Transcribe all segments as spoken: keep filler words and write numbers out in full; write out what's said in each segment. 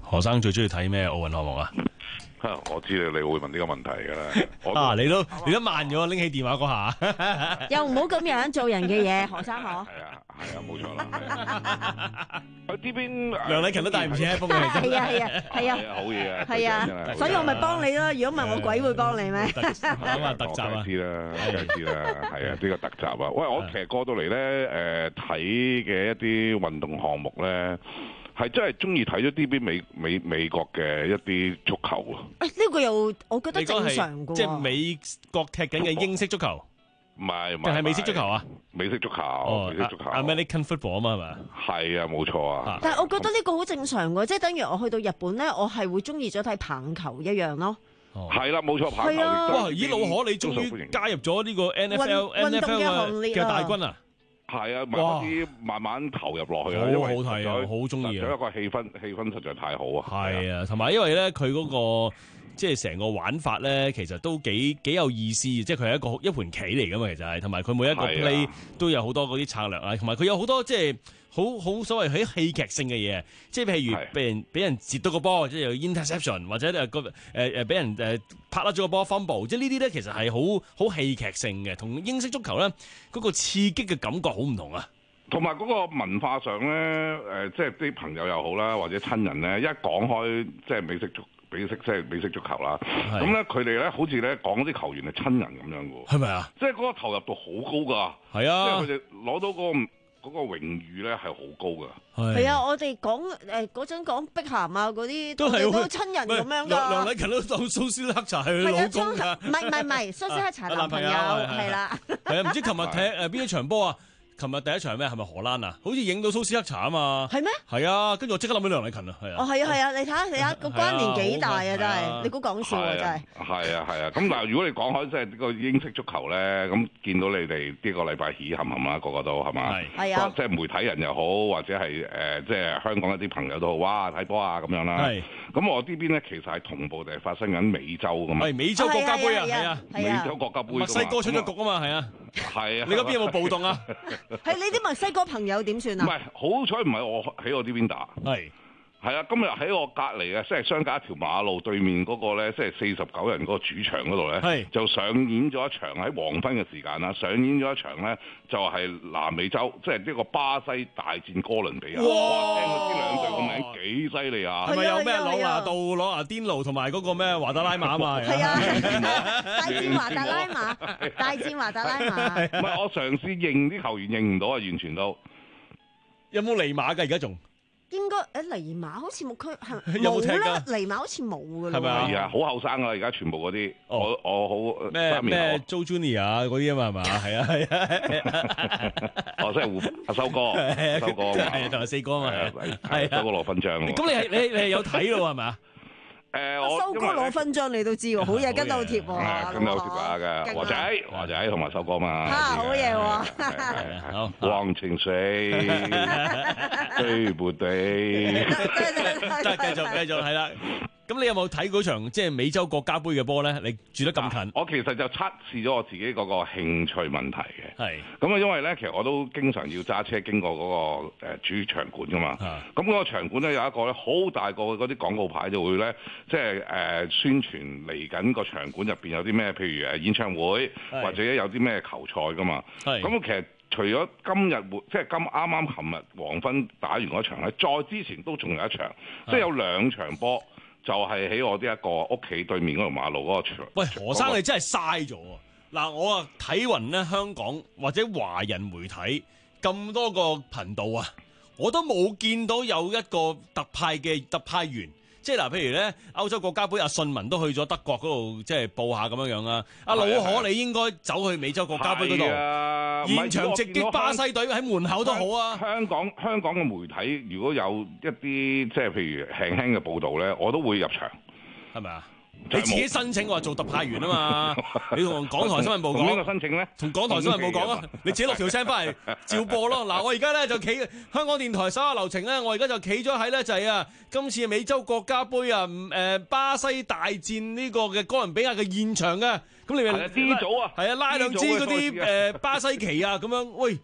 何生最中意睇咩奧運項目啊？ 我知道你會問呢個問題㗎啦。 啊，你都你都慢咗，拎起電話嗰下， 又唔好咁樣做人嘅嘢，何生可？ 係啊，係啊，冇錯啦。佢呢邊梁禮勤都帶唔切 iPhone 嘅， 係啊係啊係啊， 好嘢啊！ 係啊，所以我咪幫你咯。如果唔係我鬼會幫你咩？ 咁啊特集啊， 知啦，梗係知啦，係啊，呢個特集啊。喂，我其實過到嚟咧，誒睇嘅一啲運動項目咧。係真係中意睇咗呢邊美美美國嘅一啲足球啊！ 誒，呢個又我覺得正常嘅， 即係美國踢緊嘅英式足球， 唔係， 定係美式足球啊？ 美式足球， 哦， 美式足球 ，American football 啊嘛，係咪？ 係啊，冇錯啊。 但係我覺得呢個好正常嘅，即係等於我去到日本咧，我係會中意咗睇棒球一樣咯。 係啦，冇錯，棒球。 哇！咦，老可你終於加入咗呢個 N F L N F L 嘅大軍啊！ 係啊，慢慢啲慢慢投入落去啊， 好好睇啊，好中意啊！ 有一個氣氛，氣氛實在太好啊！ 係啊，同埋因為咧，佢嗰個即係成個玩法咧，其實都幾幾有意思，即係佢係一個一盤棋嚟噶嘛，其實係，同埋佢每一個 play 都有好多嗰啲策略啊，同埋佢有好多即係好好所謂喺戲劇性嘅嘢，即係譬如俾人俾人截到個波，即係有 interception 或者誒個誒誒俾人誒拍甩咗個波 fumble，即係呢啲咧其實係好好戲劇性嘅，同英式足球咧嗰個刺激嘅感覺好唔同啊！ 同埋嗰個文化上咧，誒即係啲朋友又好啦，或者親人咧，一講開即係美式足。美式即係美式足球啦，咁咧佢哋咧好似咧講啲球員係親人咁樣嘅， 係咪啊？ 即係嗰個投入度好高噶， 係啊， 即係佢哋攞到嗰個嗰個榮譽咧係好高噶。 係啊，我哋講誒嗰陣講碧咸啊嗰啲都係都親人咁樣噶。 梁禮勤都當蘇斯克查係佢老公㗎， 唔係唔係唔係，蘇斯克查男朋友係啦。 係啊，唔知琴日踢誒邊一場波啊？琴日第一場係咩？係咪荷蘭啊？好似影到蘇斯克查啊嘛。係咩？係啊，跟住我即刻諗起梁禮勤啊，係啊。 哦，係啊，係啊，你睇下，你睇下個關聯幾大啊，真係，你估講笑啊，真係。 係啊，係啊，咁嗱，如果你講開即係呢個英式足球咧，咁見到你哋呢個禮拜喜冚冚啦，個個都係嘛？ 係啊， 即係媒體人又好，或者係誒即係香港一啲朋友都好，哇睇波啊咁樣啦。係。咁我呢邊咧其實係同步地發生緊美洲噶嘛。係美洲國家杯啊，係啊， 美洲國家杯。 墨西哥出咗局啊嘛，係啊。 係啊。 你嗰邊有冇暴動啊？ 係你啲墨西哥朋友點算啊？ 唔係，好彩唔係我喺我呢邊打。係。係啊，今日喺我隔離啊，即係相隔一條馬路對面嗰個咧，即係四十九人嗰個主場嗰度咧，就上演咗一場喺黃昏嘅時間啦，上演咗一場咧，就係南美洲，即係呢個巴西大戰哥倫比亞。哇！聽到呢兩隊個名幾犀利啊！ 係咪有咩朗拿度、朗拿甸奴同埋嗰個咩華達拉馬啊嘛？ 係啊，大戰華達拉馬，大戰華達拉馬。 唔係，我嘗試認啲球員認唔到啊，完全都。 有冇尼馬㗎？而家仲？ 應該誒尼馬好似冇區係冇啦，尼馬好似冇㗎啦。 係咪啊？ 係啊，好後生啊！而家全部嗰啲，我我好咩咩 Joe Junior 啊嗰啲啊嘛係嘛？係啊係啊。哦，即係胡阿修哥，修哥係啊，同埋四哥啊嘛係。 修哥攞分章。 咁你係你你係有睇咯係咪？ 誒， 我修哥攞分章你都知喎，好嘢跟到貼喎， 跟到貼下嘅華仔，華仔同埋修哥嘛。 嚇，好嘢喎！ 好， 忘情水，對不對？ 得繼續繼續係啦。咁你有冇睇嗰場即係美洲國家杯嘅波咧？你住得咁近， 我其實就測試咗我自己嗰個興趣問題嘅。係咁啊，因為咧，其實我都經常要揸車經過嗰個誒主場館噶嘛。咁嗰個場館咧有一個咧好大個嗰啲廣告牌就會咧，即係誒宣傳嚟緊個場館入邊有啲咩，譬如誒演唱會或者有啲咩球賽噶嘛。咁其實除咗今日即係今啱啱琴日黃昏打完嗰場咧，再之前都仲有一場，即係有兩場波。就係喺我呢一個屋企對面嗰條馬路嗰個場。 喂，何生你真係嘥咗啊！嗱，我啊睇勻咧香港或者華人媒體咁多個頻道啊，我都冇見到有一個特派嘅特派員。即係嗱，譬如咧歐洲國家杯，阿信文都去咗德國嗰度，即係報下咁樣樣啊。阿老可，你應該走去美洲國家杯嗰度，現場直擊巴西隊喺門口都好啊。 香港香港嘅媒體如果有一啲即係譬如輕輕嘅報導咧，我都會入場， 係咪啊？你自己申請話做特派員啊嘛？你同港台新聞部講。 同邊個申請咧？ 同港台新聞部講啊！你自己錄條聲翻嚟照播咯。嗱，我而家咧就企香港電台手下留情咧，我而家就企咗喺咧就係啊，今次美洲國家杯啊，誒巴西大戰呢個嘅哥倫比亞嘅現場嘅。咁你咪 D 組啊？ 係啊，拉兩支嗰啲誒巴西旗啊，咁樣喂。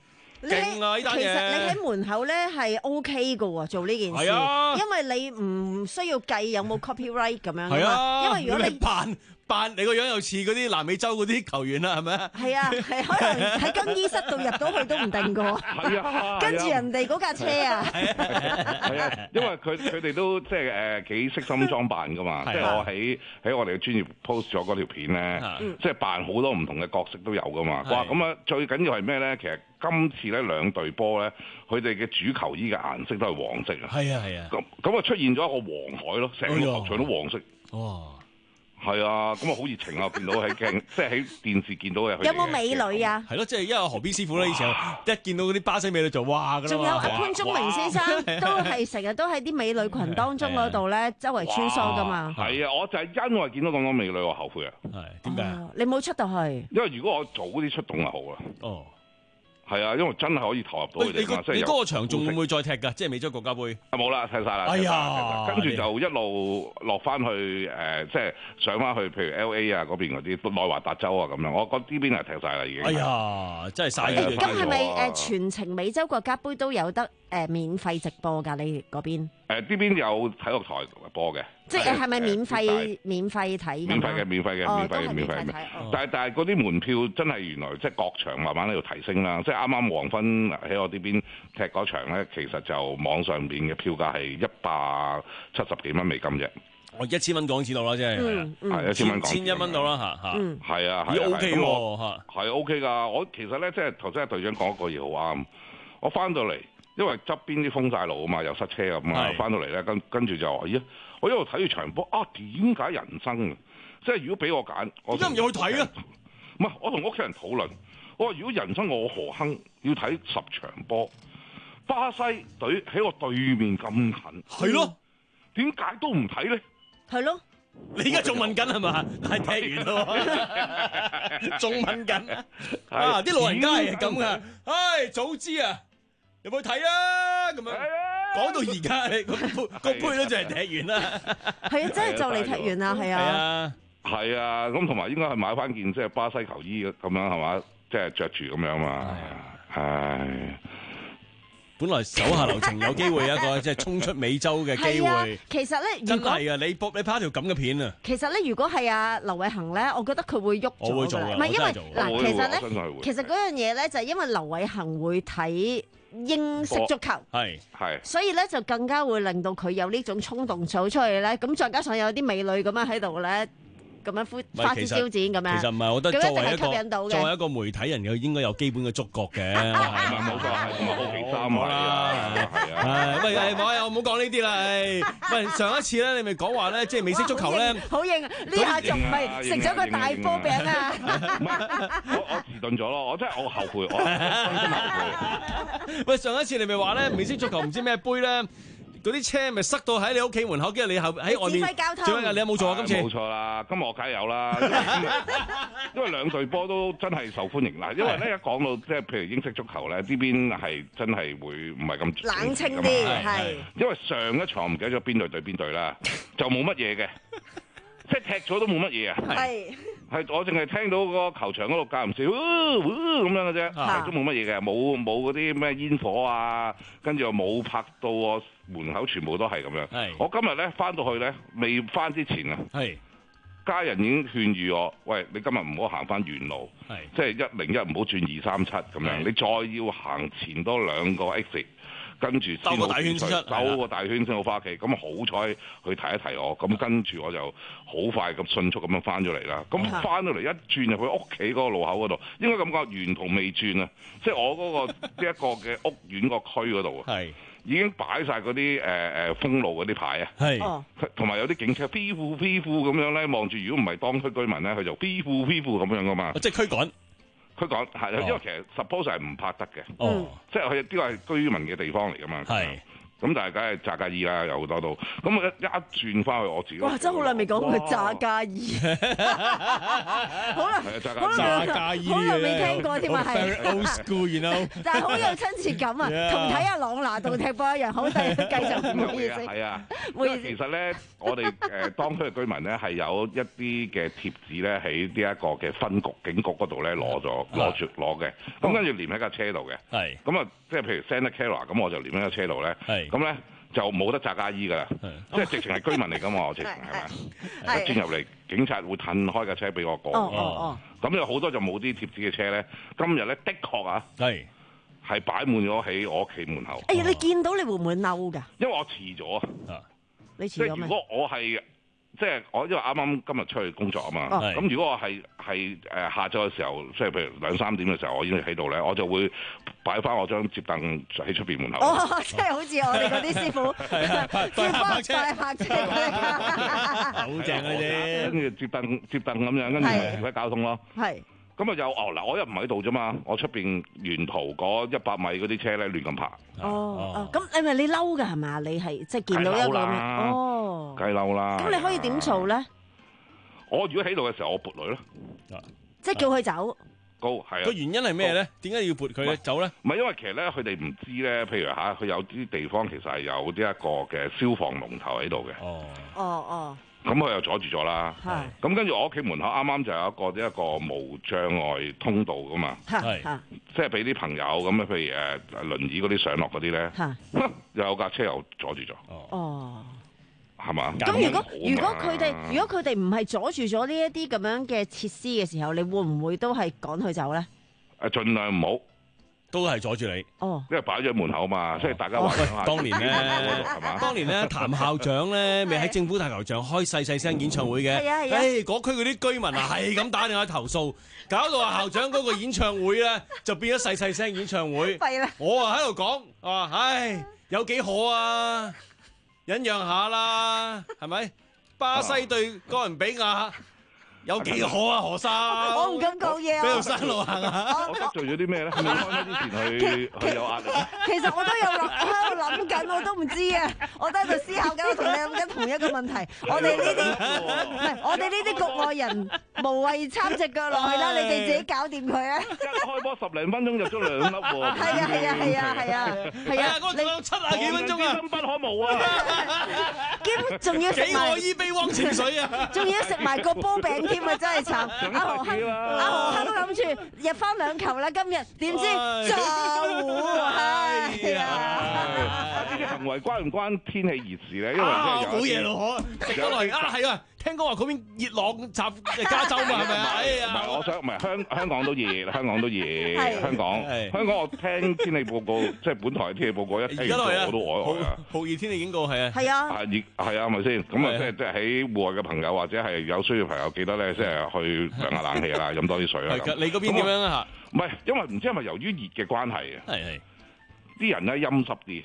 勁啊！呢單嘢其實你喺門口咧係 OK 噶喎，做呢件事， 啊、 因為你唔需要計有冇 copyright 咁樣係啊， 因為如果你扮扮你個樣又似嗰啲南美洲嗰啲球員啦，係咪啊？ 係啊，係可能喺更衣室度入到去都唔定噶喎。 係啊， 跟住人哋嗰架車啊， 係啊，因為佢佢哋都即係誒幾悉心裝扮噶嘛，即係我喺喺我哋嘅專業 post 咗嗰條片咧，即係扮好多唔同嘅角色都有噶嘛。哇！咁啊，最緊要係咩咧？其實今次咧兩隊波咧，佢哋嘅主球衣嘅顏色都係黃色啊。係啊係啊。咁咁啊出現咗一個黃海咯，成個球場都黃色。哇！係啊，咁啊好熱情啊！見到喺鏡，即係喺電視見到嘅。 有冇美女啊？ 係咯，即係因為何必師傅咧，以前一見到嗰啲巴西美女就哇㗎啦。 仲有阿潘宗明先生都係成日都喺啲美女群當中嗰度咧，周圍穿梭㗎嘛。 係啊，我就係因為見到咁多美女，我後悔啊。 係點解？ 你冇出到去。 因為如果我早啲出動就好啦。哦。係啊，因為真係可以投入到佢哋嘛。 你嗰個場仲會唔會再踢㗎？即係美洲國家杯。 啊冇啦，踢晒啦。哎呀，跟住就一路落翻去誒，即係上翻去，譬如 L A 啊嗰邊嗰啲內華達州啊咁樣。我覺得呢邊係踢晒啦已經。哎呀，真係嘥咗。 咁係咪誒全程美洲國家杯都有得誒免費直播㗎？你嗰邊？ 誒呢邊有體育台播嘅。 即係係咪免費免費睇？ 免費嘅，免費嘅，免費嘅，免費嘅。但係但係嗰啲門票真係原來即係各場慢慢喺度提升啦。即係啱啱黃昏喺我呢邊踢嗰場咧，其實就網上邊嘅票價係一百七十幾蚊美金啫。 我一千蚊港紙到啦，即係係一千蚊港紙， 千一蚊到啦嚇嚇。 係啊， 咦 OK 喎嚇， 係 OK 㗎。我其實咧即係頭先阿隊長講一個嘢好啱。我翻到嚟，因為側邊啲封晒路啊嘛，又塞車咁啊，翻到嚟咧跟跟住就話咦。我一路睇住場波啊，點解人生啊？即係如果俾我揀，我點解唔入去睇啊？唔係，我同屋企人討論，我話如果人生我何亨要睇十場波，巴西隊喺我對面咁近， 係咯， 點解都唔睇咧？ 係咯， 你而家仲問緊係嘛？係踢完咯，仲問緊啊！啲老人家係咁噶，唉，早知啊，入去睇啊，咁樣。講到而家，個杯個杯都就係踢完啦。 係啊，真係就嚟踢完啦，係啊。 係啊，咁同埋應該係買翻件即係巴西球衣咁樣係嘛，即係着住咁樣嘛。唉， 本來手下留情有機會一個即係衝出美洲嘅機會。 其實咧， 真係啊！你播你拍條咁嘅片啊。 其實咧，如果係阿劉偉恒咧，我覺得佢會喐咗。 我會做㗎， 唔係因為嗱，其實咧， 其實嗰樣嘢咧就係因為劉偉恒會睇英式足球， 係係， 所以咧就更加會令到佢有呢種衝動走出去咧。咁再加上有啲美女咁樣喺度咧，咁樣花枝招展咁樣。 其實唔係，我覺得作為一個作為一個媒體人，又應該有基本嘅觸覺嘅，係咪冇錯？係同埋好奇心啦，係啊， 喂，誒，我唔好講呢啲啦，誒，喂，上一次咧，你咪講話咧，即係美式足球咧， 好型，呢下仲唔係食咗個大波餅啊？ 我我遲鈍咗咯，我真係我後悔，我真心後悔。 喂，上一次你咪話咧，美式足球唔知咩杯咧，嗰啲車咪塞到喺你屋企門口，跟住你後喺外面指揮交通。 你有冇做啊？今次冇錯啦，今日我梗係有啦，因為兩隊波都真係受歡迎啦。因為咧一講到即係譬如英式足球咧，呢邊係真係會唔係咁冷清啲，係。 因為上一場唔記得咗邊隊對邊隊啦，就冇乜嘢嘅，即係踢咗都冇乜嘢啊。 係。 係，我淨係聽到個球場嗰度間唔時咁樣嘅啫，係都冇乜嘢嘅，冇冇嗰啲咩煙火啊，跟住又冇拍到我門口全部都係咁樣。係，我今日咧翻到去咧，未翻之前啊，係家人已經勸喻我，喂，你今日唔好行翻原路，係即係一零一唔好轉二三七咁樣，你再要行前多兩個 exit。跟住先好轉出，兜個大圈先好翻屋企。咁好彩去提一提我，咁跟住我就好快咁迅速咁樣翻咗嚟啦。咁翻到嚟一轉入去屋企嗰個路口嗰度，應該咁講，沿途未轉啊，即係我嗰個呢一個嘅屋苑個區嗰度啊，已經擺晒嗰啲誒誒封路嗰啲牌啊，係，同埋有啲警車飛呼飛呼咁樣咧，望住如果唔係當區居民咧，佢就飛呼飛呼咁樣噶嘛， 即係驅趕。 佢講係，因為其實 suppose 係唔拍得嘅，哦，即係佢呢個係居民嘅地方嚟噶嘛，係， 咁但係梗係炸家衣啦，有好多都。咁啊一一轉翻去我自己。 哇！真係好耐未講過炸家衣。好啦，好耐炸家衣好耐未聽過添啊，係。 Old school，you know。 但係好有親切感啊，同睇阿朗拿度踢波一樣，好繼續唔好意思。 係啊，因為其實咧，我哋誒當區嘅居民咧係有一啲嘅貼紙咧喺呢一個嘅分局警局嗰度咧攞咗攞住攞嘅，咁跟住連喺架車度嘅。係。咁啊，即係譬如 Santa Clara 咁，我就連喺架車度咧。係。咁咧就冇得炸家衣㗎啦，即係直情係居民嚟㗎嘛，我直情係咪？一轉入嚟，警察會褪開架車俾我過。哦哦哦。咁有好多就冇啲貼紙嘅車咧，今日咧的確啊，係係擺滿咗喺我屋企門口。 哎呀，你見到你會唔會嬲㗎？ 因為我遲咗啊。 你遲咗咩？ 即係如果我係。即係我因為啱啱今日出去工作啊嘛，咁、哦、如果我係係誒下晝嘅時候，即係譬如兩三點嘅時候，我已經喺度咧，我就會擺翻我張摺凳喺出邊門口。 哦，即係好似我哋嗰啲師傅，接翻帶泊車， 好正嗰啲， 跟住摺凳摺凳咁樣，跟住咪指揮交通咯。係。咁啊有哦嗱，我又唔喺度啫嘛，我出邊沿途嗰一百米嗰啲車咧亂咁泊。 哦哦，咁係咪你嬲㗎係嘛？你係即係見到一個哦， 梗係嬲啦。 咁你可以點做咧？ 我如果喺度嘅時候，我撥佢咯， 即係叫佢走。 高係啊。 個原因係咩咧？點解要撥佢走咧？ 唔係因為其實咧，佢哋唔知咧，譬如嚇，佢有啲地方其實係有呢一個嘅消防龍頭喺度嘅。哦哦哦。咁佢又阻住咗啦，咁跟住我屋企門口啱啱就有一個一個無障礙通道噶嘛，係，即係俾啲朋友咁啊，譬如誒輪椅嗰啲上落嗰啲咧，又有架車又阻住咗，哦，係嘛？ 咁如果如果佢哋如果佢哋唔係阻住咗呢一啲咁樣嘅設施嘅時候，你會唔會都係趕佢走咧？ 誒，盡量唔好。 都係阻住你，哦， 因為擺咗喺門口嘛，即係大家話下。 當年咧，係嘛？當年咧，譚校長咧，未喺政府大球場開細細聲演唱會嘅。係啊係啊。誒，嗰區嗰啲居民啊，係咁打電話投訴，搞到啊校長嗰個演唱會咧，就變咗細細聲演唱會。係啦。我啊喺度講，我話唉，有幾好啊，忍讓下啦，係咪？巴西對哥倫比亞。有幾好啊，何生！ 我唔敢講嘢啊！ 俾條山路行啊！ 我得罪咗啲咩咧？係咪開咪之前去去有壓力？ 其實我都有諗，我喺度諗緊，我都唔知啊！我都喺度思考緊，我同你諗緊同一個問題。我哋呢啲唔係我哋呢啲局外人，無謂插隻腳落去啦！你哋自己搞掂佢啊！ 一開波十零分鐘入咗兩粒喎！ 係啊係啊係啊係啊係啊！ 嗰個七啊幾分鐘啊！ 深不可無啊！ 兼仲要食埋幾個伊比汪情緒啊！ 仲要食埋個煲餅添啊！真係慘！阿何克阿何克都諗住入翻兩球啦，今日點知就係啊！ 呢啲行為關唔關天氣熱事咧？因為冇嘢咯，可食咗嚟啊！係啊！聽講話嗰邊熱浪襲加州嘛，係咪啊？ 唔係，我想唔係香香港都熱，香港都熱，香港香港我聽天氣報告，即係本台天氣報告一聽完我都呆呆啊！ 酷熱天氣警告係啊， 係啊， 係熱係啊，係咪先？咁啊，即係即係喺戶外嘅朋友或者係有需要朋友，記得咧，即係去涼下冷氣啦，飲多啲水啦。 你嗰邊點樣啊？ 唔係，因為唔知係咪由於熱嘅關係啊？係係。啲人咧陰濕啲，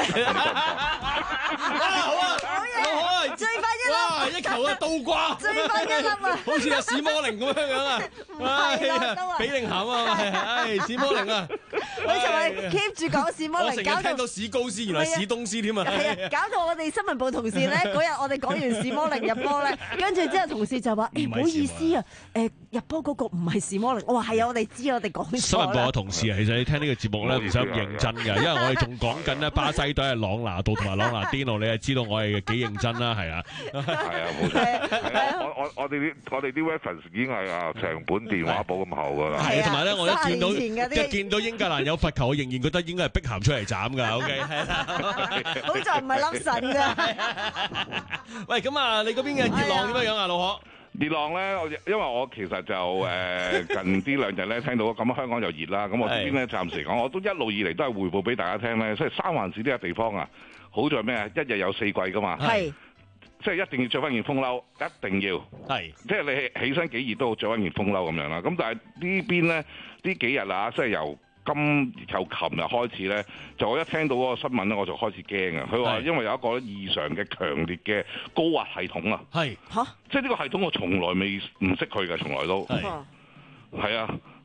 好啊，好啊， 追翻一粒， 哇，一球啊倒掛， 追翻一粒啊， 好似阿史摩靈咁樣樣啊，係比寧咸啊，唉，史摩靈啊， 你就係 keep 住講史摩靈， 我成日聽到史高斯，原來史東斯添啊， 係啊，搞到我哋新聞部同事咧，嗰日我哋講完史摩靈入波咧，跟住之後同事就話：誒唔好意思啊，誒入波嗰個唔係史摩靈，我話係啊，我哋知我哋講錯啦。 新聞部嘅同事啊，其實你聽呢個節目咧，唔使咁認真㗎。因為我哋仲講緊咧，巴西隊係朗拿度同埋朗拿甸奴，你係知道我係幾認真啦，係啊， 係啊，冇錯，係啊，我我我哋啲我哋啲 reference 已經係啊成本電話簿咁厚噶啦， 係啊，同埋咧，我一見到一見到英格蘭有罰球，我仍然覺得應該係碧咸出嚟斬㗎，OK，係啦， 好在唔係粒神㗎。 喂，咁啊，你嗰邊嘅熱浪點樣樣啊，老何？ 熱浪咧，我因為我其實就誒、呃、近啲兩日咧聽到咁香港就熱啦，咁我呢邊咧暫時講，我都一路以嚟都係匯報俾大家聽咧，所以三藩市呢個地方啊，好在咩啊？一日有四季噶嘛，係，即係一定要着翻件風褸，一定要，係，即係你起身幾熱都好着翻件風褸咁樣啦。咁但係呢邊咧呢幾日啊，即係由今由琴日開始咧，就我一聽到嗰個新聞咧，我就開始驚啊！佢話因為有一個異常嘅強烈嘅高壓系統啊，係嚇，即係呢個系統我從來未唔識佢嘅，從來都係係啊。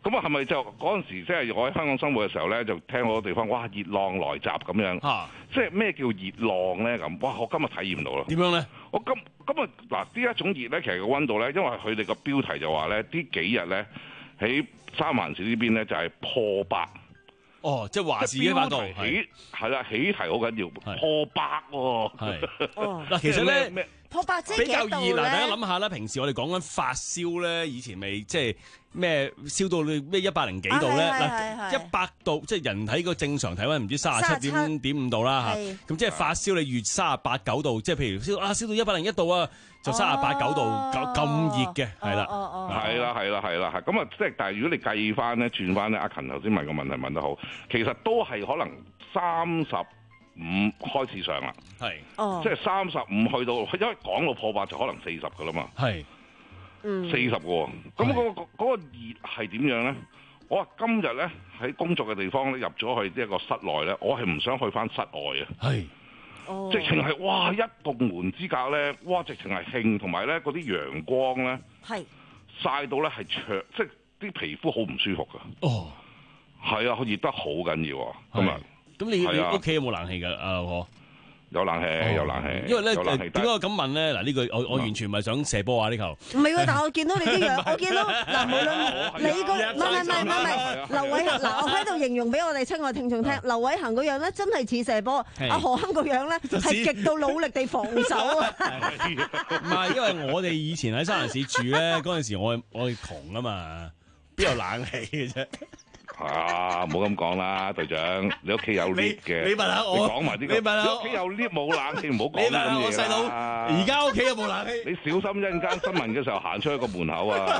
咁啊係咪就嗰陣時即係我喺香港生活嘅時候咧，就聽好多地方哇熱浪來襲咁樣，啊、即係咩叫熱浪咧咁？哇！我今日體驗到啦。點樣咧？我今今日嗱呢一種熱咧，其實個溫度咧，因為佢哋個標題就話咧，呢幾日咧喺三藩市呢邊咧就係破百。哦，即係華氏嘅百度，起係啦，起題好緊要，破百喎。係，嗱，其實咧破百即係比較熱嗱，大家諗下啦，平時我哋講緊發燒咧，以前咪即係咩燒到咩一百零幾度咧？嗱，一百度即係人體個正常體溫唔知三十七點點五度啦嚇，咁即係發燒你越三十八九度，即係譬如燒啊燒到一百零一度啊，就三十八九度咁熱嘅，係啦，係啦，係啦，係啦，咁啊，即係但係如果你計翻咧，轉翻咧，阿勤頭先問個問題問得好，其實都係可能三十五開始上啦，係，即係三十五去到，因為講到破百就可能四十噶啦嘛，係，嗯，四十嘅喎，咁嗰個嗰個熱係點樣咧？我話今日咧喺工作嘅地方咧入咗去一個室內咧，我係唔想去翻室外啊，係。Oh. 直情係哇一棟門之隔咧，哇直情係興，同埋咧嗰啲陽光咧，係曬到咧係灼，即係啲皮膚好唔舒服噶。哦，係啊，佢熱得好緊要啊。咁啊，咁你你屋企有冇冷氣㗎？阿老婆有冷氣，有冷氣。因為咧點解我咁問咧？嗱呢句我我完全唔係想射波啊呢球。唔係喎，但係我見到你啲樣，我見到嗱，無論你個唔係唔係唔係唔係劉偉恒嗱，我喺度形容俾我哋親愛聽眾聽，劉偉恒個樣咧真係似射波，阿何鏗個樣咧係極度努力地防守啊。唔係，因為我哋以前喺三藩市住咧，嗰陣時我我係窮啊嘛，邊有冷氣嘅啫。啊，唔好咁講啦，隊長，你屋企有 lift 嘅，你問下我，你講埋啲，你問下我，屋企有 lift 冇冷氣，唔好講咁嘢啦。你問下我細佬，而家屋企有冇冷氣？你小心一陣間新聞嘅時候行出去個門口啊！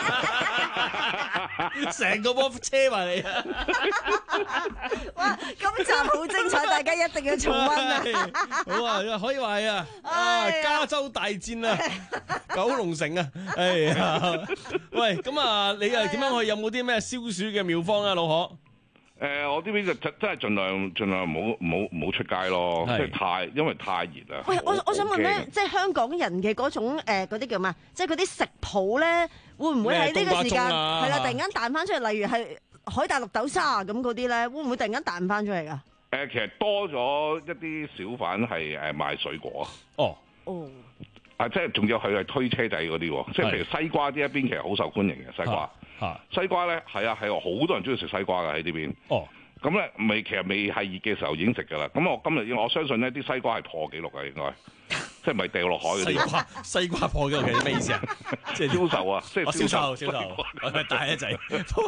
成個波車埋你啊！哇，今集好精彩，大家一定要重溫啊！好啊，可以話係啊，啊，加州大戰啊，九龍城啊，哎呀，喂，咁啊，你啊點樣去？有冇啲咩消暑嘅妙方？啊，老何，誒、呃，我呢邊就真真係盡量盡量唔好唔好唔好出街咯，即係太因為太熱啦。喂，我我想問咧，即係香港人嘅嗰種誒嗰啲叫咩？即係嗰啲食譜咧，會唔會喺呢個時間係啦、啊，突然間彈翻出嚟？例如係海大綠豆沙咁嗰啲咧，會唔會突然間彈翻出嚟噶？誒、呃，其實多咗一啲小販係誒賣水果。哦哦，啊，即係仲有佢係推車仔嗰啲，即係譬如西瓜呢一邊其實好受歡迎嘅西瓜。啊、西瓜咧係啊係啊，好多人中意食西瓜㗎喺呢邊。哦，咁咧未其實未係熱嘅時候已經食㗎啦。咁我今日我相信呢啲西瓜係破紀錄㗎應該，即係唔係掉落海嗰啲。西瓜西瓜破紀錄係咩意思啊？即係銷售啊，即係銷售銷售。我係大一仔。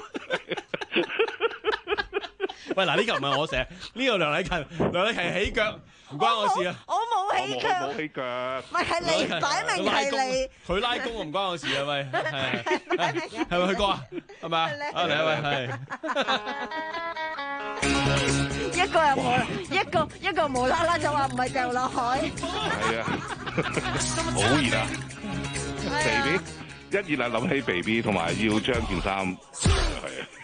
喂，嗱呢個唔係我寫，呢個梁禮勤，梁禮勤起腳，唔關我事啊！我冇起腳，冇起腳，唔係係你擺明係你，佢拉弓唔關我事啊！喂，係係咪去過啊？係咪啊？啊嚟啊喂，係一個又冇，一個一個無啦啦就話唔係掉落海，係啊，好熱啊 ，baby， 一熱啊諗起 baby， 同埋要將件衫係啊。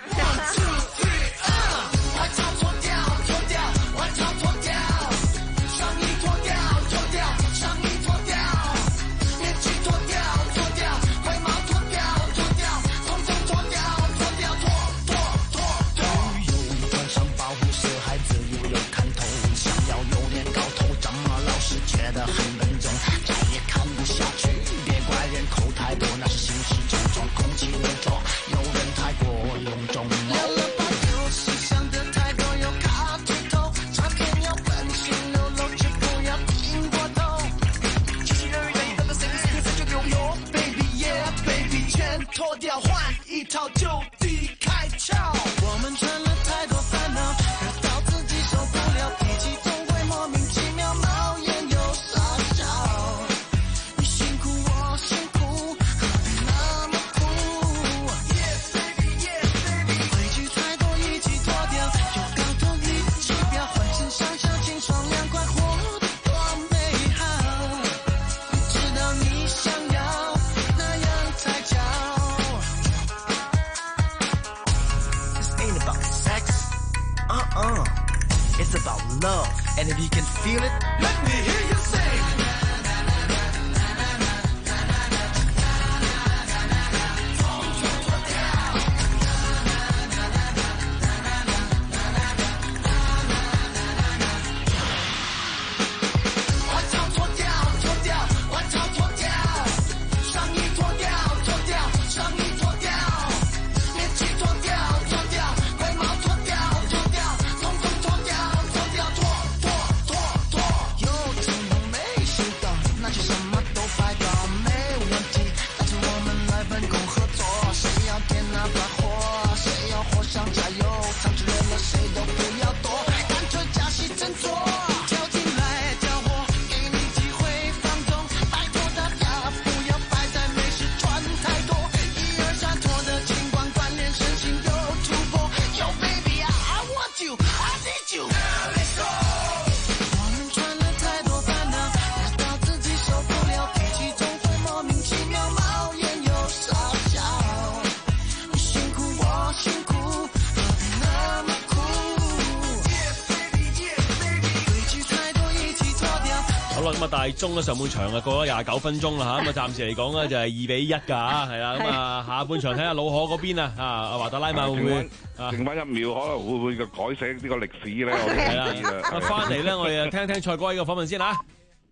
啊大鐘咧上半場啊過咗廿九分鐘啦嚇，咁啊暫時嚟講咧就係二比一㗎嚇，係啦，咁啊下半場睇下老可嗰邊啊啊華特拉曼會唔會剩翻一秒，可能會唔會就改寫呢個歷史咧？我哋唔知啦。 翻嚟咧，我哋聽聽蔡國威嘅訪問先嚇。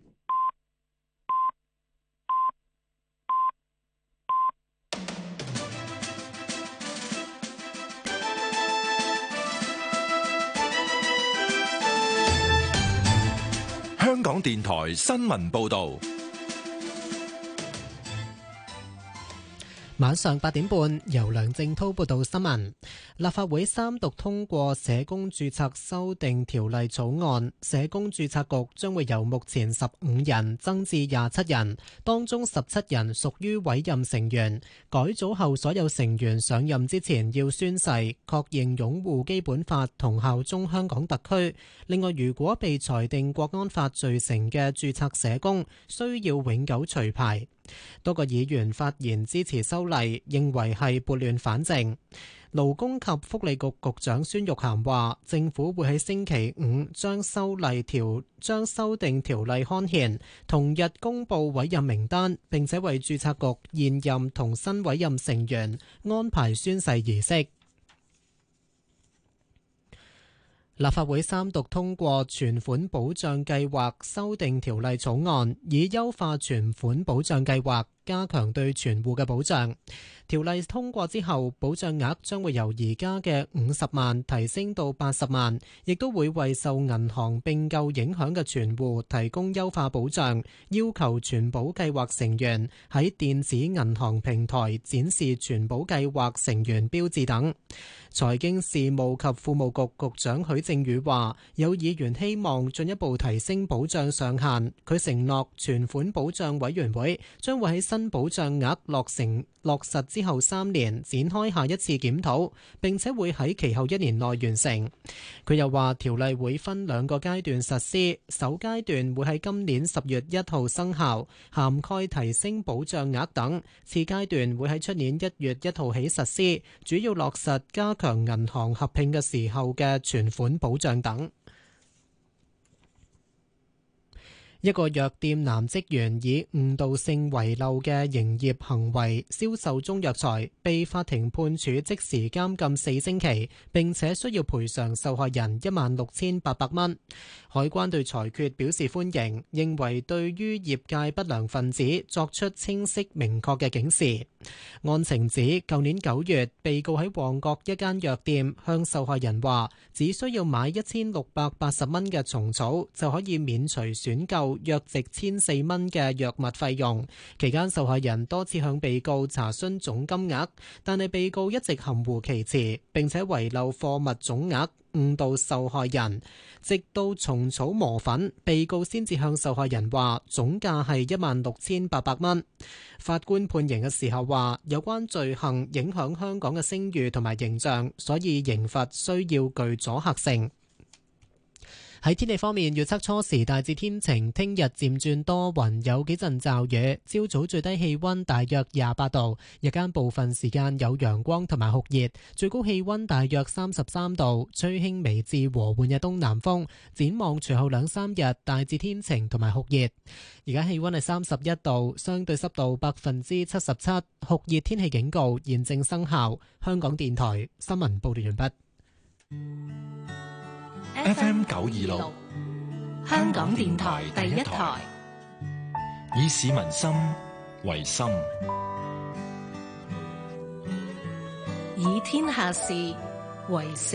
香港電台新聞報道。 晚上八點半，由梁正滔報道新聞。立法會三讀通過社工註冊修訂條例草案，社工註冊局將會由目前十五人增至廿七人，當中十七人屬於委任成員。改組後，所有成員上任之前要宣誓，確認擁護基本法同效忠香港特區。另外，如果被裁定國安法罪成嘅註冊社工，需要永久除牌。多個議員發言支持修例，認為係撥亂反正。勞工及福利局局長孫玉菡話，政府會喺星期五將修例條將修訂條例刊憲，同日公布委任名單，並且為註冊局現任同新委任成員安排宣誓儀式。立法會三讀通過存款保障計劃修訂條例草案，以優化存款保障計劃，加強對存戶嘅保障。條例通過之後，保障額將會由而家嘅五十萬提升到八十萬，亦都會為受銀行併購影響嘅存戶提供優化保障，要求存保計劃成員喺電子銀行平台展示存保計劃成員標誌等。財經事務及庫務局局長許正宇話，有議員希望進一步提升保障上限，佢承諾存款保障委員會將會喺新保障額落成落實之後三年展開下一次檢討，並且會喺其後一年內完成。佢又話條例會分兩個階段實施，首階段會喺今年十月一號生效，涵蓋提升保障額等；次階段會喺出年一月一號起實施，主要落實加強銀行合併嘅時候嘅存款保障等。一個藥店男職員以誤導性遺漏嘅營業行為銷售中藥材，被法庭判處即時監禁四星期，並且需要賠償受害人一萬六千八百蚊。海關對裁決表示歡迎，認為對於業界不良分子作出清晰明確嘅警示。案情指，舊年九月，被告喺旺角一間藥店向受害人話，只需要買一千六百八十蚊嘅蟲草就可以免除選購約值千四蚊嘅藥物費用。期間受害人多次向被告查詢總金額，但係被告一直含糊其辭，並且遺漏貨物總額，誤導受害人。直到蟲草磨粉，被告先至向受害人話總價係一萬六千八百蚊。法官判刑嘅時候話，有關罪行影響香港嘅聲譽同埋形象，所以刑罰需要具阻嚇性。喺天氣方面，預測初時大致天晴，聽日漸轉多雲，有幾陣驟雨。朝早最低氣溫大約廿八度，日間部分時間有陽光同埋酷熱，最高氣溫大約三十三度，吹輕微至和緩嘅東南風。展望隨後兩三日大致天晴同埋酷熱。而家氣溫係三十一度，相對濕度百分之七十七，酷熱天氣警告現正生效。香港電台新聞報道完畢。 F M 九二六， 香港電台第一台， 以市民心為心， 以天下事為事。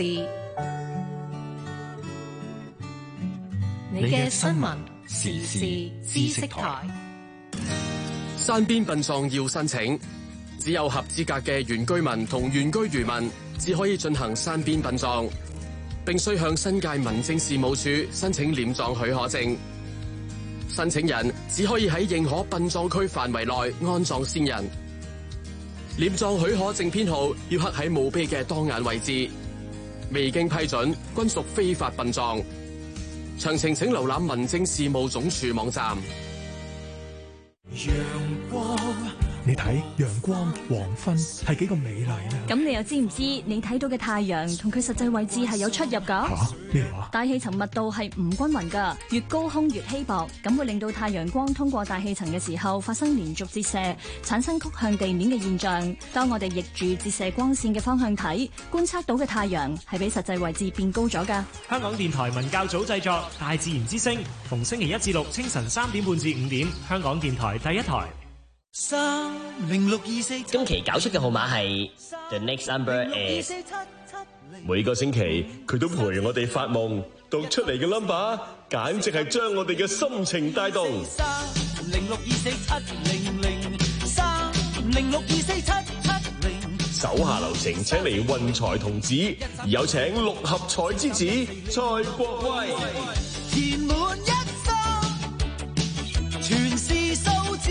你嘅新聞時事知識台。 山邊殯葬要申請，只有合資格嘅原居民同原居漁民只可以進行山邊殯葬。並須向新界民政事務處申請殮葬許可證。申請人只可以喺認可殯葬區範圍內安葬先人。殮葬許可證編號要刻喺墓碑嘅當眼位置，未經批准均屬非法殯葬。詳情請瀏覽民政事務總署網站。 陽光你睇陽光、黃昏係幾個美麗啊！ 咁你又知唔知你睇到嘅太陽同佢實際位置係有出入㗎？ 嚇咩話？ 大氣層密度係唔均勻㗎，越高空越稀薄，咁會令到太陽光通過大氣層嘅時候發生連續折射，產生曲向地面嘅現象。當我哋逆住折射光線嘅方向睇，觀測到嘅太陽係比實際位置變高咗㗎。 香港電台文教組製作《大自然之聲》，逢星期一至六清晨三點半至五點，香港電台第一台。 三零六二四， 今期搞出嘅號碼係 The next number is。每個星期佢都陪我哋發夢，讀出嚟嘅 number 簡直係將我哋嘅心情帶動。 三零六二四七零零，三零六二四七七零。 手下留情，請嚟運財童子，有請六合彩之子蔡國威。 填滿一生，全是數字。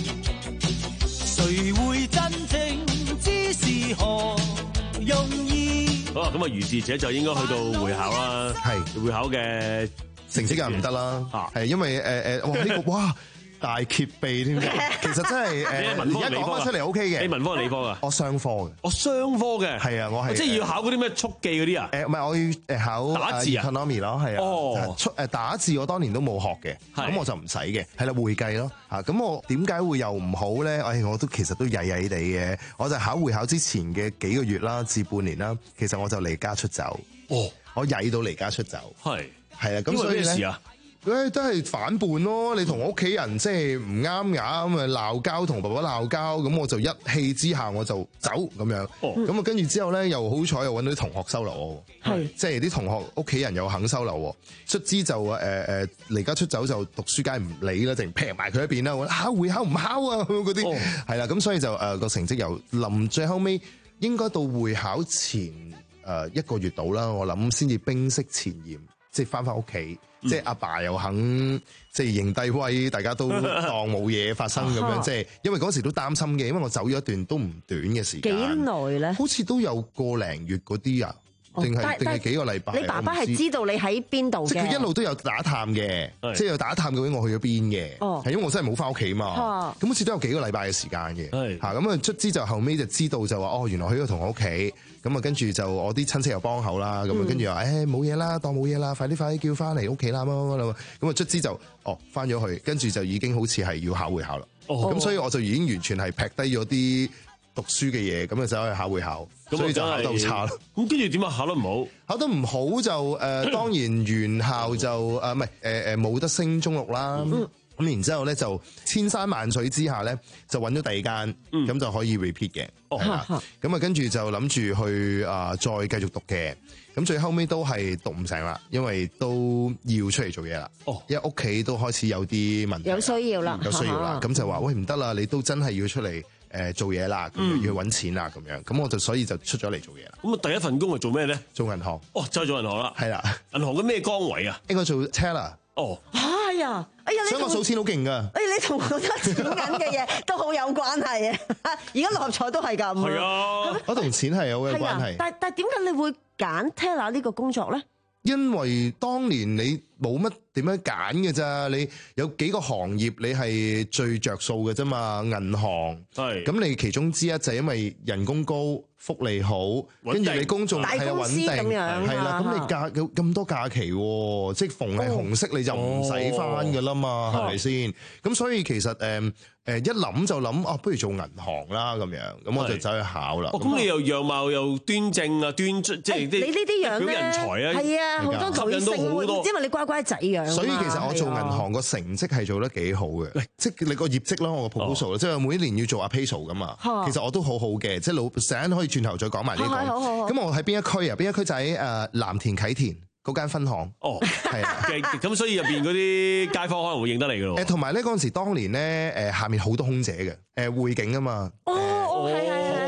誰會真正知是何用意？ 好啦，咁啊，如是者就應該去到會考啦。 係會考嘅成績又唔得啦。係因為誒誒，哇呢個哇大揭秘添。其實真係誒，而家講翻出嚟 O K 嘅。 你文科定理科啊？ 我商科嘅。 我商科嘅。係啊，我係。 即係要考嗰啲咩速記嗰啲啊？誒唔係，我要誒考打字啊 economy 咯，係啊。 哦。 出誒打字我當年都冇學嘅，咁我就唔使嘅。係啦，會計咯。嚇咁我點解會又唔好咧？誒我都其實都曳曳地嘅。我就考會考之前嘅幾個月啦，至半年啦，其實我就離家出走。 哦。 我曳到離家出走。 係。 係啊，咁所以咧。誒都係反叛咯！你同我屋企人即係唔啱眼咁啊，鬧交，同爸爸鬧交，咁我就一氣之下我就走咁樣。咁啊跟住之後咧，又好彩又揾到啲同學收留我，係即係啲同學屋企人又肯收留我。卒之就誒誒離家出走，就讀書梗係唔理啦，淨劈埋佢一邊啦。我考會考唔考啊？嗰啲係啦，咁所以就誒個、呃、成績由臨最後尾應該到會考前誒、呃、一個月到啦，我諗先至冰釋前嫌，即係翻返屋企。即係阿爸又肯即係認低威，大家都當冇嘢發生咁樣。即係因為嗰時都擔心嘅，因為我走咗一段都唔短嘅時間。 幾耐咧？好似都有個零月嗰啲啊，定係定係幾個禮拜？ 你爸爸係知道你喺邊度嘅？ 即係佢一路都有打探嘅，即係有打探究竟我去咗邊嘅。哦，係因為我真係冇翻屋企嘛。咁好似都有幾個禮拜嘅時間嘅。嚇咁啊，卒之就後尾就知道就話哦，原來去咗同我屋企。咁啊，跟住就我啲親戚又幫口啦，咁啊，跟住話誒冇嘢啦，當冇嘢啦，快啲快啲叫翻嚟屋企啦，乜乜乜啦，咁啊，卒之就哦翻咗去，跟住就已經好似係要考會考啦。咁、哦、所以我就已經完全係劈低咗啲讀書嘅嘢，咁啊走去考會考，所以就考得好差咯。 咁跟住點啊？考得唔好？ 考得唔好就誒、呃，當然原校就誒唔係誒誒冇得升中六啦。嗯咁然之後咧就千山萬水之下咧就揾咗第二間，咁、嗯、就可以 repeat 嘅，係啦。咁啊跟住就諗住去啊、呃、再繼續讀嘅，咁最後尾都係讀唔成啦，因為都要出嚟做嘢啦。哦，因為屋企都開始有啲問題， 有需要啦， 有需要啦，咁就話喂唔得啦，你都真係要出嚟誒、呃、做嘢啦，咁、嗯、要去揾錢啦，咁樣，咁我就所以就出咗嚟做嘢啦。 咁啊第一份工係做咩咧？ 做銀行。 哦，就係做銀行啦。 係啦， 銀行嘅咩崗位啊？ 應該做 teller。哦。 哎呀，哎呀， 所以我數錢好勁噶。 哎，你同好多錢銀嘅嘢都好有關係啊！而家六合彩都係咁。係啊， 我同錢係有嘅關係。 但但點解你會揀 teller 呢個工作咧？ 因為當年你冇乜點樣揀嘅咋，你有幾個行業你係最着數嘅啫嘛。銀行係咁，你其中之一就係因為人工高、福利好，跟住你公眾係穩定，係啦。咁你假有咁多假期，即係逢係紅色你就唔使翻噶啦嘛，係咪先？咁所以其實誒誒一諗就諗啊，不如做銀行啦咁樣，咁我就走去考啦。 哦，咁你又樣貌又端正啊，端即係啲你呢啲樣咧， 人才啊，係啊， 好多女性會，因為你乖乖仔樣。 所以其實我做銀行個成績係做得幾好嘅，即係你個業績咯，我個 proposal 即係每一年要做 appraisal 噶嘛。其實我都好好嘅，即係老成日可以轉頭再講埋呢個。咁我喺邊一區啊？邊一區就喺誒藍田啟田嗰間分行。哦，係啊。 咁所以入邊嗰啲街坊可能會認得你㗎咯。 誒，同埋咧嗰陣時當年咧誒下面好多空姐嘅誒匯景啊嘛。 哦，係係係係係。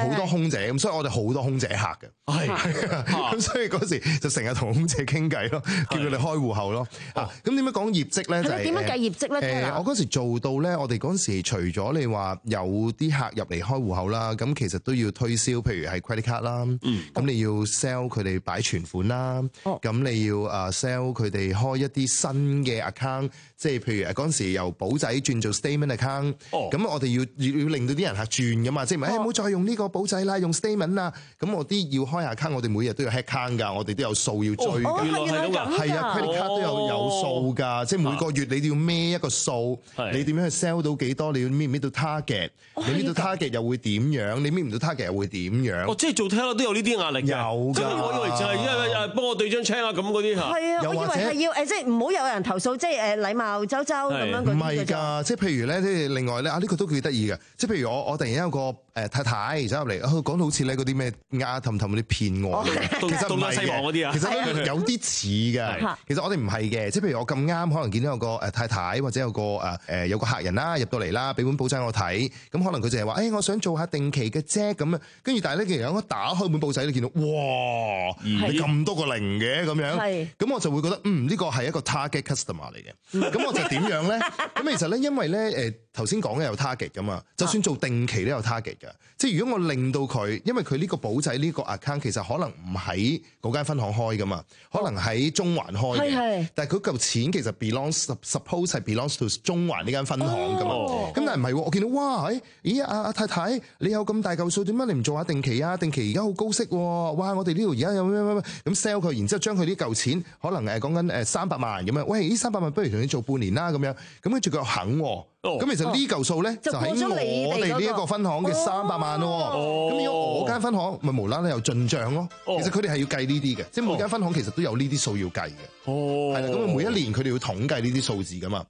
好多空姐咁，所以我哋好多空姐客嘅。係咁，所以嗰時就成日同空姐傾偈咯，叫佢哋開戶口咯。啊，咁點樣講業績咧？就係點樣計業績咧？ 誒，我嗰時做到咧，我哋嗰時除咗你話有啲客入嚟開戶口啦，咁其實都要推銷，譬如係 credit card 啦，咁你要 sell 佢哋擺存款啦，咁你要誒 sell 佢哋開一啲新嘅 account，即係譬如誒嗰陣時由簿仔轉做 statement account，咁我哋要要要令到啲人客轉噶嘛，即係唔係誒唔好再用呢個簿仔啦，用 statement 啦，咁我啲要開 account，我哋每日都要 head account 㗎，我哋都有數要追㗎， 原來係咁㗎， 係啊 credit card 都有有數㗎，即係每個月你都要孭一個數，你點樣去 sell 到幾多，你要搣唔搣到 target，你搣到 target 又會點樣，你搣唔到 target 又會點樣？ 哦，即係做 teller 都有呢啲壓力嘅， 有㗎， 我以為就係因為誒幫我對張 check 啊咁嗰啲嚇， 係啊，我以為係要誒即係唔好有人投訴，即係誒禮貌周周咁樣嗰啲。 唔係㗎，即係譬如咧，即係另外咧啊，呢個都幾得意嘅，即係譬如我我突然間有個誒太太走入嚟，佢講到好似咧嗰啲咩丫氹氹嗰啲騙我，其實唔係嘅，其實有啲似嘅。其實我哋唔係嘅，即係譬如我咁啱可能見到有個誒太太或者有個誒誒有個客人啦入到嚟啦，俾本簿仔我睇，咁可能佢就係話誒我想做下定期嘅啫咁啊，跟住但係咧其實我打開本簿仔，你見到哇，你咁多個零嘅咁樣，咁我就會覺得嗯呢個係一個 target customer 嚟嘅，咁我就點樣咧？咁其實咧因為咧誒頭先講嘅有 target 噶嘛，就算做定期都有 target 嘅，即係如果我令到佢，因為佢呢個簿仔呢個 account 其實可能唔喺嗰間分行開噶嘛，可能喺中環開嘅，但係佢嚿錢其實 belongs suppose 係 belongs to 中環呢間分行噶嘛，咁但係唔係喎，我見到哇，誒，咦阿阿太太你有咁大嚿數，點解你唔做下定期啊？定期而家好高息喎，哇！我哋呢度而家有咩咩咩咁 sell 佢，然之後將佢呢嚿錢可能誒講緊誒三百萬咁樣，喂，呢三百萬不如同你做半年啦咁樣，咁跟住佢又肯喎。咁其實呢嚿數咧就喺我哋呢一個分行嘅三百萬咯，咁如果我間分行咪無啦啦又進帳咯。其實佢哋係要計呢啲嘅，即係每間分行其實都有呢啲數要計嘅。係啦，咁啊每一年佢哋要統計呢啲數字噶嘛。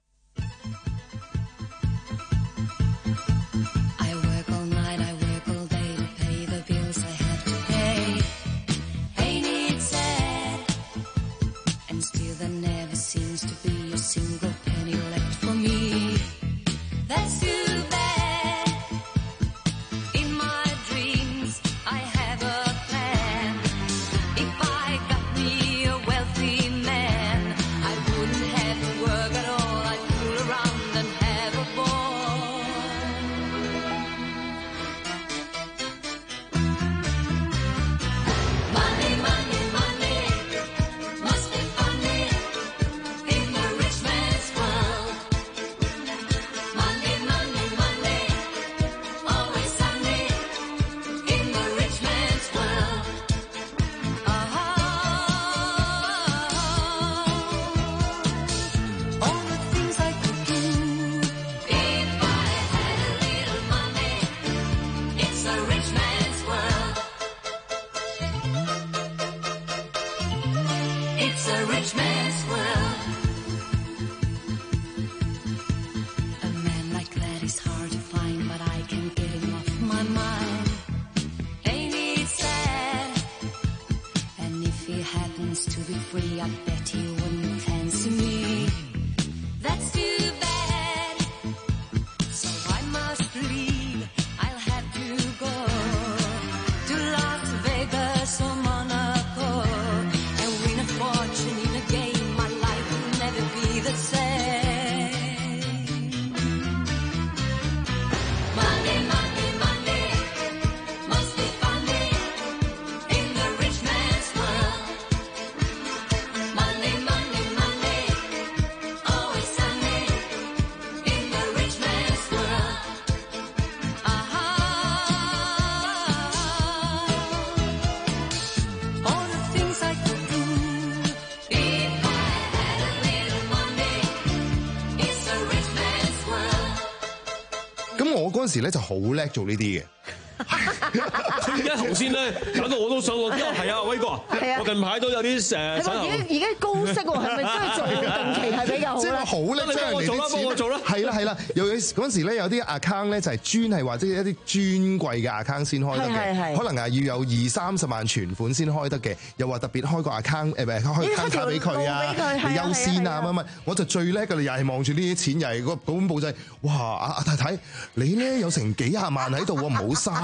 嗰陣時咧就好叻做呢啲嘅。 佢而家頭先咧搞到我都想攞啲，係啊，威哥，我近排都有啲誒。 而家而家高息喎，係咪真係做定期係比較好咧？ 即係好叻，即係我做啦，幫我做啦。 係啦係啦，有嗰陣時咧有啲 account 咧就係專係或者一啲尊貴嘅 account 先開得嘅，可能係要有二三十萬存款先開得嘅，又話特別開個 account 誒唔係開 account 卡俾佢啊，優先啊乜乜，我就最叻㗎啦，又係望住呢啲錢，又係嗰嗰本簿仔，哇！阿阿太太你咧有成幾廿萬喺度喎，唔好嘥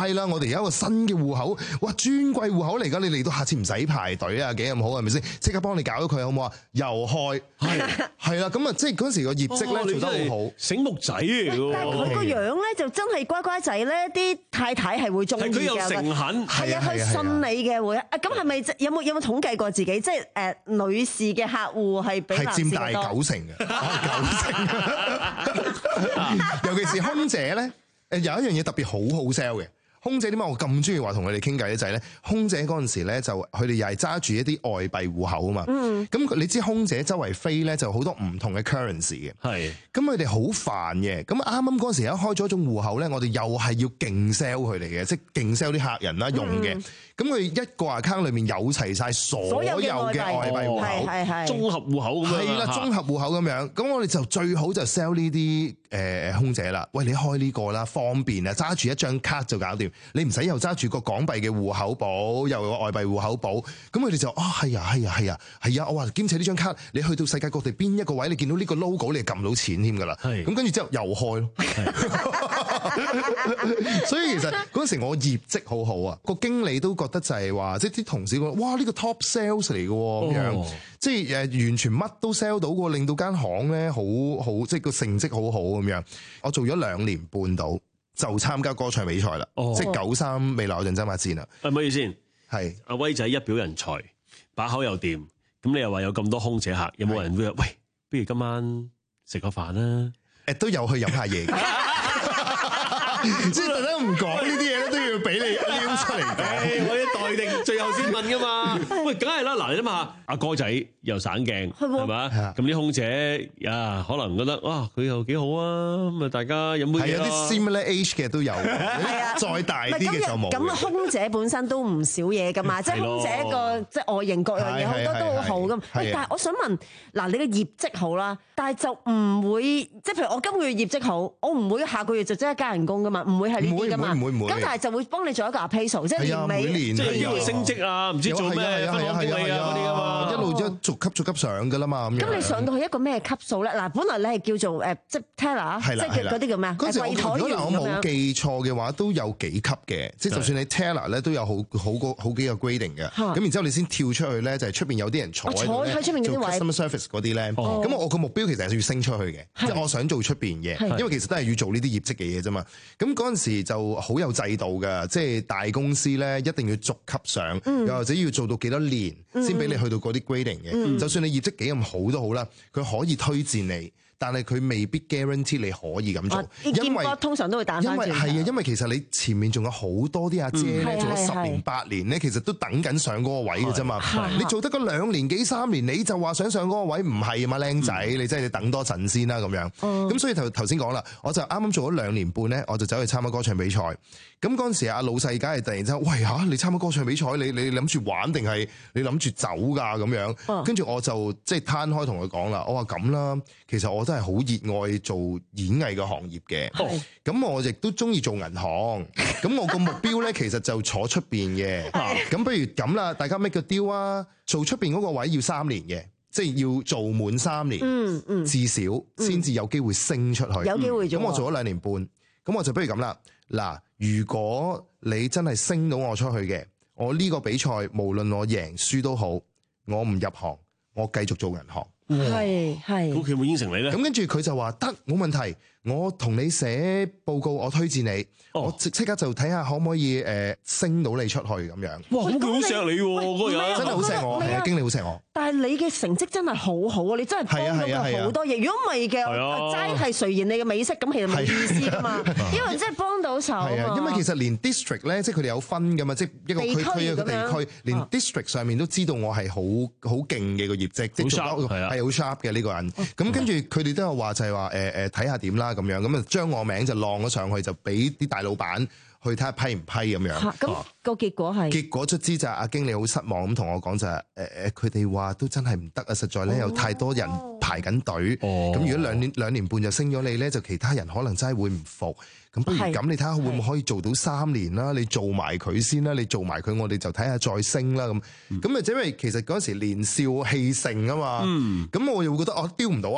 係啦，我哋有一個新嘅戶口，哇，尊貴戶口嚟㗎，你嚟到下次唔使排隊啊，幾咁好係咪先？即刻幫你搞咗佢好唔好啊？又開係係啦，咁啊，即係嗰陣時個業績咧、哦、做得好好， 醒目仔嚟㗎。 但係佢個樣咧就真係乖乖仔咧，啲太太係會中意嘅。 佢又誠懇， 係啊，佢信你嘅會啊。咁係咪有冇有冇統計過自己？即係誒女士嘅客戶係比男士多？ 係佔大九成嘅，九成。尤其是空姐咧，誒有一樣嘢特別好好 sell 嘅。空姐點解我咁中意話同佢哋傾偈咧？就係咧，空姐嗰陣時咧，就佢哋又係揸住一啲外幣戶口啊嘛。嗯。咁你知空姐周圍飛咧，就好多唔同嘅 currency 嘅。係。咁佢哋好煩嘅。咁啱啱嗰陣時一開咗一種戶口咧，我哋又係要勁 sell 佢哋嘅，即係勁 sell 啲客人啦用嘅。咁佢、嗯、一個 account 裏面有齊晒所有嘅外幣戶口，係係綜合戶口咁樣。係啦，綜合戶口咁樣。咁我哋就最好就 sell 呢啲誒空姐啦。喂，你開呢個啦，方便啊，揸住一張卡就搞掂。你唔使又揸住個港幣嘅戶口簿，又有個外幣戶口簿，咁佢哋就啊係啊係啊係啊係啊！我話兼且呢張卡，你去到世界各地邊一個位，你見到呢個 logo，你就撳到錢添㗎啦。咁跟住之後又開咯。所以其實嗰陣時我業績好好啊，個經理都覺得就係話，即係啲同事覺得哇呢個 top sales 嚟嘅咁樣，即係誒完全乜都 sell 到喎，令到間行咧好好，即係個成績好好咁樣。我做咗兩年半到。就參加歌唱比賽啦，哦、即係九三未來偶像爭霸戰啦。 係咪先？ 係阿威仔一表人才，把口又掂。咁你又話有咁多空姐客，有冇人會話喂？不如今晚食個飯啦？ 誒都有去飲下嘢嘅，即係特登唔講呢啲嘢咧，都要俾你撩出嚟講。 我一待定最後先問噶嘛。喂，梗係啦。嗱，你諗下，阿哥仔又省鏡，係嘛？咁啲空姐啊，可能覺得哇，佢又幾好啊。咁啊，大家飲杯嘢咯。係有啲 similar age 嘅都有，再大啲嘅就冇。 咁空姐本身都唔少嘢噶嘛，即係空姐個即係外形各樣嘢好多都好好噶。喂，但係我想問，嗱，你嘅業績好啦，但係就唔會即係譬如我今個月業績好，我唔會下個月就即刻加人工噶嘛，唔會係呢啲噶嘛。唔會唔會。咁但係就會幫你做一個 appraisal，即係年尾， 即係因為升職啊，唔知做咩分行經理啊嗰啲噶嘛， 一路一逐級逐級上噶啦嘛。 咁你上到去一個咩級數咧？嗱，本來你係叫做誒即係 teller，即係嗰啲叫咩啊？ 嗰陣我如果我冇記錯嘅話，都有幾級嘅，即係就算你 teller 咧都有好好個好幾個 grading 嘅。咁然之後你先跳出去咧，就係出邊有啲人坐喺度咧，做 customer service 嗰啲咧。咁我個目標其實係要升出去嘅，即係我想做出邊嘅，因為其實都係要做呢啲業績嘅嘢啫嘛。咁嗰陣時就好有制度㗎，即係大公司咧一定要逐級上，又或者要做到幾多年先俾你去到嗰啲 grading 嘅。就算你業績幾咁好都好啦，佢可以推薦你。但係佢未必 guarantee 你可以咁做，因為通常都會打翻轉。 因為係啊，因為其實你前面仲有好多啲阿姐咧，做咗十年八年咧，其實都等緊上嗰個位嘅啫嘛。你做得嗰兩年幾三年，你就話想上嗰個位，唔係啊嘛，靚仔，你真係要等多陣先啦咁樣。咁所以頭頭先講啦，我就啱啱做咗兩年半咧，我就走去參加歌唱比賽。咁嗰陣時阿老細梗係突然之間，喂嚇，你參加歌唱比賽，你你諗住玩定係你諗住走㗎咁樣？跟住我就即係攤開同佢講啦，我話咁啦，其實我都係好熱愛做演藝嘅行業嘅，咁我亦都中意做銀行，咁我個目標咧其實就坐出邊嘅，咁不如咁啦，大家 make 個 deal 啊，做出邊嗰個位要三年嘅，即係要做滿三年，嗯嗯，至少先至有機會升出去，有機會做。咁我做咗兩年半，咁我就不如咁啦，嗱，如果你真係升到我出去嘅，我呢個比賽無論我贏輸都好，我唔入行，我繼續做銀行。 係係， 咁佢有冇應承你咧？ 咁跟住佢就話得，冇問題，我同你寫報告，我推薦你，哦、我即即刻就睇下可唔可以誒、呃、升到你出去咁樣。 哇，咁佢好錫你喎，嗰個人真係好錫我，係啊，經理好錫我。 但係你嘅成績真係好好啊！你真係幫到佢好多嘢。如果唔係嘅，齋係垂涎你嘅美色，咁其實冇意思噶嘛。因為真係幫到手啊。 因為其實連 district 咧，即係佢哋有分噶嘛，即係一個區區一個地區，連 district 上面都知道我係好好勁嘅個業績，即係做得係好 sharp 嘅呢個人。咁跟住佢哋都有話就係話誒誒睇下點啦咁樣，咁啊將我名就晾咗上去，就俾啲大老闆去睇下批唔批咁樣。 咁個結果係結果卒之就係阿經理好失望咁同我講就係誒誒，佢哋話都真係唔得啊！實在咧有太多人排緊隊，咁如果兩年兩年半就升咗你咧，就其他人可能真係會唔服。咁不如咁，你睇下會唔會可以做到三年啦？你做埋佢先啦，你做埋佢，我哋就睇下再升啦。咁咁啊，因為其實嗰陣時年少氣盛啊嘛，咁我又會覺得我丟唔到啊！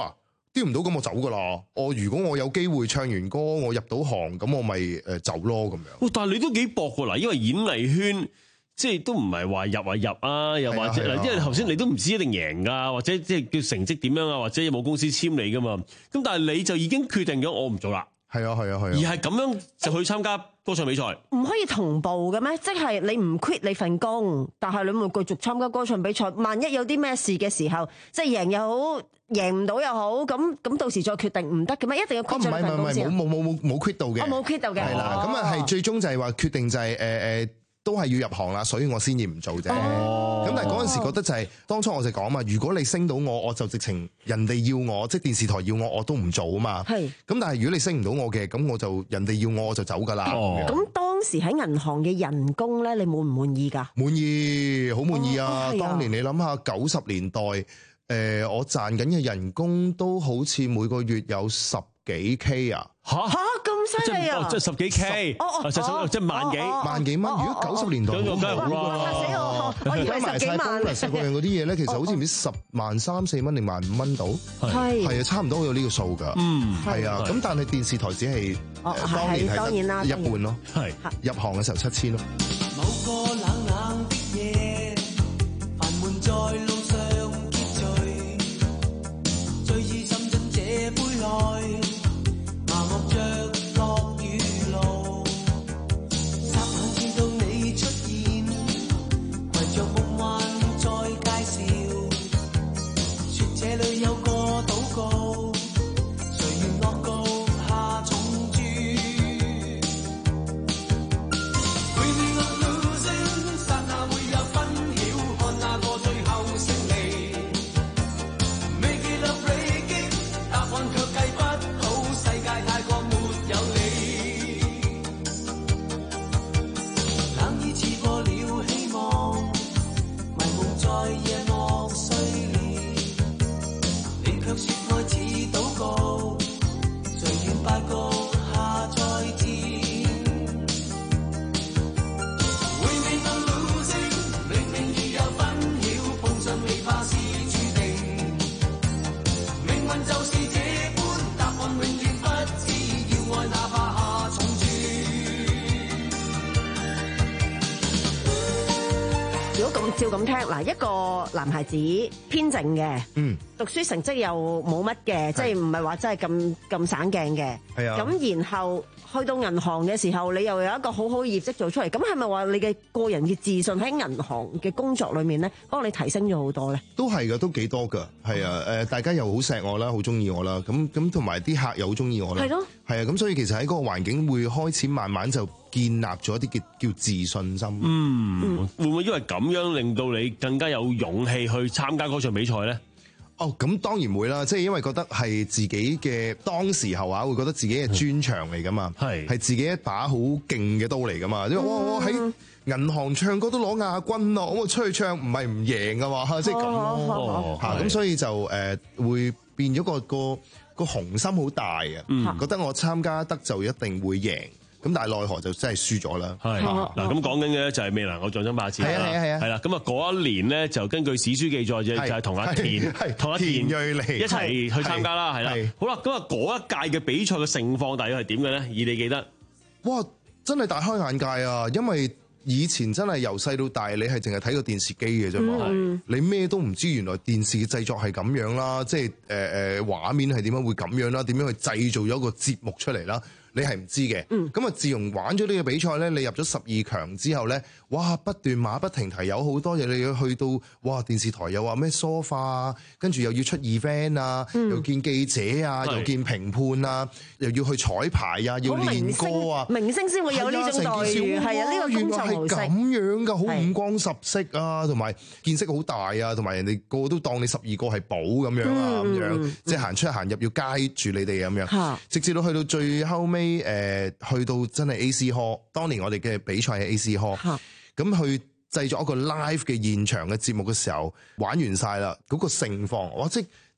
丟唔到咁我走噶啦。我如果我有機會唱完歌，我入到行，咁我咪誒走咯咁樣。 哦，但係你都幾搏㗎嗱，因為演藝圈即係都唔係話入啊入啊，又或者嗱，因為頭先你都唔知一定贏㗎，或者即係叫成績點樣啊，或者有冇公司簽你㗎嘛。咁但係你就已經決定咗我唔做啦。 係啊係啊係啊。 而係咁樣就去參加歌唱比賽， 唔可以同步嘅咩？即係你唔 quit 你份工，但係你咪繼續參加歌唱比賽。萬一有啲咩事嘅時候，即係贏又好，贏唔到又好，咁咁到時再決定唔得嘅咩？一定要 quit 咗份工先。 唔係唔係唔係，冇冇冇冇 quit 到嘅。 我冇 quit 到嘅。 係啦，咁啊係最終就係話決定就係誒誒。都係要入行啦，所以我先至唔做啫。咁、哦、但係嗰陣時覺得就係、是、當初我就講嘛，如果你升到我，我就直情人哋要我，即係電視台要我，我都唔做啊嘛。係。咁但係如果你升唔到我嘅，咁我就人哋要我，我就走㗎啦。哦。咁當時喺銀行嘅人工咧，你滿唔滿意㗎？ 滿意，好滿意啊！ 哦、啊當年你諗下九十年代，誒、呃、我賺緊嘅人工都好似每個月有十幾 K 啊！ 嚇嚇咁犀利啊！ 即係十幾 K， 哦哦， 即係即係萬幾萬幾蚊。如果九十年代， 咁就梗係好啦。 嚇死我！我以為十幾萬。 十個樣嗰啲嘢咧，其實好似唔知十萬三四蚊定萬五蚊到。係係啊，差唔多有呢個數㗎。嗯，係啊。咁但係電視台只係當年係一半咯。係入行嘅時候七千咯。 某個冷冷的夜，煩悶在路上結聚，醉意滲進這杯內。麻木着落雨路，霎眼見到你出現，攜着夢幻再介紹，說這裏有個禱告，誰願樂高下重注。Winning or losing，剎那會有分曉，看那個最後勝利。Make it or break it，答案卻計不。太過沒有你，冷意刺破了希望，迷夢在夜幕碎裂，你卻說愛似禱告，誰願拜告下再見。Winning or losing，明明已有分曉，碰上未怕是注定，命運就是這般，答案永遠。哪怕下重注。如果咁照咁聽，嗱，一個男孩子偏靜嘅，嗯，讀書成績又冇乜嘅，即係唔係話真係咁咁省鏡嘅，係啊。咁然後去到銀行嘅時候，你又有一個好好嘅業績做出嚟，咁係咪話你嘅個人嘅自信喺銀行嘅工作裏面咧，幫你提升咗好多咧？都係噶，都幾多噶，係啊。誒，大家又好錫我啦，好中意我啦，咁咁同埋啲客又好中意我啦，係咯。係啊，咁所以其實喺嗰個環境會開始慢慢就建立咗一啲叫叫自信心。 嗯，會唔會因為咁樣令到你更加有勇氣去參加嗰場比賽咧？ 哦，咁當然會啦，即係因為覺得係自己嘅當時候啊，會覺得自己嘅專長嚟噶嘛，係係自己一把好勁嘅刀嚟噶嘛。因為我我喺銀行唱歌都攞亞軍咯，咁我出去唱唔係唔贏噶嘛，即係咁咯嚇。咁所以就誒、呃、會變咗個個個雄心好大啊，嗯、覺得我參加得就一定會贏。咁但係奈何就真係輸咗啦。 係嗱，咁講緊嘅咧就係未能夠晉身八強啦。係啊係啊係啊。係啦，咁啊嗰一年咧就根據史書記載，就就係同阿田同阿田瑞妮一齊去參加啦。係啦。好啦，咁啊嗰一屆嘅比賽嘅盛況大約係點嘅咧？以你記得？ 哇！真係大開眼界啊！因為以前真係由細到大，你係淨係睇個電視機嘅啫嘛。嗯、你咩都唔知，原來電視嘅製作係咁樣啦，即係誒誒畫面係點樣會咁樣啦，點樣去製造咗一個節目出嚟啦。你係唔知嘅，咁啊、嗯、自從玩咗呢個比賽咧，你入咗十二強之後咧，哇不斷馬不停蹄，有好多嘢你要去到，哇電視台又話咩梳化啊，跟住又要出 event 啊，嗯、又見記者啊，是又見評判啊，又要去彩排啊，要練歌啊， 明星先會有呢種待遇，係啊，呢、呢個工作模式係咁樣㗎，好五光十色啊，同埋見識好大啊，同埋人哋個個都當你十二個係寶咁樣啊，咁、嗯、樣即係行出行入要街住你哋咁樣，嗯、直至到去到最後尾。誒、呃，去到真係 A C Hall， 當年我哋嘅比賽係 A C Hall，咁去製作一個 live 嘅現場嘅節目嘅時候，玩完晒啦，嗰、那個盛況，哇！即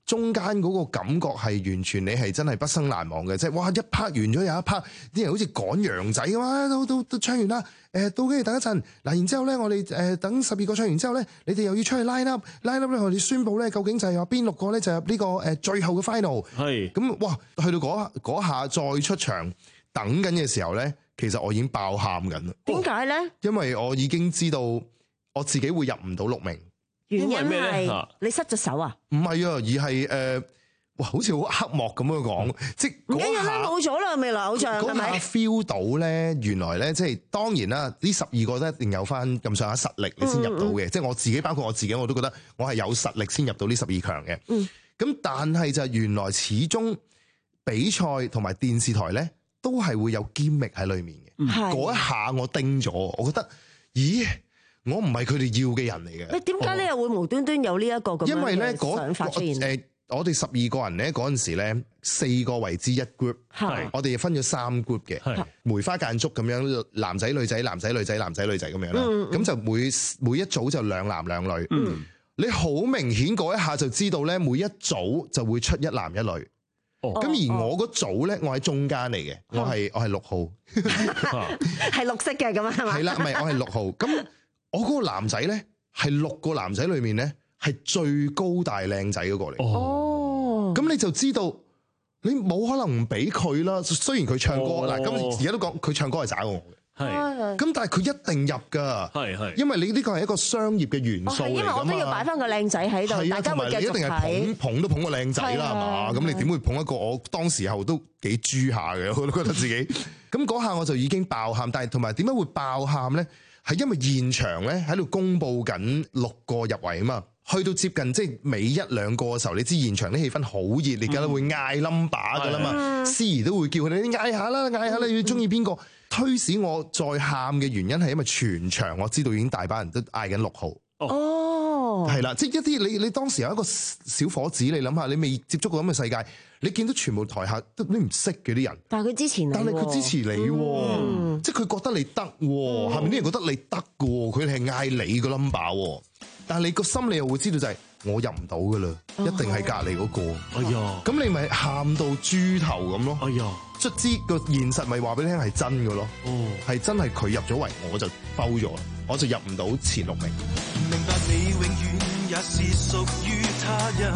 中間嗰個感覺係完全你係真係畢生難忘嘅，即係哇一 part 完咗有一 part，啲人好似趕羊仔咁啊，都都都唱完啦，誒到跟住等一陣，嗱然之後咧我哋誒等十二個唱完之後咧，你哋又要出去 line up，line up 咧我哋宣佈咧究竟就係話邊六個咧就入呢個誒最後嘅 final，係咁哇去到嗰嗰下再出場等緊嘅時候咧，其實我已經爆喊緊啦。點解咧？因為我已經知道我自己會入唔到六名。原因係你失咗手啊？唔係啊，而係誒、呃，哇，好似好黑幕咁樣講，即係唔緊要啦，冇咗啦，未來偶像係咪 feel 到咧？原來咧，即係當然啦，呢十二個都一定有翻咁上下實力，你先入到嘅。嗯嗯即係我自己，包括我自己，我都覺得我係有實力先入到呢十二強嘅。嗯，咁但係就原來始終比賽同埋電視台咧，都係會有堅力喺裏面嘅。嗰、嗯、一下我叮咗，我覺得，咦？我唔係佢哋要嘅人嚟嘅。你點解你又會無端端有呢一個咁樣嘅想法出現？誒，我哋十二個人咧嗰陣時咧，四個為之一 group，我哋分咗三 group 嘅，梅花間竹咁樣，男仔女仔，男仔女仔，男仔女仔咁樣啦。咁、嗯、就每每一組就兩男兩女。嗯、你好明顯嗰一下就知道咧，每一組就會出一男一女。咁、哦、而我嗰組咧，我喺中間嚟嘅，我係我係六號，係綠色嘅咁啊，係嘛？係啦，唔係我係六號咁。我嗰個男仔咧，係六個男仔裏面咧，係最高大靚仔嗰個嚟。哦，咁你就知道你冇可能唔俾佢啦。雖然佢唱歌嗱，咁而家都講佢唱歌係渣過我嘅，係。咁但係佢一定入㗎，係係。因為你呢個係一個商業嘅元素嚟㗎嘛。因為我都要擺翻個靚仔喺度，大家會繼續睇。一定係捧捧都捧個靚仔啦，係嘛？咁你點會捧一個我當時候都幾豬下嘅？我都覺得自己。咁嗰下我就已經爆喊，但係同埋點解會爆喊咧？係因為現場咧喺度公佈緊六個入圍啊嘛，去到接近即係尾一兩個嘅時候，你知現場啲氣氛好熱烈㗎啦，會嗌 number 㗎啦嘛，司儀都會叫佢哋嗌下啦，嗌下啦，你中意邊個？推使我再喊嘅原因係因為全場我知道已經大班人都嗌緊六號。哦，係啦，即係一啲你你當時有一個小伙子，你諗下，你未接觸過咁嘅世界，你見到全部台下都你唔識嘅啲人，但係佢支持你，但係佢支持你，嗯、即係佢覺得你得，下面啲人覺得你得嘅，佢哋係嗌你個 number， 但係你個心你又會知道就係、是、我入唔到噶啦，一定係隔離嗰個。哎呀，咁你咪喊到豬頭咁咯。哎呀，卒之個現實咪話俾你聽係真嘅咯。哦，係真係佢入咗圍，我就包咗，我就入唔到前六名。明白你永遠也是屬於他人，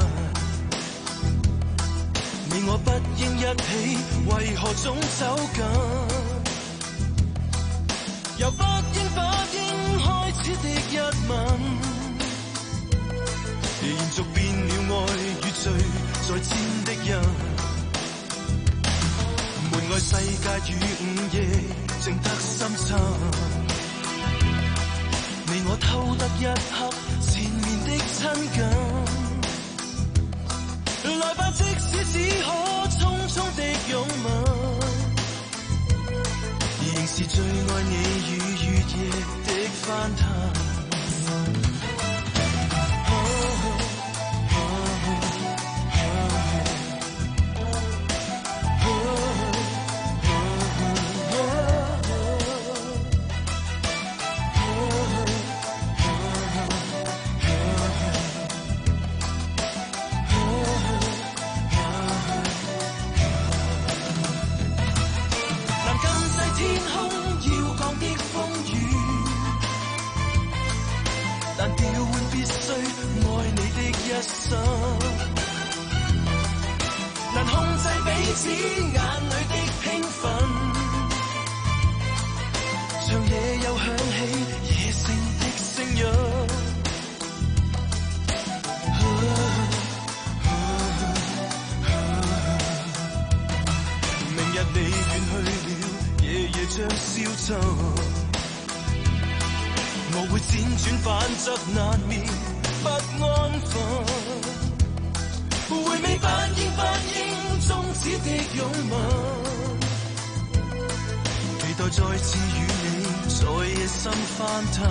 你我不應一起，為何總走近？由不應不應開始的一吻，延續變了愛與罪在戰的人，門外世界與午夜靜得深沉，你我偷得一刻纏綿的親近，來吧，即使只可匆匆的擁吻，仍是最愛你與月夜的翻騰。難控制彼此眼裏的興奮，長夜又響起野性的聲音，啊啊啊、明日你遠去了，夜夜將消沉，我會輾轉反側難眠不安分，回味不應不應終止的擁吻，期待再次與你在夜深翻騰，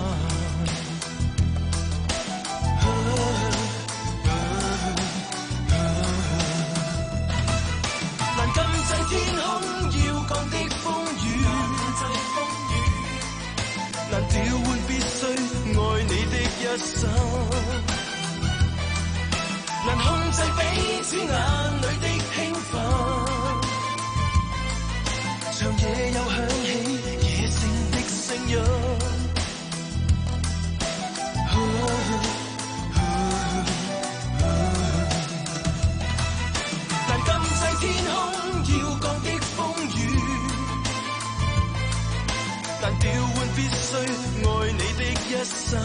啊啊啊、難禁制天空要降的風雨，難調換必須愛你的一生，難控制彼此眼裏的興奮，長夜又響起野性的聲音。難禁制天空要降的風雨，但調換必須愛你的一生。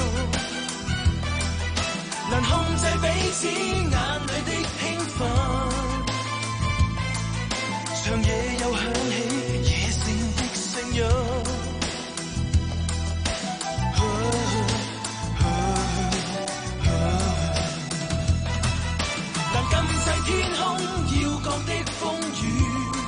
難控制彼此眼裏的興奮，長夜又響起野性的聲音。難禁制天空要降的風雨，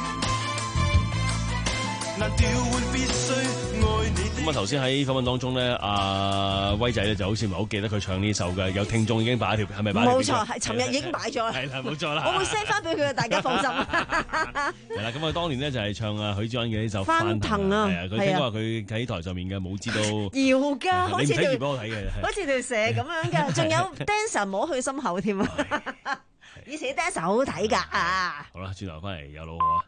難調換必須愛你的。 咁啊，頭先喺訪問當中咧，阿威仔咧就好似唔係好記得佢唱呢首嘅，有聽眾已經擺一條，係咪擺？ 冇錯，係尋日已經擺咗啦。 係啦，冇錯啦。 我會 send 翻俾佢嘅，大家放心。 係啦，咁啊，當年咧就係唱啊許志安嘅呢首《 翻騰》啊， 係啊，佢聽講話佢喺台上面嘅舞姿都搖㗎，好似條俾我睇嘅， 好似條蛇咁樣㗎，仲有 dancer 摸佢心口添啊！以前啲 dancer 好好睇㗎啊！ 好啦，轉頭翻嚟有老好啊！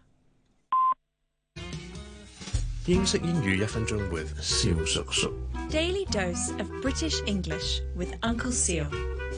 英式英語一分鐘 with 蕭叔叔。 Daily dose of British English with Uncle Seal。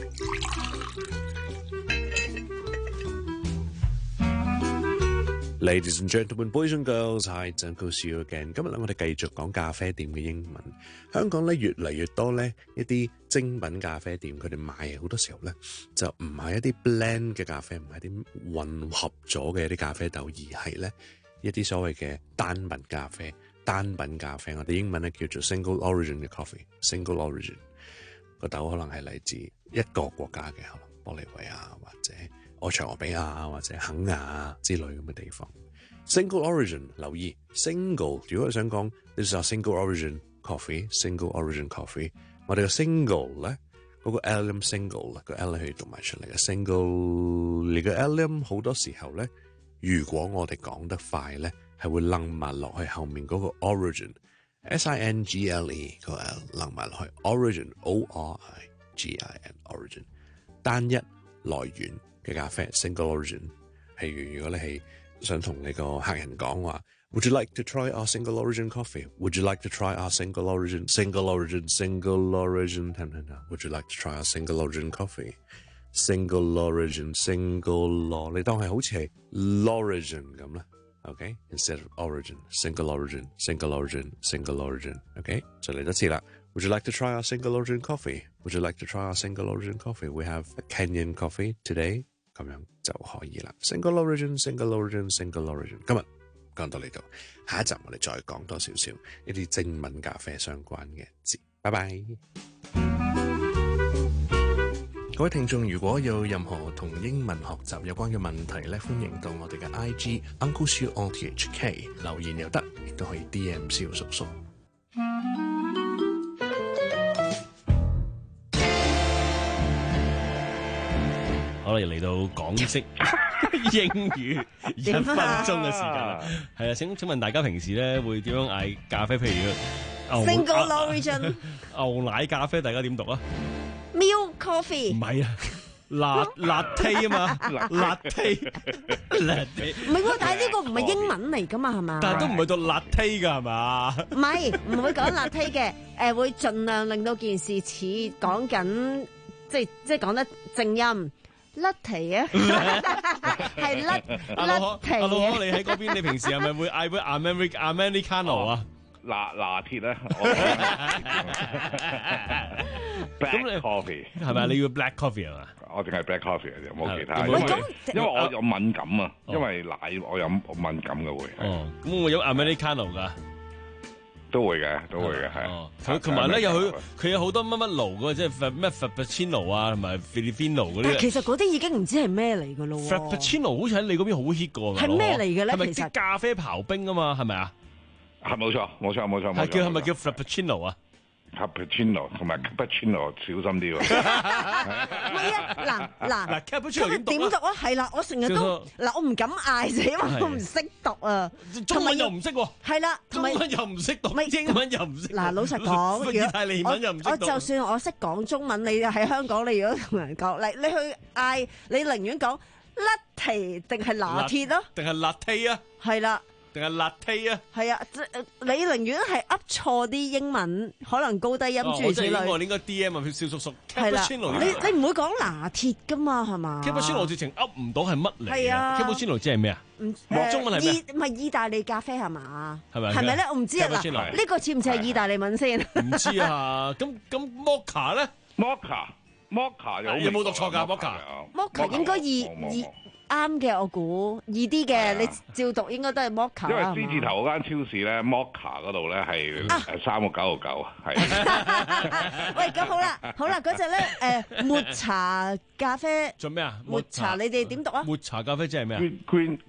Ladies and gentlemen, boys and girls, hi, it's Uncle Seal again。今日咧，我哋繼續講咖啡店嘅英文。香港咧越嚟越多咧一啲精品咖啡店，佢哋賣好多時候咧就唔係一啲 blend 嘅咖啡，唔係啲混合咗嘅一啲咖啡豆，而係咧一啲所謂嘅單品咖啡。單品咖啡，我哋英文咧叫做 single origin 嘅 coffee。single origin 個豆可能係嚟自一個國家嘅，可能玻利維亞或者埃塞俄比亞或者肯亞之類咁嘅地方。single origin 留意 single， 如果你想講 this is a single origin coffee，single origin coffee， 我哋嘅 single 咧嗰個 L 音 single 啦，個 L 可以讀埋出嚟嘅 single， 你嘅 L 音好多時候咧，如果我哋講得快咧，係會楞埋落去後面嗰個 origin，S I N G L E 個 L 楞埋落去 origin，O R I G I N origin， 單一來源嘅咖啡 single origin。譬如如果你係想同你個客人講話 ，Would you like to try our single origin coffee? Would you like to try our single origin, single origin, single origin? 聽唔聽到 ？Would you like to try our single origin coffee? Single origin, single law， 你當係好似係 l'origin 咁啦。Okay, instead of origin, single origin, single origin, single origin. Okay, 就嚟多次啦。Would you like to try our single origin coffee? Would you like to try our single origin coffee? We have a Kenyan coffee today. 咁樣就可以啦。Single origin, single origin, single origin。今日講到呢度，下一集我哋再講多少少一啲精品咖啡相關嘅字。拜拜。各位聽眾，如果有任何同英文學習有關嘅問題咧，歡迎到我哋嘅 I G Uncle Siu O T H K 留言又得，亦都可以 D M 蕭叔叔。 好啦，嚟到港式英語一分鐘嘅時間啦。係啊，請請問大家平時咧會點樣嗌咖啡？譬如 single origin 牛奶咖啡，大家點讀啊？ Milk coffee 唔係啊，辣辣 T 啊嘛，辣 T 辣 T 唔係喎，但係呢個唔係英文嚟噶嘛，係嘛？ 但係都唔係讀辣 T 噶係嘛？ 唔係，唔會講辣 T 嘅，誒會盡量令到件事似講緊，即係即係講得正音。甩皮啊，係甩甩皮啊！ 阿老哥，你喺嗰邊，你平時係咪會嗌杯 Americ Americano 啊？ 拿拿鐵咧，black coffee 係咪？你要 black coffee 係嘛？ 我淨係 black coffee 嘅啫，冇其他。 因為因為我有敏感啊，因為奶我有敏感嘅會。 哦，咁會唔會有 Americano 㗎？ 都會嘅，都會嘅，係。 佢同埋咧，有佢佢有好多乜乜爐嘅，即係咩 Frappuccino 啊，同埋 Filipino 嗰啲。 但其實嗰啲已經唔知係咩嚟㗎咯。 Frappuccino 好似喺你嗰邊好 hit 㗎喎。 係咩嚟嘅咧？ 係咪啲咖啡刨冰啊嘛？係咪啊？ 係冇錯，冇錯，冇錯，冇錯。 係叫係咪叫 Frappuccino 啊？ cappuccino 同埋 cappuccino 小心啲喎。 唔係啊，嗱嗱嗱 cappuccino 點讀啊？係啦，我成日都嗱，我唔敢嗌就因為我唔識讀啊。 中文又唔識喎。 係啦， 中文又唔識讀，英文又唔識。 嗱，老實講， 意大利文又唔識讀。 我就算我識講中文，你喺香港，你如果同人講，你你去嗌，你寧願講 latte 定係拿鐵咯？ 定係 latte 啊？ 係啦。 定係 latte 啊？ 係啊，即你寧願係噏錯啲英文，可能高低音諸如此類。 我應該 D M 啊，蕭叔叔。 係啦，你你唔會講拿鐵噶嘛，係嘛 ？cappuccino 直情噏唔到係乜嚟？ 係啊 ，cappuccino 即係咩啊？ 唔中文係咩？ 唔係意大利咖啡係嘛？ 係咪？ 係咪咧？我唔知啊。嗱，呢個似唔似係意大利文先？ 唔知啊。咁咁 mocha 咧 ？mocha mocha 有有冇讀錯㗎 mocha？mocha 應該易易。啱嘅，我估易啲嘅，你照讀應該都係 mocha。 因為 C 字頭嗰間超市咧 ，mocha 嗰度咧係誒三個九毫九，係。 喂，咁好啦，好啦，嗰隻咧誒抹茶咖啡。 做咩啊？ 抹茶你哋點讀啊？ 抹茶咖啡即係咩啊 ？Green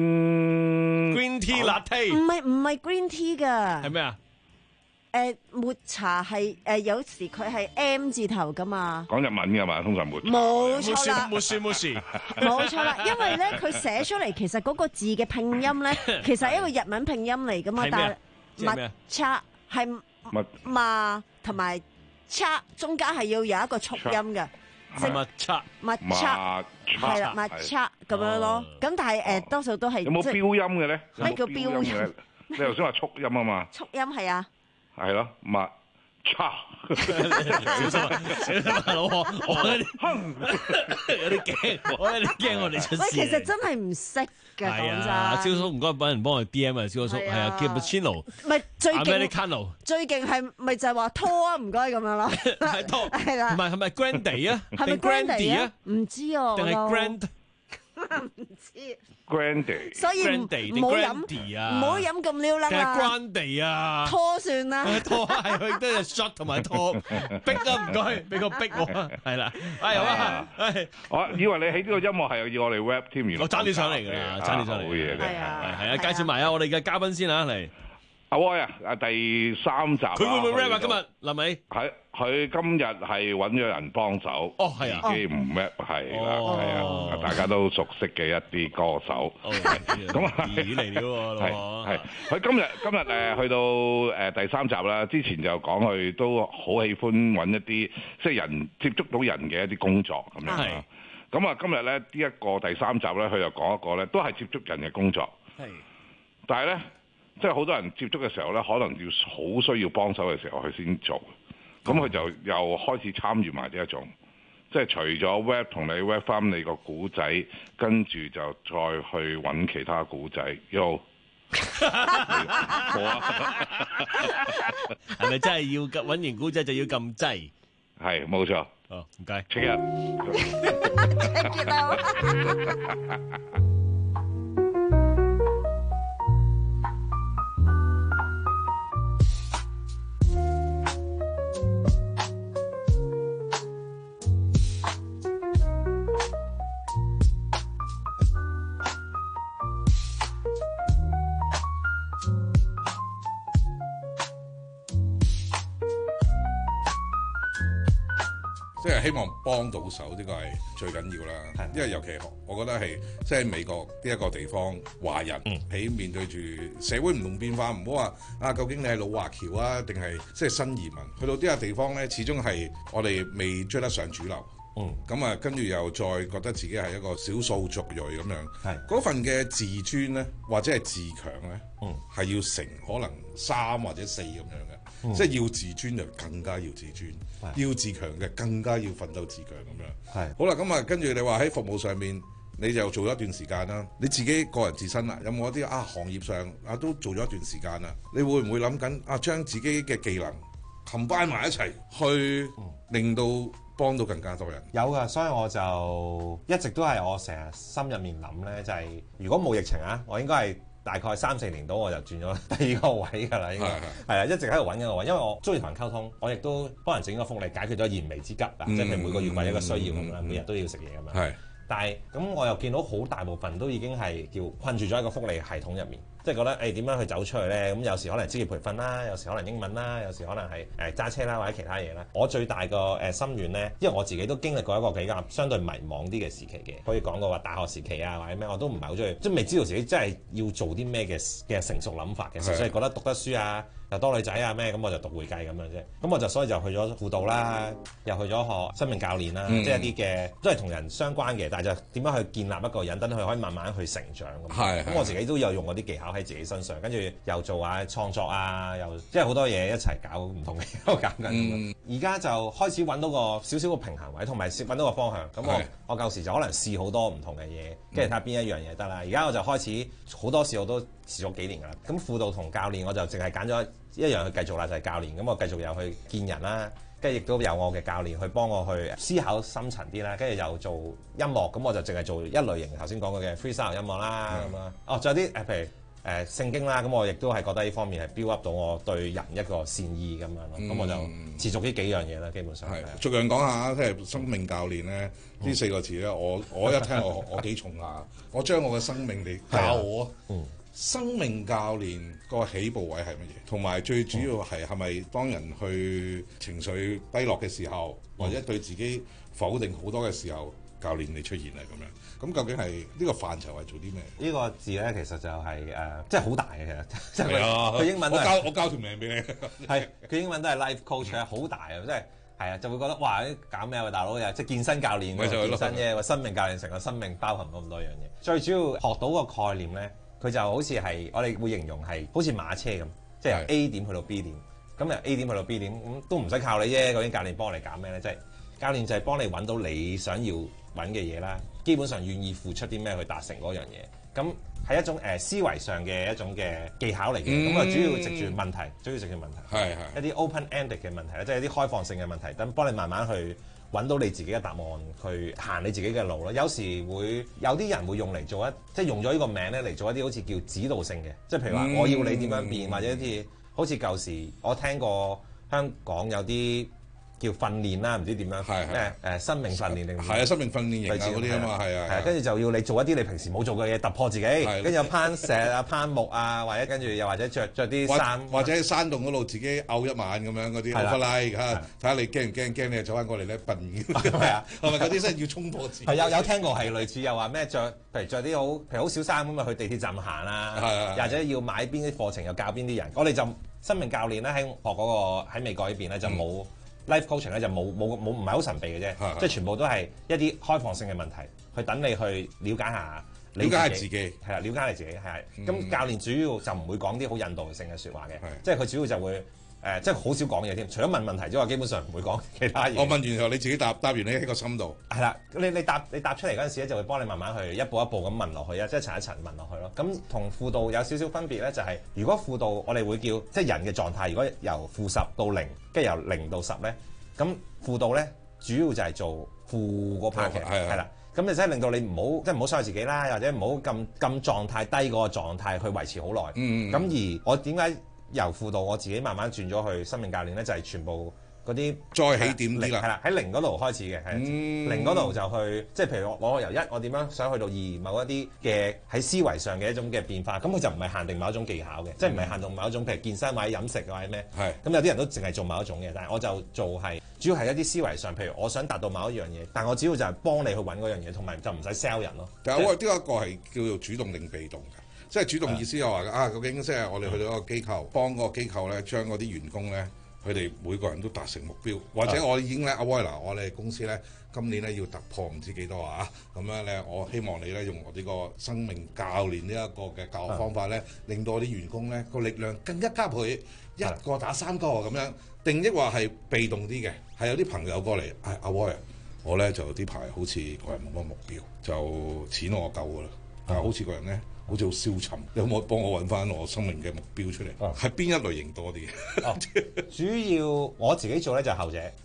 green green tea latte。 唔係唔係 green tea 㗎。 係咩啊？ 誒抹茶係誒有時佢係 M 字頭噶嘛， 講日文㗎嘛，通常抹茶。 冇錯啦， 冇事冇事， 冇錯啦，因為咧佢寫出嚟其實嗰個字嘅拼音咧，其實係一個日文拼音嚟噶嘛，但係抹茶係嘛同埋茶中間係要有一個促音嘅， 即係抹茶抹茶係啦，抹茶咁樣咯。咁但係誒多數都係有冇標音嘅咧？ 咩叫標音？ 你頭先話促音啊嘛？ 促音係啊。 係咯，抹茶。 小心啊！小心啊，老婆，我有啲驚，我有啲驚我哋出事。 喂，其實真係唔識㗎，講真。 蕭叔唔該，揾人幫我 D M 啊，蕭叔係啊 cappuccino。 唔係最勁 Americano 最勁係咪就係話拖啊？唔該咁樣咯。 係拖。 係啦。 唔係係咪 Grande 啊？ 係咪 Grande 啊？唔知啊。 定係 Grand？ 唔知。 Grande， 所以唔好飲，唔好飲咁撩啦。 Grande 啊， 拖算啦。 拖係佢都係 shot 同埋拖，逼啊唔該，俾個逼我，係啦，哎好啊， 我以為你喺呢個音樂係要我哋 rap 添，原來我爭啲上嚟㗎啦，爭啲上嚟， 好嘢係啊， 係啊，介紹埋啊，我哋嘅嘉賓先啊，嚟。 阿威啊，啊第三集， 佢會唔會 rap 啊？今日林美， 係佢今日係揾咗人幫手， 哦係啊， 自己唔 rap 係啦，係啊，大家都熟悉嘅一啲歌手，咁啊嚟嚟喎， 係係，佢今日今日誒去到誒第三集啦，之前就講佢都好喜歡揾一啲即係人接觸到人嘅一啲工作咁樣啦，咁啊今日咧呢一個第三集咧，佢又講一個咧都係接觸人嘅工作，係，但係咧。即係好多人接觸嘅時候咧，可能要好需要幫手嘅時候，佢先做。咁佢就又開始參與埋呢一種，即係除咗 rap 同你 rap 翻你個古仔，跟住就再去揾其他古仔。Yo，好啊， 係咪真係要揾完古仔就要撳掣？ 係冇錯。 哦，唔該。 請日。 即係希望幫到手，呢個係最緊要啦。因為尤其我覺得係即係美國呢一個地方，華人喺面對住社會唔同變化，唔好話啊，究竟你係老華僑啊，定係即係新移民？去到呢個地方咧，始終係我哋未追得上主流。咁啊、嗯，跟住又再覺得自己係一個少數族裔咁樣。係嗰份嘅自尊咧，或者係自強咧，係、嗯、要成可能三或者四咁樣嘅。嗯、即係要自尊就更加要自尊，要自強嘅更加要奮鬥自強咁樣。係好啦，咁啊跟住你話喺服務上面，你就做咗一段時間啦。你自己個人自身啊，有冇一啲啊行業上啊都做咗一段時間啦？你會唔會諗緊啊將自己嘅技能combine埋一齊，去令到幫到更加多人？ 有㗎，所以我就一直都係我成日心入面諗咧，就係、是、如果冇疫情啊，我應該係。大概三四年到我就轉咗第二個位㗎啦，應該係啊，一直喺度揾緊個位，因為我中意同人溝通，我亦都幫人整個福利，解決咗燃眉之急啊，即係、嗯、每個月為一個需要咁啦，嗯、每日都要食嘢咁樣。係，但係咁我又見到好大部分都已經係叫困住咗喺個福利系統入面， 即係覺得誒點樣去走出去咧？咁有時可能職業培訓啦，有時可能英文啦，有時可能係誒揸車啦或者其他嘢啦。我最大個誒心願咧，因為我自己都經歷過一個比較相對迷茫啲嘅時期嘅，可以講過話大學時期啊或者咩，我都唔係好中意，即係未知道自己真係要做啲咩嘅嘅成熟諗法嘅，純粹係覺得讀得書啊。又多女仔啊咩咁我就讀會計咁樣啫，咁我就所以就去咗輔導啦，又去咗學生命教練啦，嗯、即係一啲嘅都係同人相關嘅，但係就點樣去建立一個人，等佢可以慢慢去成長咁。係，咁我自己都有用嗰啲技巧喺自己身上，跟住又做下創作啊，又即係好多嘢一齊搞唔同嘅都搞緊。而家、嗯、就開始揾到個少少個平衡位，同埋揾到個方向。咁我我舊時就可能試好多唔同嘅嘢，跟住睇下邊一樣嘢得啦。而家我就開始好多事我都試咗幾年㗎啦。咁輔導同教練我就淨係揀咗一樣去繼續啦，就係、是、教練。咁我繼續又去見人啦，跟住亦都有我嘅教練去幫我去思考深層啲啦，跟住又做音樂。咁我就淨係做一類型頭先講過嘅 freestyle 音樂啦咁啊。哦，仲有啲誒，譬如誒、呃、聖經啦。咁我亦都係覺得呢方面係 build up 到我對人一個善意咁樣咯。咁、嗯、我就持續呢幾樣嘢啦，基本上係。 逐樣講下，即係生命教練咧呢、嗯、四個字咧，我我一聽我我幾重下，我將我嘅生命嚟教我。嗯。生命教練個起步位係乜嘢？同埋最主要係係咪當人去情緒低落嘅時候，或者對自己否定好多嘅時候，教練你出現啊咁樣？咁究竟係呢、呢個範疇係做啲咩？ 呢個字咧其實就係、是、誒、呃，即係好大嘅其實。係啊， 佢英文都我交我交條命俾你。 係佢英文都係 life coach 啊，好大啊，即係係啊，就會覺得哇！搞咩啊，大佬又即係健身教練，健身啫，生命教練成個生命包含咗咁多樣嘢。最主要學到個概念咧。佢就好似係我哋會形容係好似馬車咁，即係由 A 點去到 B 點，咁由 A 點去到 B 點，咁都唔使靠你啫。究竟教練幫你搞咩咧？即係教練就係幫你揾到你想要揾嘅嘢啦，基本上願意付出啲咩去達成嗰樣嘢。咁係一種誒、呃、思維上嘅一種嘅技巧嚟嘅。咁啊、嗯、主要藉住問題，主要藉住問題，係係一啲 open-ended 嘅問題咧，即係一啲開放性嘅問題，等幫你慢慢去揾到你自己嘅答案，去行你自己嘅路咯。有時會有啲人會用嚟做一，即係用咗呢個名咧嚟做一啲好似叫指導性嘅，即係譬如話我要你點樣變，嗯、或者一啲好似舊時我聽過香港有啲叫訓練啦，唔知點樣，咩誒生命訓練定係啊，生命訓練營嗰啲啊嘛，係啊， 係啊，跟住就要你做一啲你平時冇做嘅嘢，突破自己，跟住有攀石啊、攀木啊，或者跟住又或者着着啲衫， 或者喺山洞嗰度自己嘔一晚咁樣嗰啲，好拉嚇，睇下你驚唔驚？驚你走翻過嚟咧笨，係啊，係咪嗰啲真係要衝破自己？ 係有有聽過係類似又話咩着，譬如着啲好譬如好少衫咁啊，去地鐵站行啊，或者要買邊啲課程又教邊啲人。我哋就生命教練咧喺學嗰個喺美國呢邊咧就冇。Life coaching 咧就冇冇冇唔係好神秘嘅啫，的即係全部都係一啲開放性嘅問題，去等你去了解下你自己，了解自己係啦，了解你自己係。咁、嗯、教練主要就唔會講啲好引導性嘅説話嘅，的即係佢主要就會誒、呃，即係好少講嘢添。除咗問問題之外，基本上唔會講其他嘢。 我問完之後，你自己答，答完你喺個心度。 係啦，你你答你答出嚟嗰陣時咧，就會幫你慢慢去一步一步咁問落去啊，即係一層一層問落去咯。咁同輔導有少少分別咧，就係、是、如果輔導我哋會叫即係人嘅狀態，如果由負十到零，跟住由零到十咧。咁輔導咧，主要就係做負嗰 part 嘅，係啦。咁你即係令到你唔好，即係唔好傷害自己啦，或者唔好咁咁狀態低嗰個狀態去維持好耐。嗯咁、嗯、而我點解由輔導我自己慢慢轉咗去生命教練咧？就係、是、全部嗰啲再起點啲啦， 係啦，喺零嗰度開始嘅，係、嗯、零嗰度就去，即係譬如我我由一我點樣想去到二，某一啲嘅喺思維上嘅一種嘅變化，咁佢就唔係限定某一種技巧嘅，嗯、即係唔係限定某一種，譬如健身或者飲食或者咩。係是。咁有啲人都淨係做某一種嘅，但係我就做係主要係一啲思維上，譬如我想達到某一樣嘢，但我主要就係幫你去揾嗰樣嘢，同埋就唔使 sell 人咯。 但係我呢一個係叫做主動定被動嘅，即係主動意思就話啊，究竟即係我哋去到一個機構，幫嗰個機構咧，將嗰啲員工咧。佢哋每個人都達成目標，或者我已經咧，阿威嗱，我哋公司咧今年咧要突破唔知幾多啊，咁樣咧，我希望你咧用我呢個生命教練呢一個嘅教學方法咧，令到我啲員工咧個力量更加加倍，一個打三個咁樣，定抑或係被動啲嘅，係有啲朋友過嚟，唉、哎，阿威，我咧就呢排好似個人冇乜目標，就錢我夠噶啦，但係好似個人咧。好似好消沉，有冇幫我揾翻我生命嘅目標出嚟？係邊、啊、一類型多啲？ 哦、主要我自己做咧就係後者，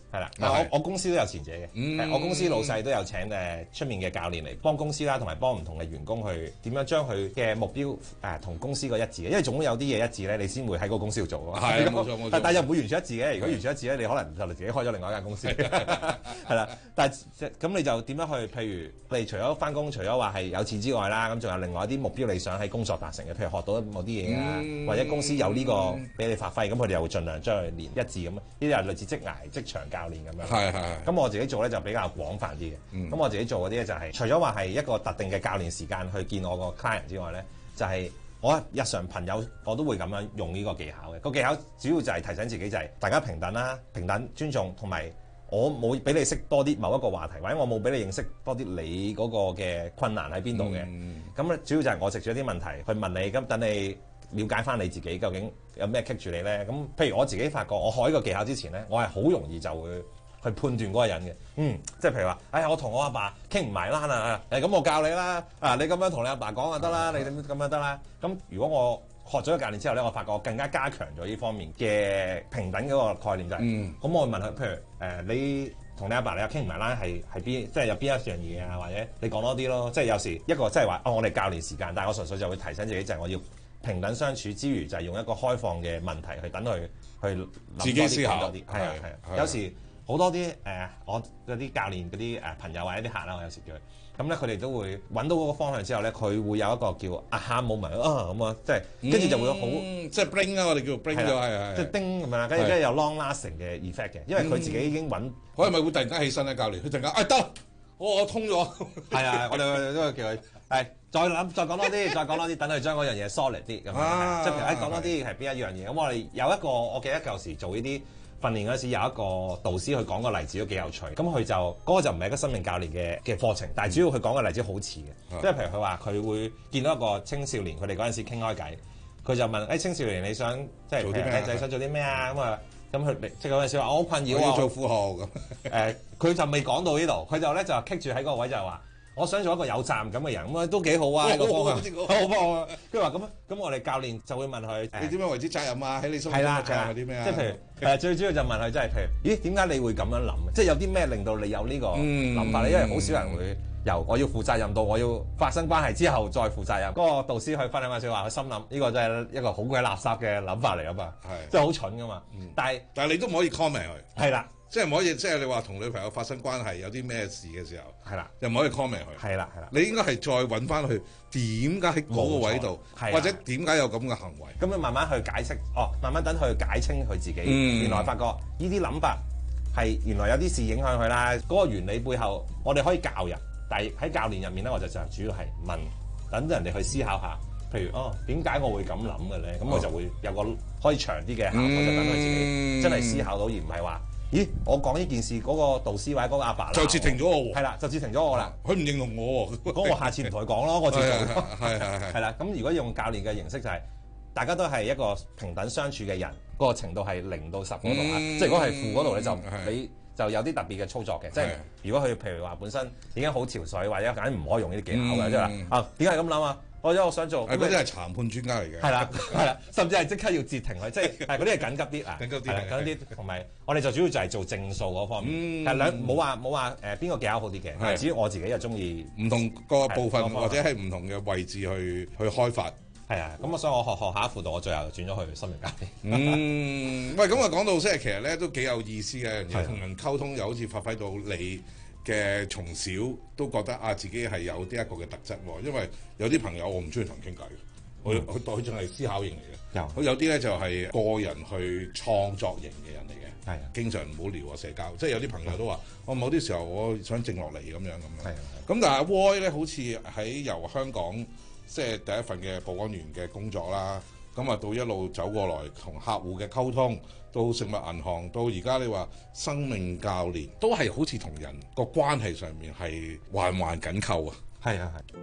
係啦，我我公司都有前者嘅，嗯、我公司老細都有請誒出面嘅教練嚟幫公司啦，同埋幫唔同嘅員工去點樣將佢嘅目標誒同公司個一致嘅，因為總有啲嘢一致咧，你先會喺個公司度做啊。係冇錯冇錯，但係又唔會完全一致嘅。如果完全一致咧，你可能就自己開咗另外一間公司。係啦，但係咁你就點樣去？譬如你除咗翻工，除咗話係有錢之外啦，咁仲有另外一啲目標你想喺工作達成嘅，譬如學到某啲嘢啊，嗯、或者公司有呢個俾你發揮，咁佢哋又會盡量將佢連一致咁。呢啲係類似職涯職場教練咁樣。係係係。咁我自己做咧就比較廣泛啲嘅。咁、嗯、我自己做嗰啲咧就係、是、除咗話係一個特定嘅教練時間去見我個 client 之外咧，就係、是、我日常朋友我都會咁樣用呢個技巧嘅。個技巧主要就係提醒自己就係大家平等啦、平等尊重，同埋我冇俾你識多啲某一個話題，或者我冇俾你認識多啲你嗰個嘅困難喺邊度嘅。咁咧、嗯、主要就係我藉住一啲問題去問你，咁等你了解翻你自己究竟有咩棘住你咧。咁譬如我自己發覺，我學呢個技巧之前咧，我係好容易就會去判斷嗰個人嘅。嗯，即係譬如話，哎呀，我同我阿爸傾唔埋欄啊，誒咁我教你啦，啊你咁樣同你阿爸講就得啦，你點咁樣得啦。咁如果我學咗個教練之後咧，我發覺我更加加強咗呢方面嘅平等嗰個概念就係、是，咁、嗯、我會問佢，譬如誒、呃、你同你阿爸，爸你又傾唔埋啦，係係邊即係有邊一樣嘢啊，或者你講多啲咯，即係有時一個即係話哦，我哋教練時間，但係我純粹就會提醒自己就係我要平等相處之餘，就係用一個開放嘅問題去等佢去諗自己思考多啲，係啊係啊，有時好多啲誒、呃、我嗰啲教練嗰啲誒朋友或者啲客啦，我有時叫佢。咁咧，佢哋都會揾到嗰個方向之後咧，佢會有一個叫 aha moment 啊咁啊，即係跟住就會好、嗯、即係 bring 啊，我哋叫 bring 咗係係，即係叮咁樣啦，跟住跟住有 long lasting 嘅 effect 嘅，因為佢自己已經揾， 佢係咪會突然間起身咧？教練，佢突然間哎得，我我通咗，係啊，我哋都會叫佢係再諗再講多啲，再講多啲，等佢將嗰樣嘢 solid 啲咁樣，即係譬如誒講多啲係邊一樣嘢。咁我哋有一個，我記得舊時做呢啲訓練嗰時有一個導師去講個例子都幾有趣，咁佢就嗰、嗰個就唔係一個生命教練嘅嘅課程，但係主要佢講個例子好似嘅，即係、嗯、譬如佢話佢會見到一個青少年，佢哋嗰陣時傾開偈，佢就問誒、欸、青少年你想即係誒仔想做啲咩啊？咁啊咁佢即係嗰陣時話我好困擾啊，我要做富豪咁，誒佢就未講到呢度，佢就咧就棘住喺嗰個位就係話。我想做一個有責任感嘅人，咁啊都幾好啊，個方向好棒啊！跟住話咁，咁我哋教練就會問佢： 你點樣為之責任啊？喺你心目中嘅責任係啲咩啊？ 即係譬如誒，最主要就問佢，即係譬如，咦？點解你會咁樣諗？即係有啲咩令到你有呢個諗法咧？因為好少人會由我要負責任到我要發生關係之後再負責任。嗰個導師去分享嗰陣時話，佢心諗呢個真係一個好鬼垃圾嘅諗法嚟啊嘛，即係好蠢噶嘛。但係但係你都唔可以 comment 佢。 係啦。 即係唔可以，即係你話同女朋友發生關係有啲咩事嘅時候，係啦，又唔可以 comment 佢。 係啦，係啦。 你應該係再揾翻佢點解喺嗰個位度，或者點解有咁嘅行為。 咁你慢慢去解釋，哦，慢慢等佢解清佢自己。嗯、原來發覺呢啲諗法係原來有啲事影響佢啦。嗰、嗰個原理背後，我哋可以教人，但係喺教練入面咧，我就就主要係問，等人哋去思考下。譬如哦，點解我會咁諗嘅咧？咁我就會有個可以長啲嘅效果，嗯、就等佢自己真係思考到，而唔係話。咦，我講呢件事嗰、那個導師或者嗰個阿爸，爸就截停咗我喎。係啦，就截停咗我啦。 佢唔認同我喎。 咁我下次唔同佢講咯，我自己做。 係係係。 係啦，咁如果用教練嘅形式就係、是，大家都係一個平等相處嘅人，嗰、那個程度係零到十嗰度啊。嗯、即係如果係負嗰度咧，就你就有啲特別嘅操作嘅。即係如果佢譬如話本身已經好潮水，或者梗係唔可以用呢啲技巧嘅，即係話啊點解咁諗啊？我因為我想做， 嗰啲係談判專家嚟嘅。 係啦，係啦，甚至係即刻要截停佢，即係係嗰啲係緊急啲啊， 緊急啲， 緊急啲。同埋我哋就主要就係做正數嗰方面，係兩冇話冇話誒邊個技巧好啲嘅，係只要我自己就中意唔同個部分或者係唔同嘅位置去去開發。 係啊，咁所以我學學下輔導，我最後轉咗去心靈教練。 嗯，喂，咁啊講到即係其實咧都幾有意思嘅，同人溝通又好似發揮到你嘅從小都覺得啊自己係有呢一個嘅特質喎，因為有啲朋友我唔中意同人傾偈嘅，佢佢代佢係思考型嚟嘅，佢有啲咧就係個人去創作型嘅人嚟嘅，係經常唔好聊啊社交，即係有啲朋友都話我某啲時候我想靜落嚟咁樣咁樣，咁但係 Roy 咧好似喺由香港即係第一份嘅保安員嘅工作啦，咁啊到一路走過來同客戶嘅溝通。到食物銀行，到而家你話生命教練，都係好似同人個關係上面係環環緊扣啊！ 係啊係。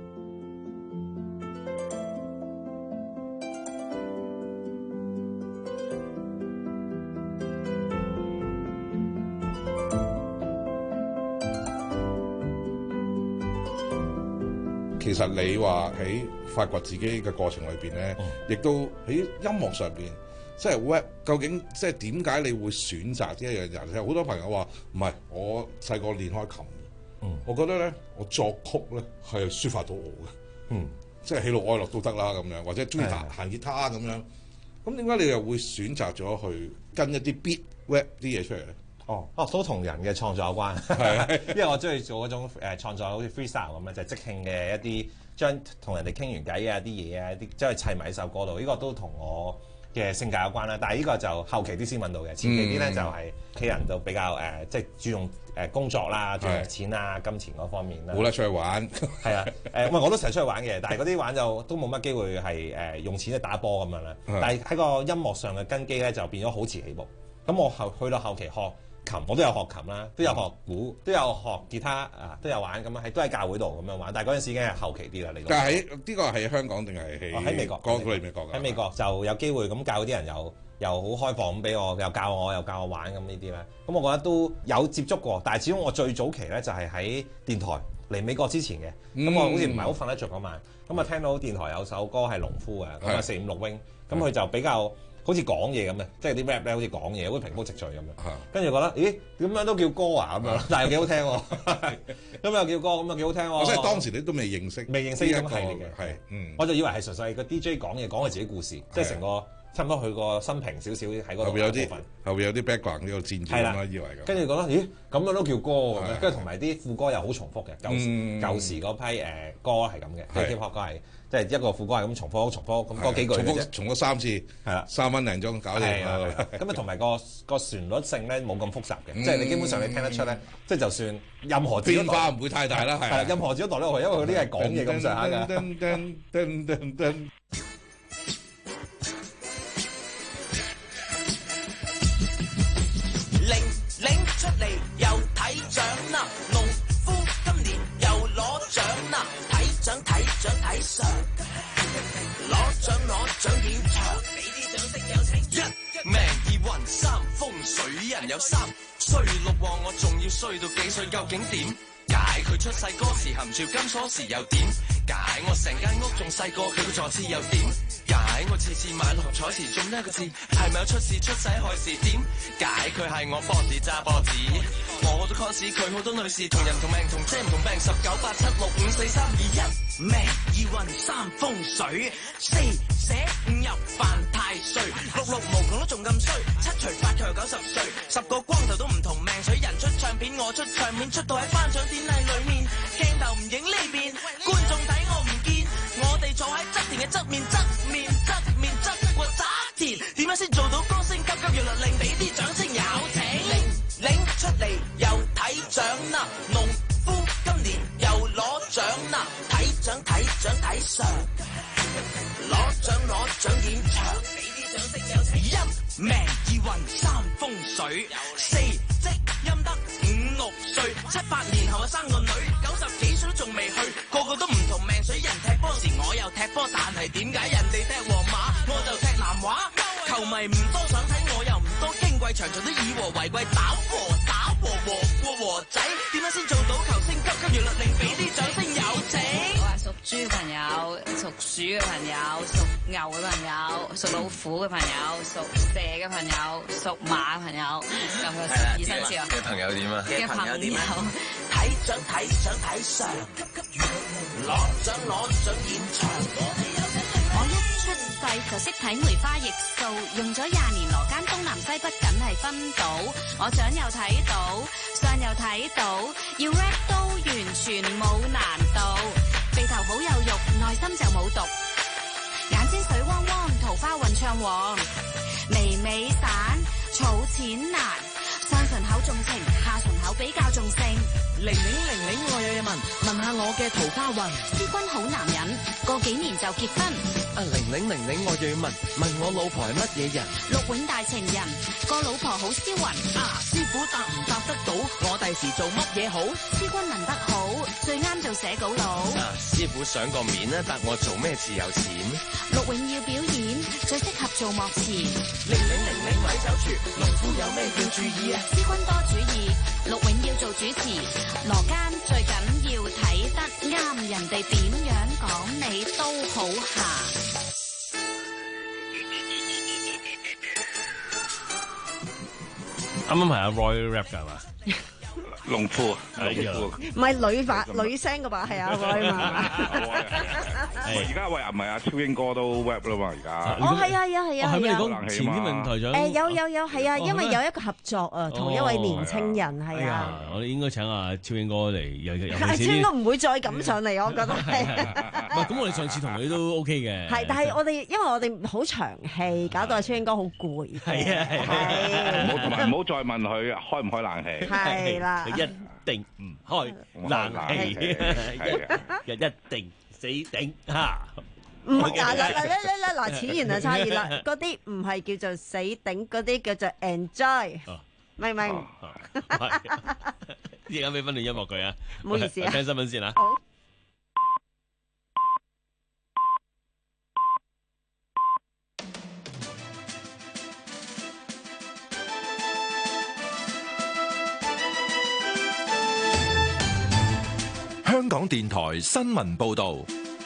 其實你話喺發掘自己嘅過程裏邊咧，亦、嗯、都喺音樂上邊。 即係 rap 究竟即係點解你會選擇呢一樣嘢？其實好多朋友話唔係，我細個練開琴，嗯，我覺得咧我作曲咧係抒發到我嘅，嗯，即係喜怒哀樂都得啦咁樣，或者中意彈彈吉他咁樣。咁點解你又會選擇咗去跟一啲 beat rap 啲嘢出嚟咧？ 哦，哦，都同人嘅創作有關，係因為我中意做嗰種誒創作，好似 freestyle 咁樣，就係、即興嘅一啲將同人哋傾完偈啊啲嘢啊，啲將佢砌埋喺首歌度。呢、呢個都同我嘅性格有關啦。但係呢個就後期啲先揾到嘅，前期啲咧就係屋企人就比較誒，即、呃、係、即係、注重誒工作啦、注重錢啊、金錢嗰方面啦。 冇得出去玩， 係啊，誒，唔係我都成日出去玩嘅，但係嗰啲玩就都冇乜機會係誒用錢去打波咁樣啦。但係喺個音樂上嘅根基咧就變咗好遲起步。咁我後去到後期學琴，我都有學琴啦，都有學鼓，都有學吉他啊，都有玩咁樣，係都喺教會度咁樣玩。但係嗰陣時已經係後期啲啦。你但係喺呢個係香港定係喺喺美國？ 過嚟美國㗎。 喺美國就有機會咁教啲人又又好開放咁俾我，又教我又教我玩咁呢啲咧。咁我覺得都有接觸過，但係始終我最早期咧就係喺電台嚟美國之前嘅。咁、嗯、我好似唔係好瞓得着嗰晚，咁啊聽到電台有首歌係農夫嘅，咁啊四五六 wing，咁佢就比較。好似講嘢咁嘅，即係啲 rap 咧，好似講嘢，好似平鋪直敍咁樣。跟住覺得，咦，咁樣都叫歌啊咁樣，但係又幾好聽喎。咁又叫歌，咁又幾好聽喎。 即係當時你都未認識， 未認識呢種系列嘅， 係，嗯， 我就以為係純粹個 D J 講嘢，講佢自己故事，即係成個差唔多佢個生平少少喺嗰度。 後邊有啲，後邊有啲 background 呢個戰爭啦，以為咁。 跟住覺得，咦，咁樣都叫歌咁，跟住同埋啲副歌又好重複嘅，舊時舊時嗰批誒歌係咁嘅，即係 hip hop 歌係。即係一個副歌係咁重複重複咁嗰幾句， 重複重複三次，係啦，三分零鐘搞掂。 咁啊，同埋個個旋律性咧冇咁複雜嘅，即係你基本上你聽得出咧，即係就算任何變化唔會太大啦，係啦，任何字都代落去，因為嗰啲係講嘢咁上下㗎。 零零出嚟又睇獎啦，農夫今年又攞獎啦。想睇獎睇相，攞獎攞獎現場，俾啲掌聲有請。一命二運三風水人有三，衰六旺我仲要衰到幾歲？究竟點解佢出世嗰時含住金鎖匙又點解我成間屋仲細過佢個坐廁又點解我次次買六合彩時中一個字係咪有出事出世害事？點解佢係我 boss 揸波子？我好多 cos 佢好多女士同人同命同姐唔同病，十九八七六五四三二一命二運三風水，四捨五入犯太歲，六六無窮都仲咁衰，七除八佢又九十歲，十個光頭都唔同命水，人出唱片我出唱片，出到喺頒獎典禮裏面，鏡頭唔影呢邊，觀眾睇我唔見，我哋坐喺側田嘅側面側面側面側過側田，點樣先做到歌星急急要律令俾啲掌聲有請，領領出嚟又睇獎啦，農夫今年又攞獎啦，睇獎睇獎睇相，攞獎攞獎現場，俾啲掌聲有請，一命二運三風水，四積陰德五六歲，七八年後我生個女，九十幾歲都仲未去，個個都唔同命水，人踢波時我又踢波，但係點解人哋踢皇馬我就踢南華？球迷唔多想睇我又唔多矜貴，場場都以和為貴，打和打和和過和仔，點樣先做到球星急急如律令俾啲掌聲有請？我係屬豬嘅朋友，屬鼠嘅朋友，屬牛嘅朋友，屬老虎嘅朋友，屬蛇嘅朋友，屬馬嘅朋友，咁嘅十二生肖嘅朋友點啊？嘅朋友點啊？睇獎睇獎睇相，急急如律令攞獎攞獎現場。我一出世就識睇梅花易數，用咗廿年羅間東南西北梗係分到，我掌又睇到，相又睇到，要 rap 都完全冇難度，鼻頭好有肉，內心就冇毒，眼睛水汪汪，桃花運暢旺，眉尾散，儲錢難，上唇口重情，下唇口比較重性。玲玲玲玲，我有嘢問，問下我嘅桃花運。師君好男人，過幾年就結婚。啊，玲玲玲玲，我又要問，問我老婆係乜嘢人？陸永大情人，個老婆好銷魂。啊，師傅答唔答得到？我第時做乜嘢好？師君問得好，最啱做寫稿佬。啊，師傅上個面咧，答我做咩字有錢？陸永要表演，最適合做幕前。玲玲玲玲咪走住，農夫有咩要注意啊？師君多主意，陸永要做主持。羅間最緊要睇得啱，人哋點樣講你都好行。 啱啱係阿 Roy rap 㗎係嘛？ 農夫， 係啊， 唔係女把女聲嘅吧？係啊，Roy 嘛。 而家喂唔係啊，超英哥都 rap 啦嘛，而家。 哦，係啊，係啊，係啊。 係咪你講前天問台長？ 誒有有有係啊，因為有一個合作啊，同一位年青人係啊。 我哋應該請阿超英哥嚟，尤尤超其是英哥唔會再咁上嚟，我覺得係。 唔係咁，我哋上次同佢都 OK 嘅。 係，但係我哋因為我哋好長氣，搞到阿超英哥好攰。係啊係。 唔好同埋唔好再問佢開唔開冷氣。 係啦。 一定唔開冷氣，一一定死頂嚇。 唔嗱嗱嗱嗱嗱嗱，此言就差異啦。嗰啲唔係叫做死頂，嗰啲叫做 enjoy，明唔明？ 而家俾分段音樂佢啊， 唔好意思啊， 聽新聞先啊。 香港電台新聞報道，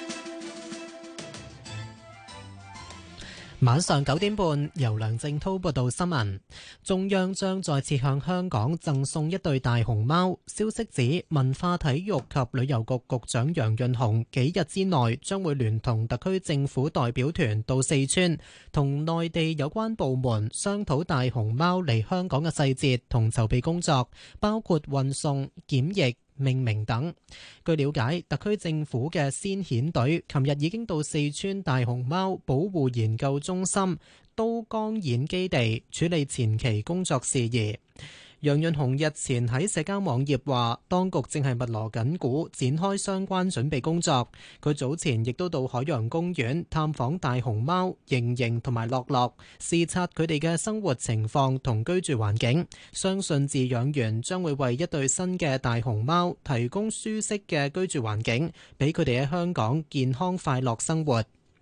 晚上九點半，由梁正滔報道新聞。中央將再次向香港贈送一對大熊貓。消息指，文化體育及旅遊局局長楊潤雄幾日之內將會聯同特區政府代表團到四川，同內地有關部門商討大熊貓嚟香港嘅細節同籌備工作，包括運送、檢疫、命名等。據了解，特區政府嘅先遣隊琴日已經到四川大熊貓保護研究中心都江堰基地處理前期工作事宜。楊潤雄日前喺社交網頁話，當局正係密鑼緊鼓展開相關準備工作。佢早前亦都到海洋公園探訪大熊貓盈盈同埋樂樂，視察佢哋嘅生活情況同居住環境。相信飼養員將會為一對新嘅大熊貓提供舒適嘅居住環境，俾佢哋喺香港健康快樂生活。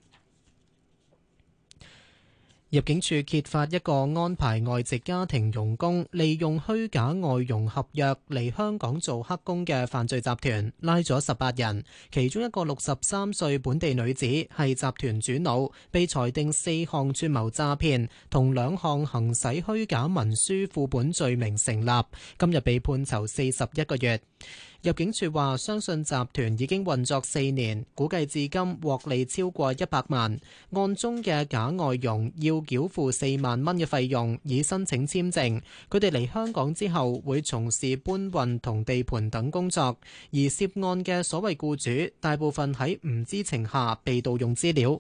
入境處揭發一個安排外籍家庭傭工利用虛假外傭合約嚟香港做黑工嘅犯罪集團，拉咗十八人，其中一個六十三歲本地女子係集團主腦，被裁定四項串謀詐騙同兩項行使虛假文書副本罪名成立，今日被判囚四十一個月。入境處話，相信集團已經運作四年，估計至今獲利超過一百萬。案中嘅假外傭要繳付四萬蚊嘅費用以申請簽證。佢哋嚟香港之後會從事搬運同地盤等工作，而涉案嘅所謂僱主大部分喺唔知情下被盜用資料。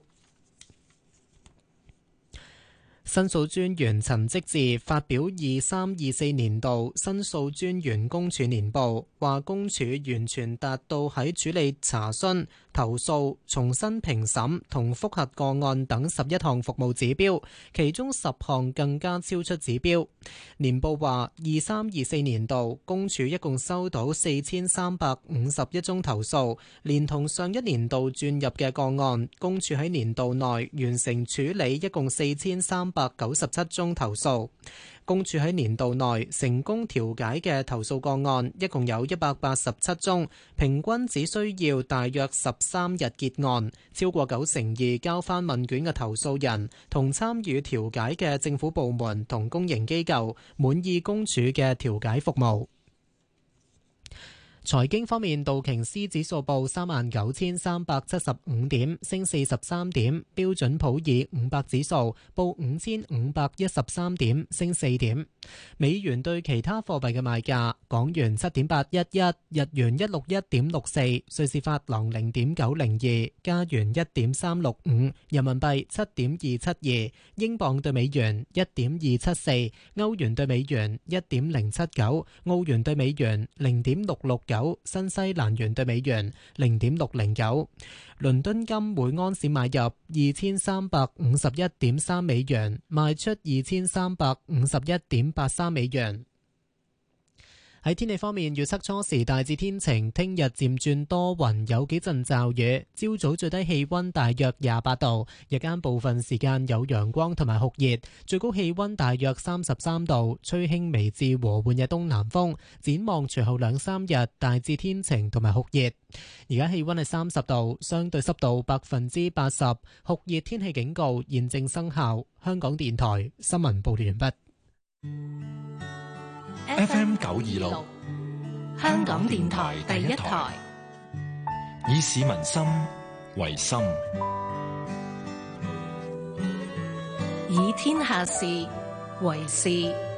申訴專員陳積志發表二三二四年度申訴專員公署年報，話公署完全達到喺處理查詢、投訴、重新評審同覆核個案等十一項服務指標，其中十項更加超出指標。年報話，二三二四年度公署一共收到四千三百五十一宗投訴，連同上一年度轉入嘅個案，公署喺年度內完成處理一共四千三百九十七宗投訴。公署喺年度內成功調解嘅投訴個案一共有一百八十七宗，平均只需要大約十三日結案。超過九成二交返問卷嘅投訴人同參與調解嘅政府部門同公營機構滿意公署嘅調解服務。財經方面，道瓊斯指數報三萬九千三百七十五點，升四十三點；標準普爾五百指數報五千五百一十三點，升四點。美元對其他貨幣嘅賣價：港元七點八一一，日元一六一點六四，瑞士法郎零點九零二，加元一點三六五，人民幣七點二七二，英鎊對美元一點二七四，歐元對美元一點零七九，澳元對美元零點六六九。新西蘭元對美元零點六零九，倫敦金每盎司買入二千三百五十一點三美元，賣出二千三百五十一點八三美元。喺天氣方面，預測初時大致天晴，聽日漸轉多雲，有幾陣驟雨。朝早最低氣溫大約廿八度，日間部分時間有陽光同埋酷熱，最高氣溫大約三十三度，吹輕微至和緩嘅東南風。展望隨後兩三日大致天晴同埋酷熱。而家氣溫係三十度，相對濕度百分之八十，酷熱天氣警告現正生效。香港電台新聞報道完畢。 F M 九二六，香港電台第一台，以市民心為心， 以天下事為事。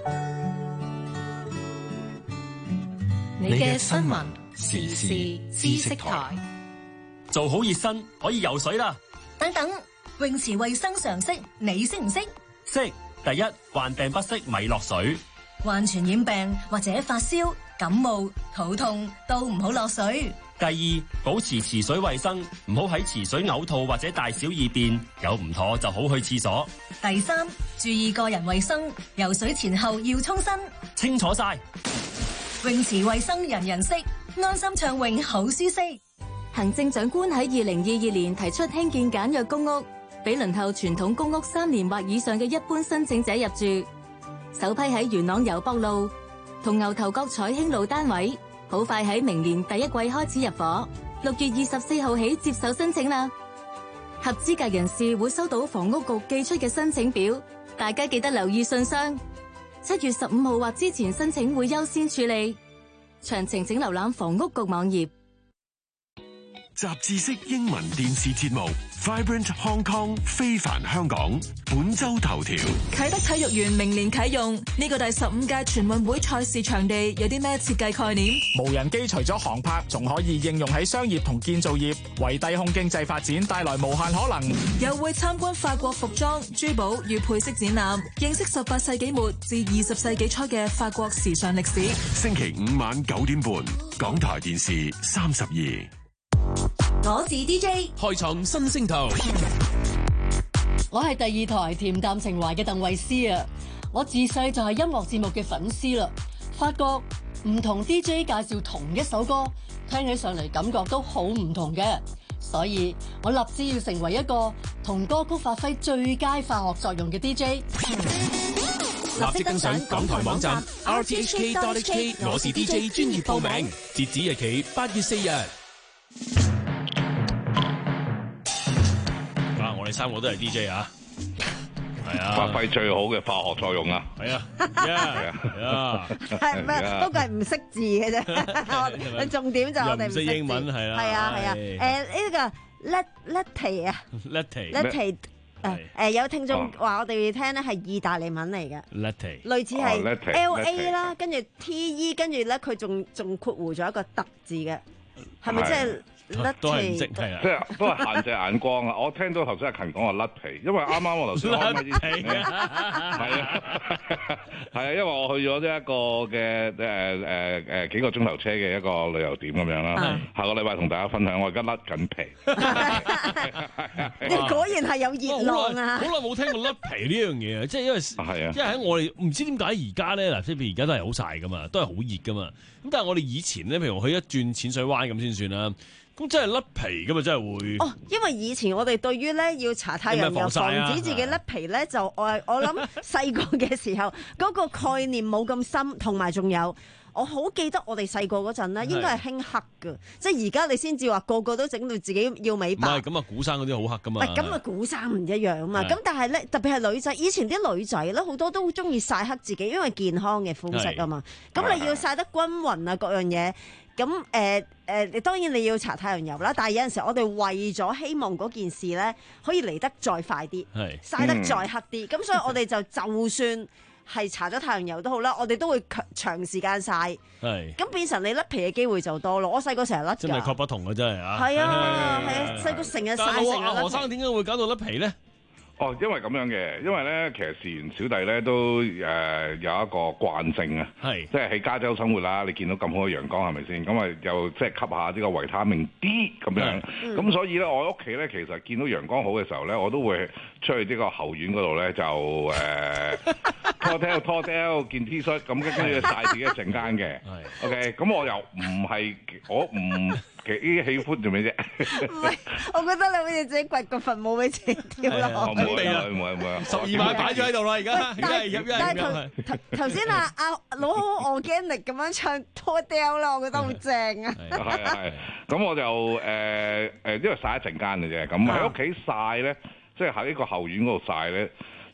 你嘅新聞時事知識台， 做好熱身可以游水啦。 等等，泳池衛生常識你識唔識？ 識。第一，患病不適咪落水。 患傳染病或者發燒、感冒、肚痛都唔好落水。 第二，保持池水衛生，唔好喺池水嘔吐或者大小二便，有唔妥就好去廁所。 第三，注意個人衛生，游水前後要沖身。 清楚晒。 泳池衛生人人識，安心暢泳好舒適。 行政長官喺二零二二年提出興建簡約公屋，俾輪候傳統公屋三年或以上嘅一般申請者入住。首批喺元朗油博路同牛頭角彩興路單位，好快喺明年第一季開始入伙，六月二十四號起接受申請啦。合資格人士會收到房屋局寄出嘅申請表，大家記得留意信箱。七月十五號或之前申請會優先處理，詳情請瀏覽房屋局網頁。 雜誌式英文電視節目 Vibrant Hong Kong 非凡香港本周頭條。 啟德體育園明年啟用，呢個第十五屆全運會賽事場地有啲咩設計概念？ 無人機除咗航拍，仲可以應用喺商業同建造業，為低空經濟發展帶來無限可能。 又會參觀法國服裝、珠寶與配飾展覽，認識十八世紀末至二十世紀初嘅法國時尚歷史。 星期五晚九點半，港台電視三十二。 我是 D J， 開創新星途。 我係第二台恬淡情懷嘅鄧慧思啊！我自細就係音樂節目嘅粉絲啦，發覺唔同 D J 介紹同一首歌，聽起上嚟感覺都好唔同嘅，所以我立志要成為一個同歌曲發揮最佳化學作用嘅 D J。 立即登上港台網站 r t h k dot h k， 我是 D J 專業報名，截止日期八月四日。啊！我哋三個都係 D J 啊，係啊， 發揮最好嘅化學作用啊！ 係啊，係啊， 係咩？不過係唔識字嘅啫。你重點就我哋唔識英文係啦。 係啊係啊。誒呢個 let letty 啊 letty letty 誒誒有聽眾話我哋聽咧係意大利文嚟嘅 letty， 類似係 L A 啦，跟住 T E， 跟住咧佢仲仲括弧咗一個特字嘅，係咪即係？ 都係唔識係啊， 即係都係限制眼光啊！我聽到頭先阿勤講話甩皮，因為啱啱我頭先開咪之前咧，係啊係啊，因為我去咗呢一個嘅誒誒誒幾個鐘頭車嘅一個旅遊點咁樣啦。下個禮拜同大家分享，我而家甩緊皮。 你果然係有熱浪啊！ 好耐冇聽過甩皮呢樣嘢啊！即係因為係啊，因為喺我哋唔知點解而家咧嗱，即係譬如而家都係好曬噶嘛，都係好熱噶嘛。咁但係我哋以前咧，譬如我去一轉淺水灣咁先算啦。咁真係甩皮噶嘛，真係會。哦， 因為以前我哋對於咧要搽太陽油防止自己甩皮咧，就我我諗細個嘅時候嗰個概念冇咁深，同埋仲有我好記得我哋細個嗰陣咧，應該係興黑噶，即係而家你先至話個個都整到自己要美白。 唔係咁啊，古生嗰啲好黑噶嘛。 唔係咁啊，古生唔一樣啊嘛。咁但係咧，特別係女仔，以前啲女仔咧好多都中意曬黑自己，因為健康嘅膚色啊嘛。咁你要曬得均勻啊，各樣嘢。咁誒誒，你當然你要搽太陽油啦，但係有陣時我哋為咗希望嗰件事咧可以嚟得再快啲，曬得再黑啲，咁、嗯、所以我哋就就算係搽咗太陽油都好啦，我哋都會長時間曬，咁變成你甩皮嘅機會就多咯。我細個成日甩㗎， 真係確不同嘅真係啊！ 係啊係啊，細個成日曬成日甩。 何生點解會搞到甩皮咧？ 哦，因為咁樣嘅，因為咧，其實事緣小弟咧都誒、呃、有一個慣性啊，係即係喺加州生活啦，你見到咁好嘅陽光係咪先？咁啊又即係吸下呢個維他命 D 咁樣，咁、嗯、所以咧我屋企咧其實見到陽光好嘅時候咧，我都會出去呢個後院嗰度咧就誒拖掉拖掉件 T 恤，咁跟住曬自己一陣間嘅。OK，咁我又唔係我唔。幾喜歡做咩啫？ 唔係，我覺得你好似自己掘個墳墓俾自己跳落。 唔會啊，唔會唔會。 十二萬擺咗喺度啦，而家。但係但係頭頭先啊啊老好 organic 咁樣唱拖掉啦，我覺得好正啊。 係係。咁我就誒誒，因為曬一陣間嘅啫。咁喺屋企曬咧，即係喺呢個後院嗰度曬咧。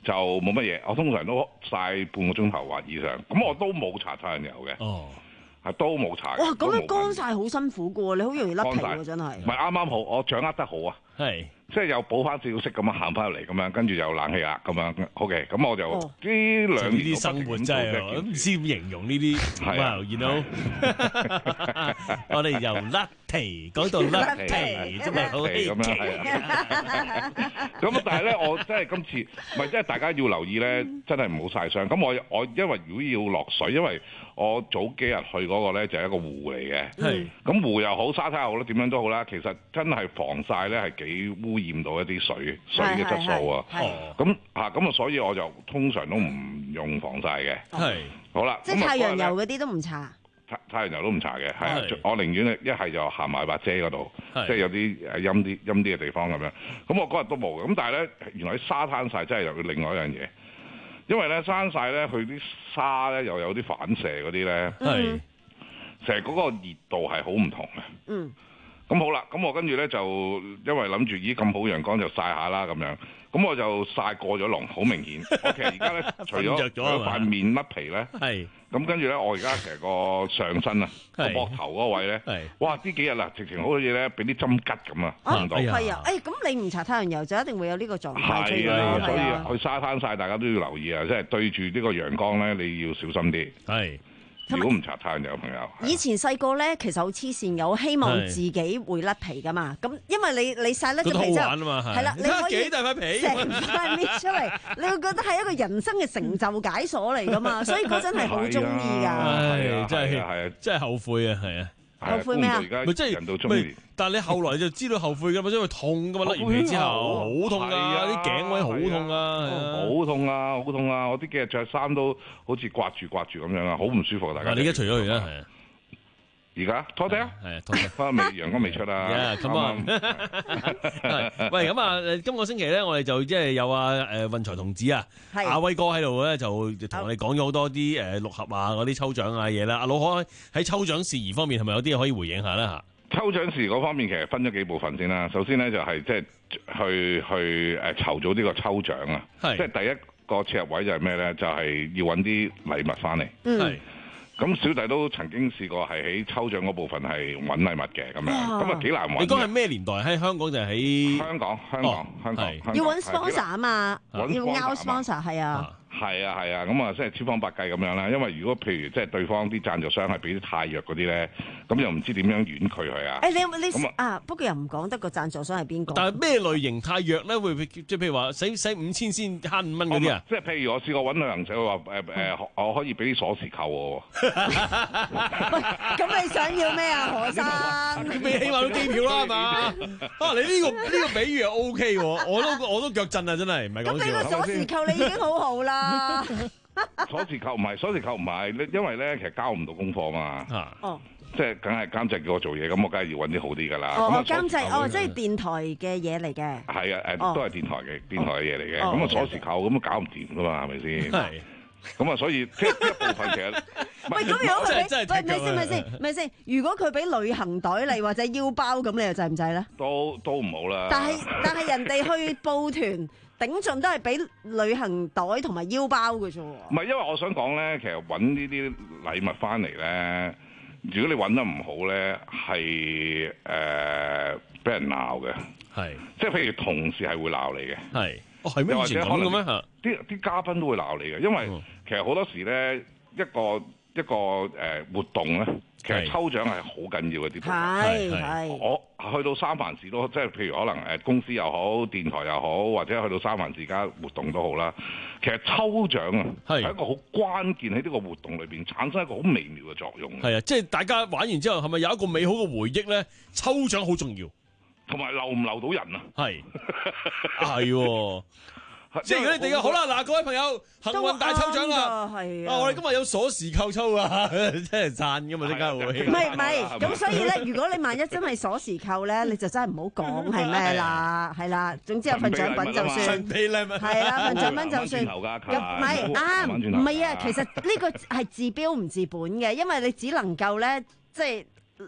就冇乜嘢。我通常都曬半個鐘頭或以上，咁我都冇搽太陽油嘅。哦。係都冇搽。 哇！咁樣乾晒好辛苦嘅喎，你好容易甩皮喎，真係。 唔係啱啱好，我掌握得好啊。係。即係又補翻少少色咁樣行翻入嚟咁樣，跟住又冷氣壓咁樣。OK，咁我就呢兩年啲生活真係我都唔知點形容呢啲。係啊，you know，我哋由甩皮講到甩皮，真係好稀奇咁樣。 咁但係咧，我真係今次唔係，即係大家要留意咧，真係唔好曬傷。咁我我因為如果要落水，因為我早幾日去嗰個咧就係一個湖嚟嘅。係。咁湖又好，沙灘又好啦，點樣都好啦。其實真係防曬咧係幾污染到一啲水水嘅質素啊。哦。咁嚇咁啊，所以我就通常都唔用防曬嘅。係。好啦。 即係太陽油嗰啲都唔搽。 太太陽油都唔搽嘅，係啊！我寧願一係就行埋把遮嗰度，即係有啲誒陰啲陰啲嘅地方咁樣。咁我嗰日都冇嘅。咁但係咧，原來喺沙灘曬真係有另外一樣嘢，因為咧沙灘曬咧，佢啲沙咧又有啲反射嗰啲咧，係成日嗰個熱度係好唔同嘅。嗯。咁好啦，咁我跟住咧就因為諗住咦咁好陽光就曬下啦咁樣，咁我就曬過咗龍，好明顯。我其實而家咧除咗塊面甩皮咧，係咁跟住咧，我而家成個上身啊，個膊頭嗰個位咧，哇！呢幾日啦，直情好似咧俾啲針吉咁啊，唔到。 係啊，誒咁你唔搽太陽油就一定會有呢個狀態出現啦。係啊，所以去沙灘曬大家都要留意啊，即係對住呢個陽光咧，你要小心啲。係。如果唔搽太陽油嘅朋友， 以前細個咧，其實好黐線嘅，我希望自己會甩皮噶嘛。咁因為你你曬甩咗皮之後，係啦，你可以幾大塊皮， 成塊搣出嚟，你會覺得係一個人生嘅成就解鎖嚟噶嘛。所以嗰陣係好中意㗎。 係真係係啊，真係後悔啊，係啊。 後悔咩啊？ 咪即係人到中年， 但係你後來就知道後悔㗎嘛，因為痛㗎嘛，甩完皮之後好痛啊，啲頸位好痛啊， 好痛啊，好痛啊！我啲幾日着衫都好似刮住刮住咁樣啊，好唔舒服啊！大家。 你而家除咗佢啦，係啊。 而家拖地啊，係啊，拖地，翻未陽光未出啊。 咁啊，喂，咁啊，今個星期咧，我哋就即係有啊誒運財童子啊，阿威哥喺度咧，就同我哋講咗好多啲誒六合啊嗰啲抽獎啊嘢啦。阿老可喺抽獎事宜方面係咪有啲嘢可以回應下咧嚇？ 抽獎事宜嗰方面其實分咗幾部分先啦。首先咧就係即係去去誒籌組呢個抽獎啊，即係第一個切入位就係咩咧？就係要揾啲禮物翻嚟。嗯。咁小弟都曾經試過係喺抽獎嗰部分係揾禮物嘅咁樣，咁啊幾難揾。 你講係咩年代？喺香港就係喺香港，香港，香港。 要揾 sponsor 啊嘛，要拗 sponsor 係啊。 係啊係啊，咁啊即係千方百計咁樣啦。因為如果譬如即係對方啲贊助商係俾啲太弱嗰啲咧，咁又唔知點樣婉拒佢啊。 誒你有冇你啊？不過又唔講得個贊助商係邊個？ 但係咩類型太弱咧？會即係譬如話使使五千先慳五蚊嗰啲啊？ 即係譬如我試過揾旅行社話誒誒，我可以俾啲鎖匙扣我。 喂，咁你想要咩啊，何生？ 你起碼都機票啦，係嘛？啊，你呢個呢個比喻又 O K 喎，我都我都腳震啊，真係唔係講笑。 咁你個鎖匙扣你已經好好啦。 鎖匙扣唔係鎖匙扣唔係，因為咧其實交唔到功課嘛。哦。即係梗係監製叫我做嘢，咁我梗係要揾啲好啲㗎啦。 哦，監製哦，即係電台嘅嘢嚟嘅。 係啊，誒都係電台嘅電台嘅嘢嚟嘅。咁啊鎖匙扣咁啊搞唔掂㗎嘛，係咪先？係。咁啊，所以即係一部分其實， 喂，咁如果佢俾，喂，咪先咪先咪先，如果佢俾旅行袋嚟或者腰包咁，你又制唔制咧？ 都都唔好啦。 但係但係人哋去報團頂盡都係俾旅行袋同埋腰包嘅啫喎。唔係，因為我想講咧，其實揾呢啲禮物翻嚟咧，如果你揾得唔好咧，係誒俾人鬧嘅。係，即係譬如同事係會鬧你嘅。係。 哦，係咩？以前咁嘅咩？ 啲啲嘉賓都會鬧你嘅，因為其實好多時咧，一個一個誒活動咧，其實抽獎係好緊要嘅啲。係係。我去到三藩市都，即係譬如可能誒公司又好，電台又好，或者去到三藩市間活動都好啦。其實抽獎啊，係一個好關鍵喺呢個活動裏邊產生一個好微妙嘅作用。 係啊，即係大家玩完之後，係咪有一個美好嘅回憶咧？抽獎好重要。 同埋留唔留到人啊？係係，即係如果你哋嘅好啦，嗱各位朋友，幸運大抽獎啦！係啊，我哋今日有鎖匙扣抽啊，真係讚噶嘛，呢間會。 唔係唔係，咁所以咧，如果你萬一真係鎖匙扣咧，你就真係唔好講係咩啦，係啦，總之有份獎品就算。係啦，份獎品就算。唔係啱，唔係啊，其實呢個係治標唔治本嘅，因為你只能夠咧，即係。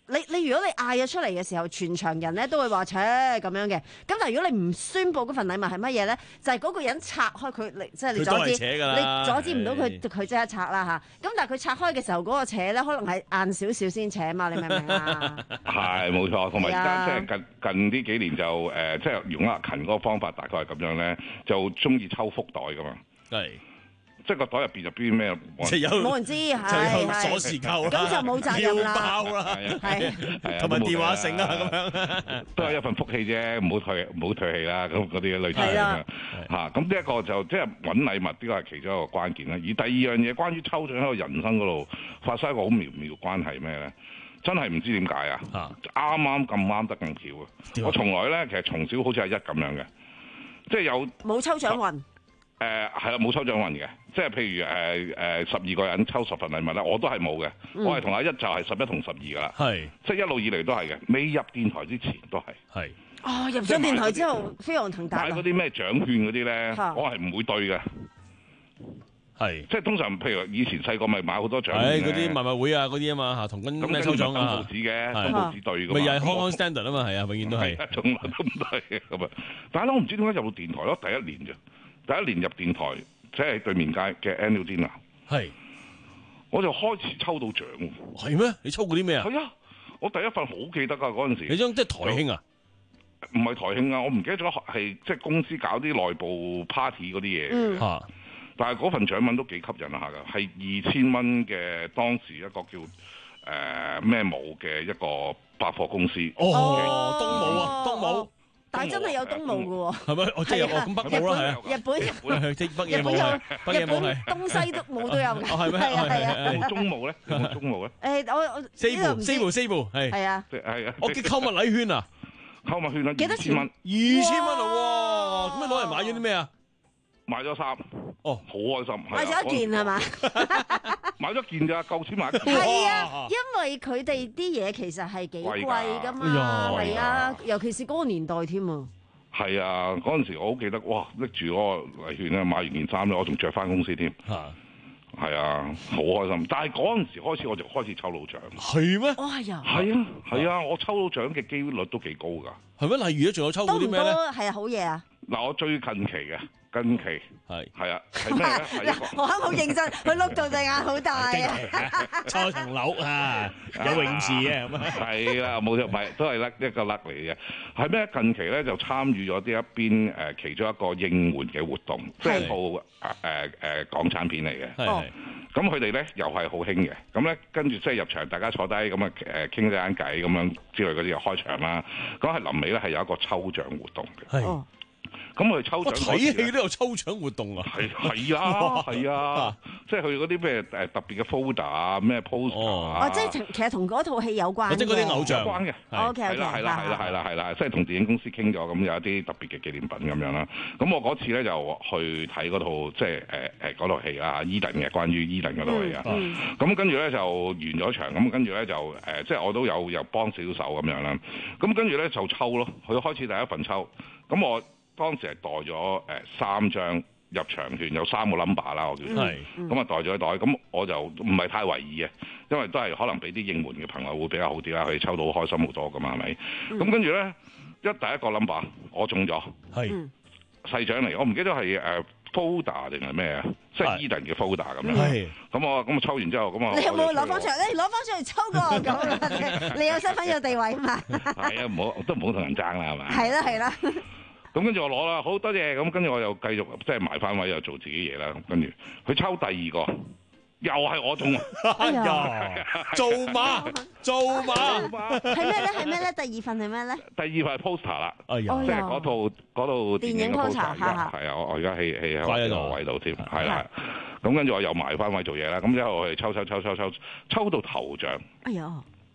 你你如果你嗌咗出嚟嘅時候，全場人咧都會話，切咁樣嘅。咁但係如果你唔宣佈嗰份禮物係乜嘢咧，就係、是、嗰個人拆開佢，你即係你阻止，你阻止唔到佢，佢即刻拆啦嚇。咁但係佢拆開嘅時候，嗰、那個扯咧可能係硬少少先扯嘛，你明唔明啊？係冇錯，同埋而家即係近近呢幾年就誒、呃，即係用阿勤嗰個方法，大概係咁樣咧，就中意抽福袋噶嘛。係。即係個袋入邊入邊咩？ 冇人知，係鎖匙扣， 咁就冇責任啦。 包啦，係同埋電話繩啊咁樣， 都係一份福氣啫，唔好退唔好退氣啦。咁嗰啲類似咁樣嚇。咁呢一個就即係揾禮物，呢個係其中一個關鍵啦。而第二樣嘢，關於抽獎喺個人生嗰度發生一個好妙妙關係咩咧？真係唔知點解啊！啱啱咁啱得咁巧啊！我從來咧其實從小好似係一咁樣嘅，即係有冇抽獎運？誒係啦，冇抽獎運嘅，即係譬如誒誒十二個人抽十份禮物咧，我都係冇嘅。嗯、我係同阿一就係十一同十二噶啦，係即係一路以嚟都係嘅。未入電台之前都係係。 哦，入咗電台之後飛黃騰達。買嗰啲咩獎券嗰啲咧，我係唔會對嘅。係即係通常，譬如以前細個咪買好多獎券嗰啲賣物會啊嗰啲啊嘛嚇，同跟咩抽獎啊？ 報紙嘅，報紙對㗎嘛。 咪又係 Hong Kong Standard 啊嘛，係啊，永遠都係。 從來都唔對咁啊！但係咧，我唔知點解入到電台咯，第一年啫。第一年入電台，即係對面街嘅 annual dinner，係，我就開始抽到獎。 係咩？你抽過啲咩啊？ 係啊，我第一份好記得㗎嗰陣時。 你張即係台慶啊？ 唔係台慶啊，我唔記得咗係即係公司搞啲內部 party 嗰啲嘢。嚇、嗯！但係嗰份獎品都幾吸引下㗎，係二千蚊嘅當時一個叫誒咩帽嘅一個百貨公司。 哦，東帽啊，東帽。 但係真係有東武嘅喎， 係咪？我即係有咁北武啦，係啊！ 日本日本即北野武係，北野武係東西都冇都有嘅。 哦，係咩？ 係啊係啊。 有冇中武咧？有冇中武咧？ 誒，我我四部四部四部係。 係啊。 係啊。 我嘅購物禮券啊， 購物券啊， 幾多錢？ 二千蚊啊！哇！咁你攞嚟買咗啲咩啊？ 買咗衫。哦，好開心。 買咗一件係嘛？ 買咗件咋，夠錢買。 係啊，因為佢哋啲嘢其實係幾貴㗎嘛，係啊，尤其是嗰個年代添啊。 係啊，嗰陣時我好記得，哇！拎住嗰個禮券咧，買完件衫咧，我仲着翻公司添。嚇，係啊，好開心。但係嗰陣時開始我就開始抽到獎。 係咩？ 哦，係啊。 係啊，係啊，我抽到獎嘅機率都幾高㗎。 係咩？例如咧，仲有抽到啲咩咧？ 係啊，好嘢啊！ 嗱，我最近期嘅。近期係係啊，係咩咧？係一個我啱好認真，佢碌到隻眼好大啊！ 初層樓啊，有泳池啊，咁啊， 係啦，冇錯，係都係甩一個甩嚟嘅。係咩？近期咧就參與咗呢一邊誒其中一個應援嘅活動，即係套誒誒港產片嚟嘅。係咁佢哋咧又係好興嘅。咁咧跟住即係入場，大家坐低咁啊誒傾咗間偈咁樣之類嗰啲就開場啦。咁係臨尾咧係有一個抽獎活動嘅。係。咁我哋抽獎睇戲都有抽獎活動啊！ 係係啊係啊，即係佢嗰啲咩誒特別嘅 folder 啊，咩 poster 啊， 哦，即係其實同嗰套戲有關嘅， 即係嗰啲偶像有關嘅。 OK OK， 係啦係啦係啦係啦係啦，即係同電影公司傾咗，咁有一啲特別嘅紀念品咁樣啦。咁我嗰次咧就去睇嗰套即係誒誒嗰套戲啊，Eden 嘅關於 Eden 嗰套戲啊。咁跟住咧就完咗場，咁跟住咧就誒即係我都有有幫少手咁樣啦。咁跟住咧就抽咯，佢開始第一份抽，咁我。當時係袋咗誒三張入場券，有三個 number 啦，我叫做，咁啊袋咗一袋，咁我就唔係太為意嘅，因為都係可能俾啲應援嘅朋友會比較好啲啦，佢抽到開心好多噶嘛，係咪？咁跟住咧，一第一個 number 我中咗，係細獎嚟，我唔記得係誒 folder 定係咩啊，即係 Eden 嘅 folder 咁樣。咁我咁抽完之後，咁我你有冇攞翻出嚟？你攞翻出嚟抽過咁，你有身份有地位嘛？ 係啊，唔好都唔好同人爭啦，係嘛？ 係啦係啦。 咁跟住我攞啦，好多謝。咁跟住我又繼續即係埋翻位，又做自己嘢啦。跟住佢抽第二個，又係我中啊！ 哎呀，做馬做馬， 係咩咧？係咩咧？第二份係咩咧？ 第二份係 poster 啦， 哎呀， 即係嗰套嗰套電影嘅 poster。係啊， 我我而家喺喺喺個位度添，係啦。咁跟住我又埋翻位做嘢啦。咁之後我哋抽抽抽抽抽抽到頭獎。哎呀！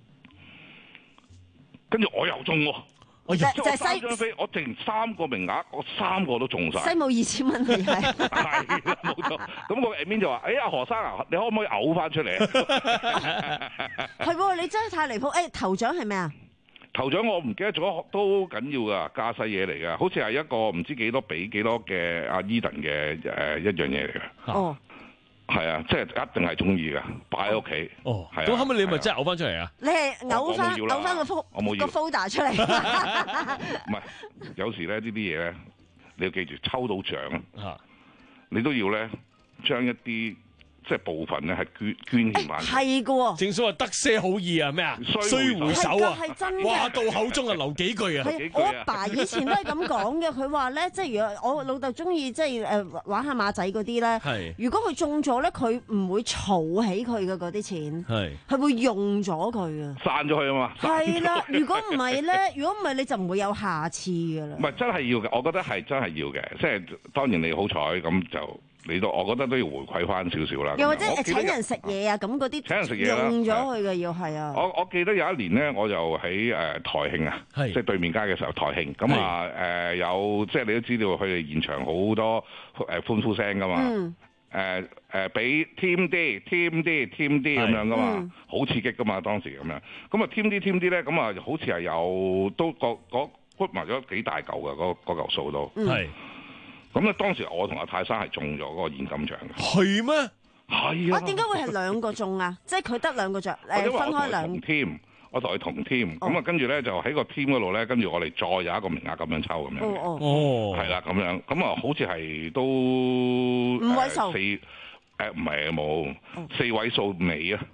跟住我又中喎。 就就係三張飛，我剩三個名額，我三個都中晒。 西冇二千蚊佢係。 係啦，冇錯。咁個 admin 就話：哎呀，何生啊，你可唔可以嘔翻出嚟啊？ 係喎，你真係太離譜！誒，頭獎係咩啊？ 頭獎我唔記得咗，都緊要噶，架勢嘢嚟噶，好似係一個唔知幾多比幾多嘅阿 Eden 嘅誒一樣嘢嚟嘅。哦。 係啊，即係一定係中意㗎，擺喺屋企。 哦， 係啊。 咁後尾你咪真係嘔翻出嚟啊？ 你係嘔翻嘔翻個幅個 folder 出嚟。 唔係，有時咧呢啲嘢咧，你要記住，抽到獎啊，你都要咧將一啲。即係部分咧係捐捐獻翻， 係嘅喎。 正所謂得些好意啊，咩啊？須回手啊！ 係真嘅。 話到口中啊，留幾句啊。 我阿爸以前都係咁講嘅，佢話咧，即係如果我老豆中意即係誒玩下馬仔嗰啲咧，如果佢中咗咧，佢唔會儲起佢嘅嗰啲錢，係係會用咗佢啊， 散咗佢啊嘛。 係啦，如果唔係咧，如果唔係你就唔會有下次㗎啦。 唔係真係要嘅，我覺得係真係要嘅，即係當然你好彩咁就。你都，我覺得都要回饋翻少少啦。 又或者誒請人食嘢啊，咁嗰啲請人食嘢用咗佢嘅要係啊。 我我記得有一年咧，我就喺誒台慶啊，即係對面街嘅時候台慶，咁啊誒有即係你都知道佢哋現場好多誒歡呼聲噶嘛，誒誒俾添啲添啲添啲咁樣噶嘛，好刺激噶嘛當時咁樣，咁啊添啲添啲咧，咁啊好似係有都個嗰屈埋咗幾大嚿嘅嗰嗰嚿數都。係。咁咧，當時我同阿泰山係中咗嗰個現金獎嘅。 係咩？ 係啊！ 啊，點解會係兩個中啊？即係佢得兩個獎，誒分開兩 team，我同佢同 team，咁啊跟住咧就喺個 team 嗰度咧，跟住我哋再有一個名額咁樣抽咁樣。 哦哦。係啦，咁樣，咁啊好似係都五位數。 四誒唔係冇四位數尾啊！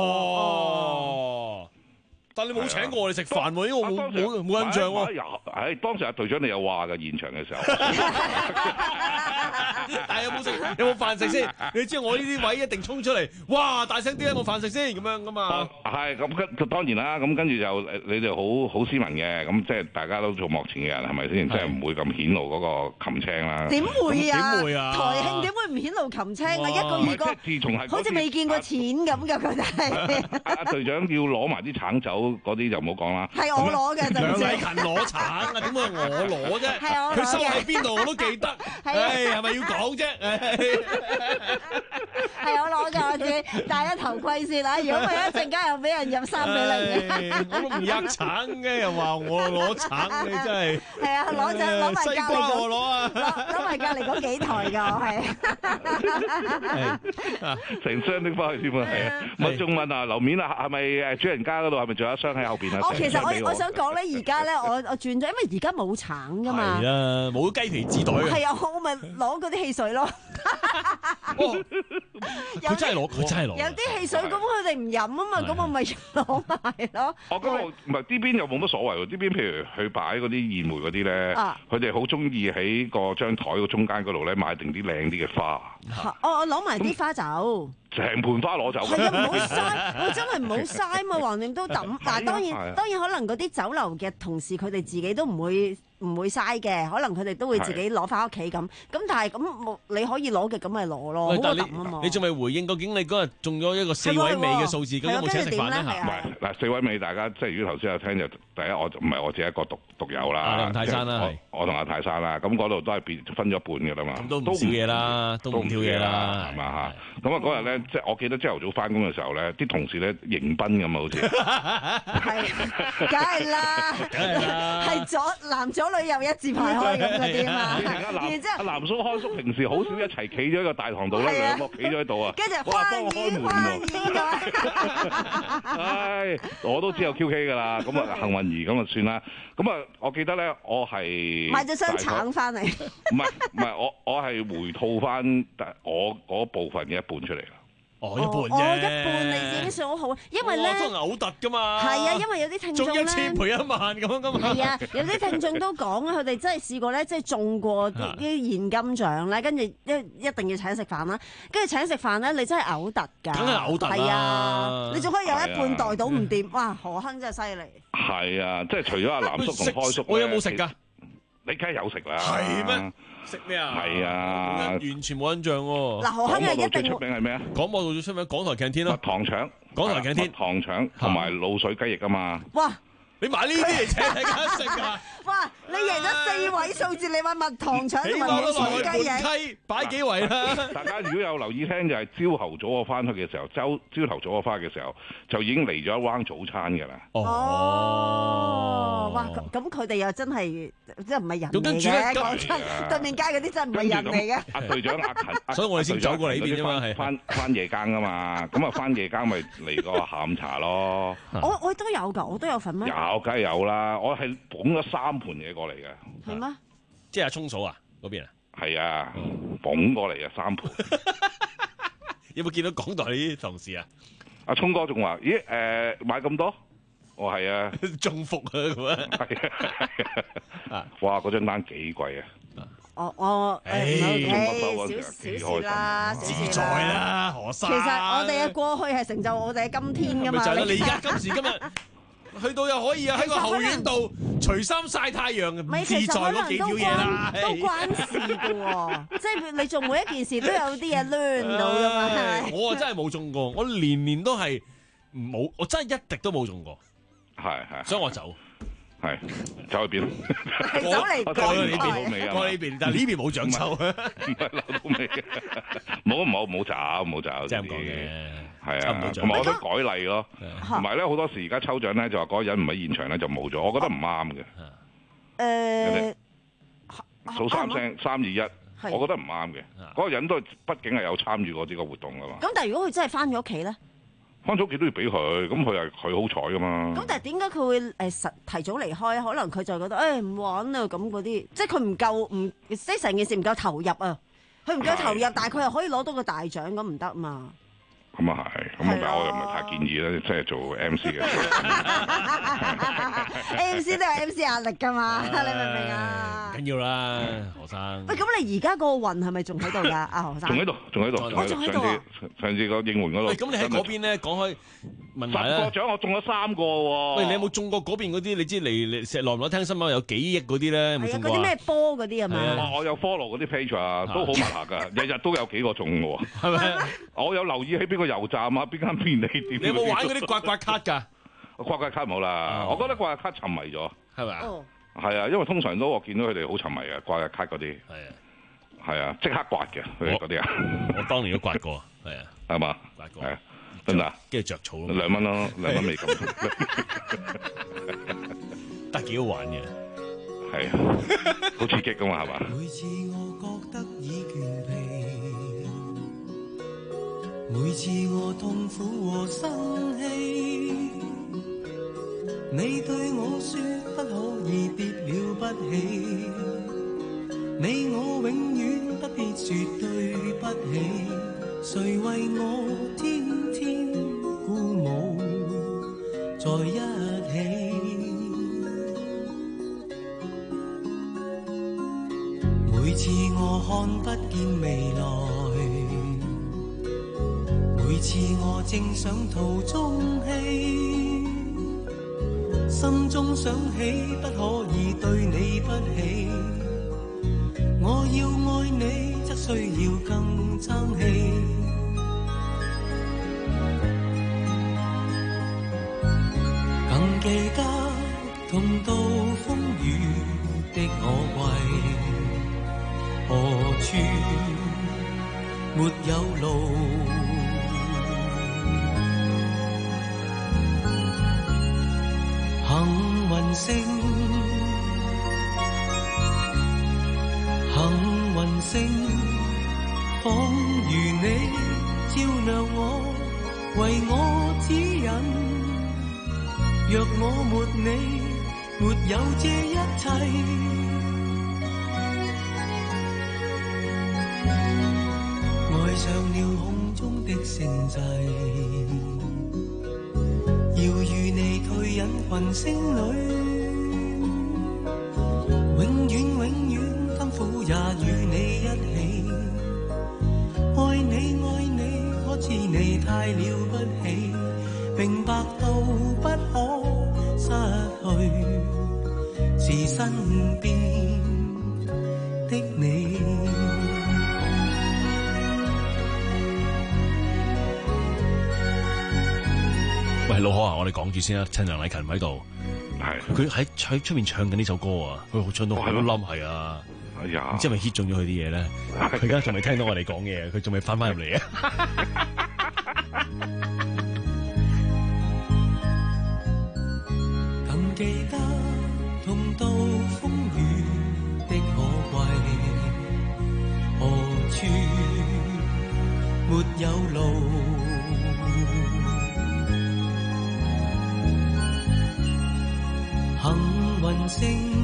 哇！但你冇請過我哋食飯喎，因為我冇冇冇印象喎。 唉，當時阿隊長你又話嘅現場嘅時候， 但係有冇食有冇飯食先？你知我呢啲位一定衝出嚟，哇！大聲啲有冇飯食先咁樣噶嘛？ 係咁跟當然啦，咁跟住就你哋好好斯文嘅，咁即係大家都做幕前嘅人係咪先？即係唔會咁顯露嗰個琴青啦。 點會啊？ 點會啊？ 台慶點會唔顯露琴青啊？一個二個， 自從係好似未見過錢咁㗎，佢哋係。 阿隊長要攞埋啲橙酒嗰啲就唔好講啦。 係我攞嘅， 梁禮勤攞橙啊？點會我攞啫？ 係我攞嘅。 佢收喺邊度我都記得。係係咪要講啫？ 係我攞嘅，我自己戴咗頭盔先啦。如果唔係一陣間又俾人入三比零， 我都唔吔橙嘅，又話我攞橙，你真係。 係啊，攞就攞埋隔離嗰我攞啊， 攞攞埋隔離嗰幾台㗎，我係。成箱拎翻去添啊，係啊。我仲問啊，樓面啊，係咪誒主人家嗰度係咪仲有一箱喺後邊啊？ 我其實我我想講咧，而家咧我我轉咗，因為而家冇橙㗎嘛。 係啊，冇雞皮紙袋啊。 係啊，我咪攞嗰啲汽水咯。 佢真係攞，佢真係攞。 有啲汽水咁佢哋唔飲啊嘛，咁我咪攞埋咯。 哦，咁我唔係呢邊又冇乜所謂喎。呢邊譬如去擺嗰啲宴會嗰啲咧，佢哋好中意喺個張台個中間嗰度咧買定啲靚啲嘅花。 哦，我攞埋啲花走。 成盤花攞走。 係啊，唔好嘥，我真係唔好嘥嘛，橫掂都抌。但係當然當然可能嗰啲酒樓嘅同事佢哋自己都唔會唔會嘥嘅，可能佢哋都會自己攞翻屋企咁。咁但係咁冇你可以攞嘅，咁咪攞咯，好過抌啊嘛。 你仲未回應？究竟你嗰日中咗一個四位尾嘅數字，究竟有冇請食飯咧？ 唔係嗱，四位尾大家即係如果頭先有聽就第一，我唔係我自己一個獨獨有啦。 阿泰山啦， 我同阿泰山啦，咁嗰度都係變分咗半嘅啦嘛。 咁都唔少嘢啦，都唔挑嘢啦， 係嘛嚇？咁啊嗰日咧，即係我記得朝頭早翻工嘅時候咧，啲同事咧迎賓咁啊，好似係，梗係啦，梗係啦，係左男左女右一字排開咁嗰啲啊嘛。然之後， 阿南叔開叔平時好少一齊企咗喺個大堂度咧，兩個企咗喺度啊。 跟住哇，幫我開門喎。 唉，我都知有 Q K 噶啦，咁啊幸運兒咁啊算啦。咁啊，我記得咧，我係買咗箱橙翻嚟。 唔係唔係，我我係回吐翻我嗰部分嘅一半出嚟啦。 哦，一半啫， 哦，一半你已經算好好，因為咧， 都嘔突噶嘛。 係啊，因為有啲聽眾咧， 中一千賠一萬咁樣噶嘛。 係啊，有啲聽眾都講啊，佢哋真係試過咧，即係中過啲啲現金獎咧，跟住一一定要請食飯啦，跟住請食飯咧，你真係嘔突㗎。 梗係嘔突啦。 係啊，你仲可以有一半袋到唔掂，哇！何亨真係犀利。 係啊，即係除咗阿南叔同開叔， 我有冇食㗎？ 你梗係有食啦。 係咩？食咩啊？ 係啊， 完全冇印象喎。 嗱，何亨係一定最出名係咩啊？ 廣播道最出名，港台 canteen 咯。 糖腸， 港台 canteen， 糖腸同埋滷水雞翼啊嘛。 哇！ 你買呢啲嚟請大家食啊？ 哇！你贏咗四位數字，你話蜜糖腸同埋起小碼雞翼， 雞擺幾圍啦？ 大家如果有留意聽，就係朝頭早我翻去嘅時候，朝朝頭早我翻去嘅時候，就已經嚟咗一彎早餐㗎啦。 哦，哇！咁佢哋又真係即係唔係人嚟嘅？講真，對面街嗰啲真係唔係人嚟嘅。 阿隊長阿勤， 所以我哋先走過嚟呢邊啫嘛，係翻翻夜更啊嘛，咁啊翻夜更咪嚟個下午茶咯。 我我都有㗎，我都有份咩？ 有，梗係有啦！我係捧咗三盤嘢過嚟嘅。 係咩？ 即係阿聰嫂啊嗰邊啊？ 係啊，捧過嚟啊三盤。 有冇見到港台啲同事啊？ 阿聰哥仲話：咦誒買咁多？我係啊， 中福啊咁啊！ 係啊！哇！嗰張單幾貴啊！ 我我誒少少事啦， 自在啦，何生。 其實我哋嘅過去係成就我哋嘅今天㗎嘛。 咪就係咯，你而家今時今日去到又可以啊，喺個後院度除衫曬太陽，自在嗰幾條嘢啦， 都關事㗎喎。即係你做每一件事都有啲嘢攣到㗎嘛，係咪？ 我啊真係冇中過，我年年都係冇，我真係一滴都冇中過。 係係， 所以我走。 係走去邊？ 走嚟過去呢邊， 過呢邊，但係呢邊冇獎抽， 唔係留到尾。冇冇冇走冇走， 即係咁講嘅。 係啊，同埋我都改例咯。同埋咧，好多時而家抽獎咧就話嗰個人唔喺現場咧就冇咗，我覺得唔啱嘅。誒，數三聲，三二一，我覺得唔啱嘅。嗰個人都畢竟係有參與過呢個活動㗎嘛。 咁但係如果佢真係翻咗屋企咧？ 翻咗屋企都要俾佢，咁佢係佢好彩噶嘛。 咁但係點解佢會誒實提早離開？可能佢就覺得誒唔玩啊咁嗰啲，即係佢唔夠唔即係成件事唔夠投入啊。佢唔夠投入，但係佢又可以攞到個大獎，咁唔得嘛？ 咁啊係，咁但係我又唔係太建議咧，即係做 M C 嘅。 M C 都有 M C 壓力㗎嘛，你明唔明啊？ 緊要啦，何生。喂， 咁你而家個運係咪仲喺度㗎？阿何生。 仲喺度，仲喺度， 我仲喺度啊！ 上次個應援嗰度。 喂，咁你喺嗰邊咧講開問埋咧。 十個獎我中咗三個喎。 喂，你有冇中過嗰邊嗰啲？你知嚟嚟石耐唔耐聽新聞有幾億嗰啲咧？有冇中過啊？ 嗰啲咩波嗰啲係咪？ 我有 follow 嗰啲 page 啊，都好密下㗎，日日都有幾個中嘅喎。 係咪？ 我有留意喺邊個油站啊，邊間便利店。 你有冇玩嗰啲刮刮卡㗎？ 刮刮卡冇啦，我覺得刮刮卡沉迷咗， 係咪啊？ 係啊，因為通常都我見到佢哋好沉迷嘅刮刮卡嗰啲，係啊， 係啊，即刻刮嘅佢哋嗰啲啊。 我當年都刮過，係啊， 係嘛？ 刮過， 係啊，真㗎， 跟住着草咯， 兩蚊咯，兩蚊美金， 得幾好玩嘅， 係啊，好刺激㗎嘛，係嘛？ 每次我覺得已倦疲，每次我痛苦和生氣，你對我說不可以跌了不起，你我永遠不必說對不起，誰為我天天鼓舞在一起，每次我看不見未來，每次我正想途中棄，心中想起不可以對你不起，我要愛你則需要更爭氣，更記得痛到風雨的我歸，何處沒有路，幸運星，幸運星，仿如你照亮我，為我指引。若我沒你，沒有這一切，愛上了空中的星際，要與你退隱群星裏，永遠永遠甘苦也與你一起，愛你愛你，可知你太了不起，明白到不可失去，是身邊的你。 喂，老何啊，我哋講住先啦，趁楊禮勤唔喺度， 係佢喺喺出面唱緊呢首歌啊，佢好唱到好冧，係啊。 哎呀， 唔知係咪 hit 中咗佢啲嘢咧？佢而家仲未聽到我哋講嘢，佢仲未翻翻入嚟啊！ 更記得同渡風雨的可貴，何處沒有路？幸運星。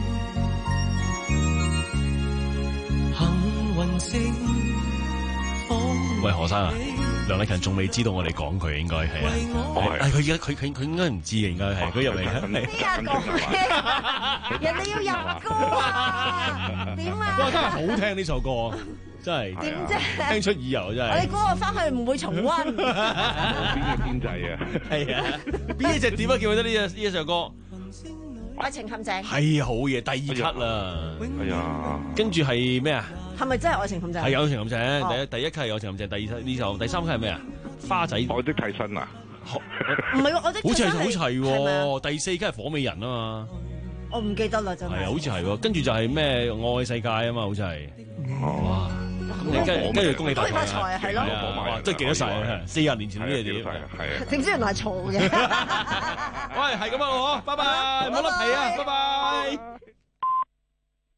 喂，何生啊，梁禮勤仲未知道我哋講佢，應該係啊，係佢而家佢佢佢應該唔知嘅，應該係佢入嚟啊， 知啊講咩？人哋要入歌啊，點啊？ 哇，真係好聽呢首歌，真係點啫？ 聽出耳油真係。 我哋估我翻去唔會重溫。 邊個編製啊？ 係啊，邊一隻點啊？記唔記得呢隻呢一首歌？ 愛情陷阱係好嘢，第二輯啦。 哎呀， 跟住係咩啊？ 係咪真係愛情陷阱？ 係愛情陷阱，第一第一級係愛情陷阱，第二呢首第三級係咩啊？花仔愛的替身啊？ 唔係喎，愛的替身好似係好似係喎，第四級係火美人啊嘛。 我唔記得啦，真係。 係啊，好似係喎，跟住就係咩愛世界啊嘛，好似係。哇！跟住跟住恭喜發財啊，係咯。 哇！真係記得晒啊！四十年前呢啲嘢點？ 係啊。 點知原來係錯嘅。 喂，係咁啊，我，拜拜，冇得提啊，拜拜。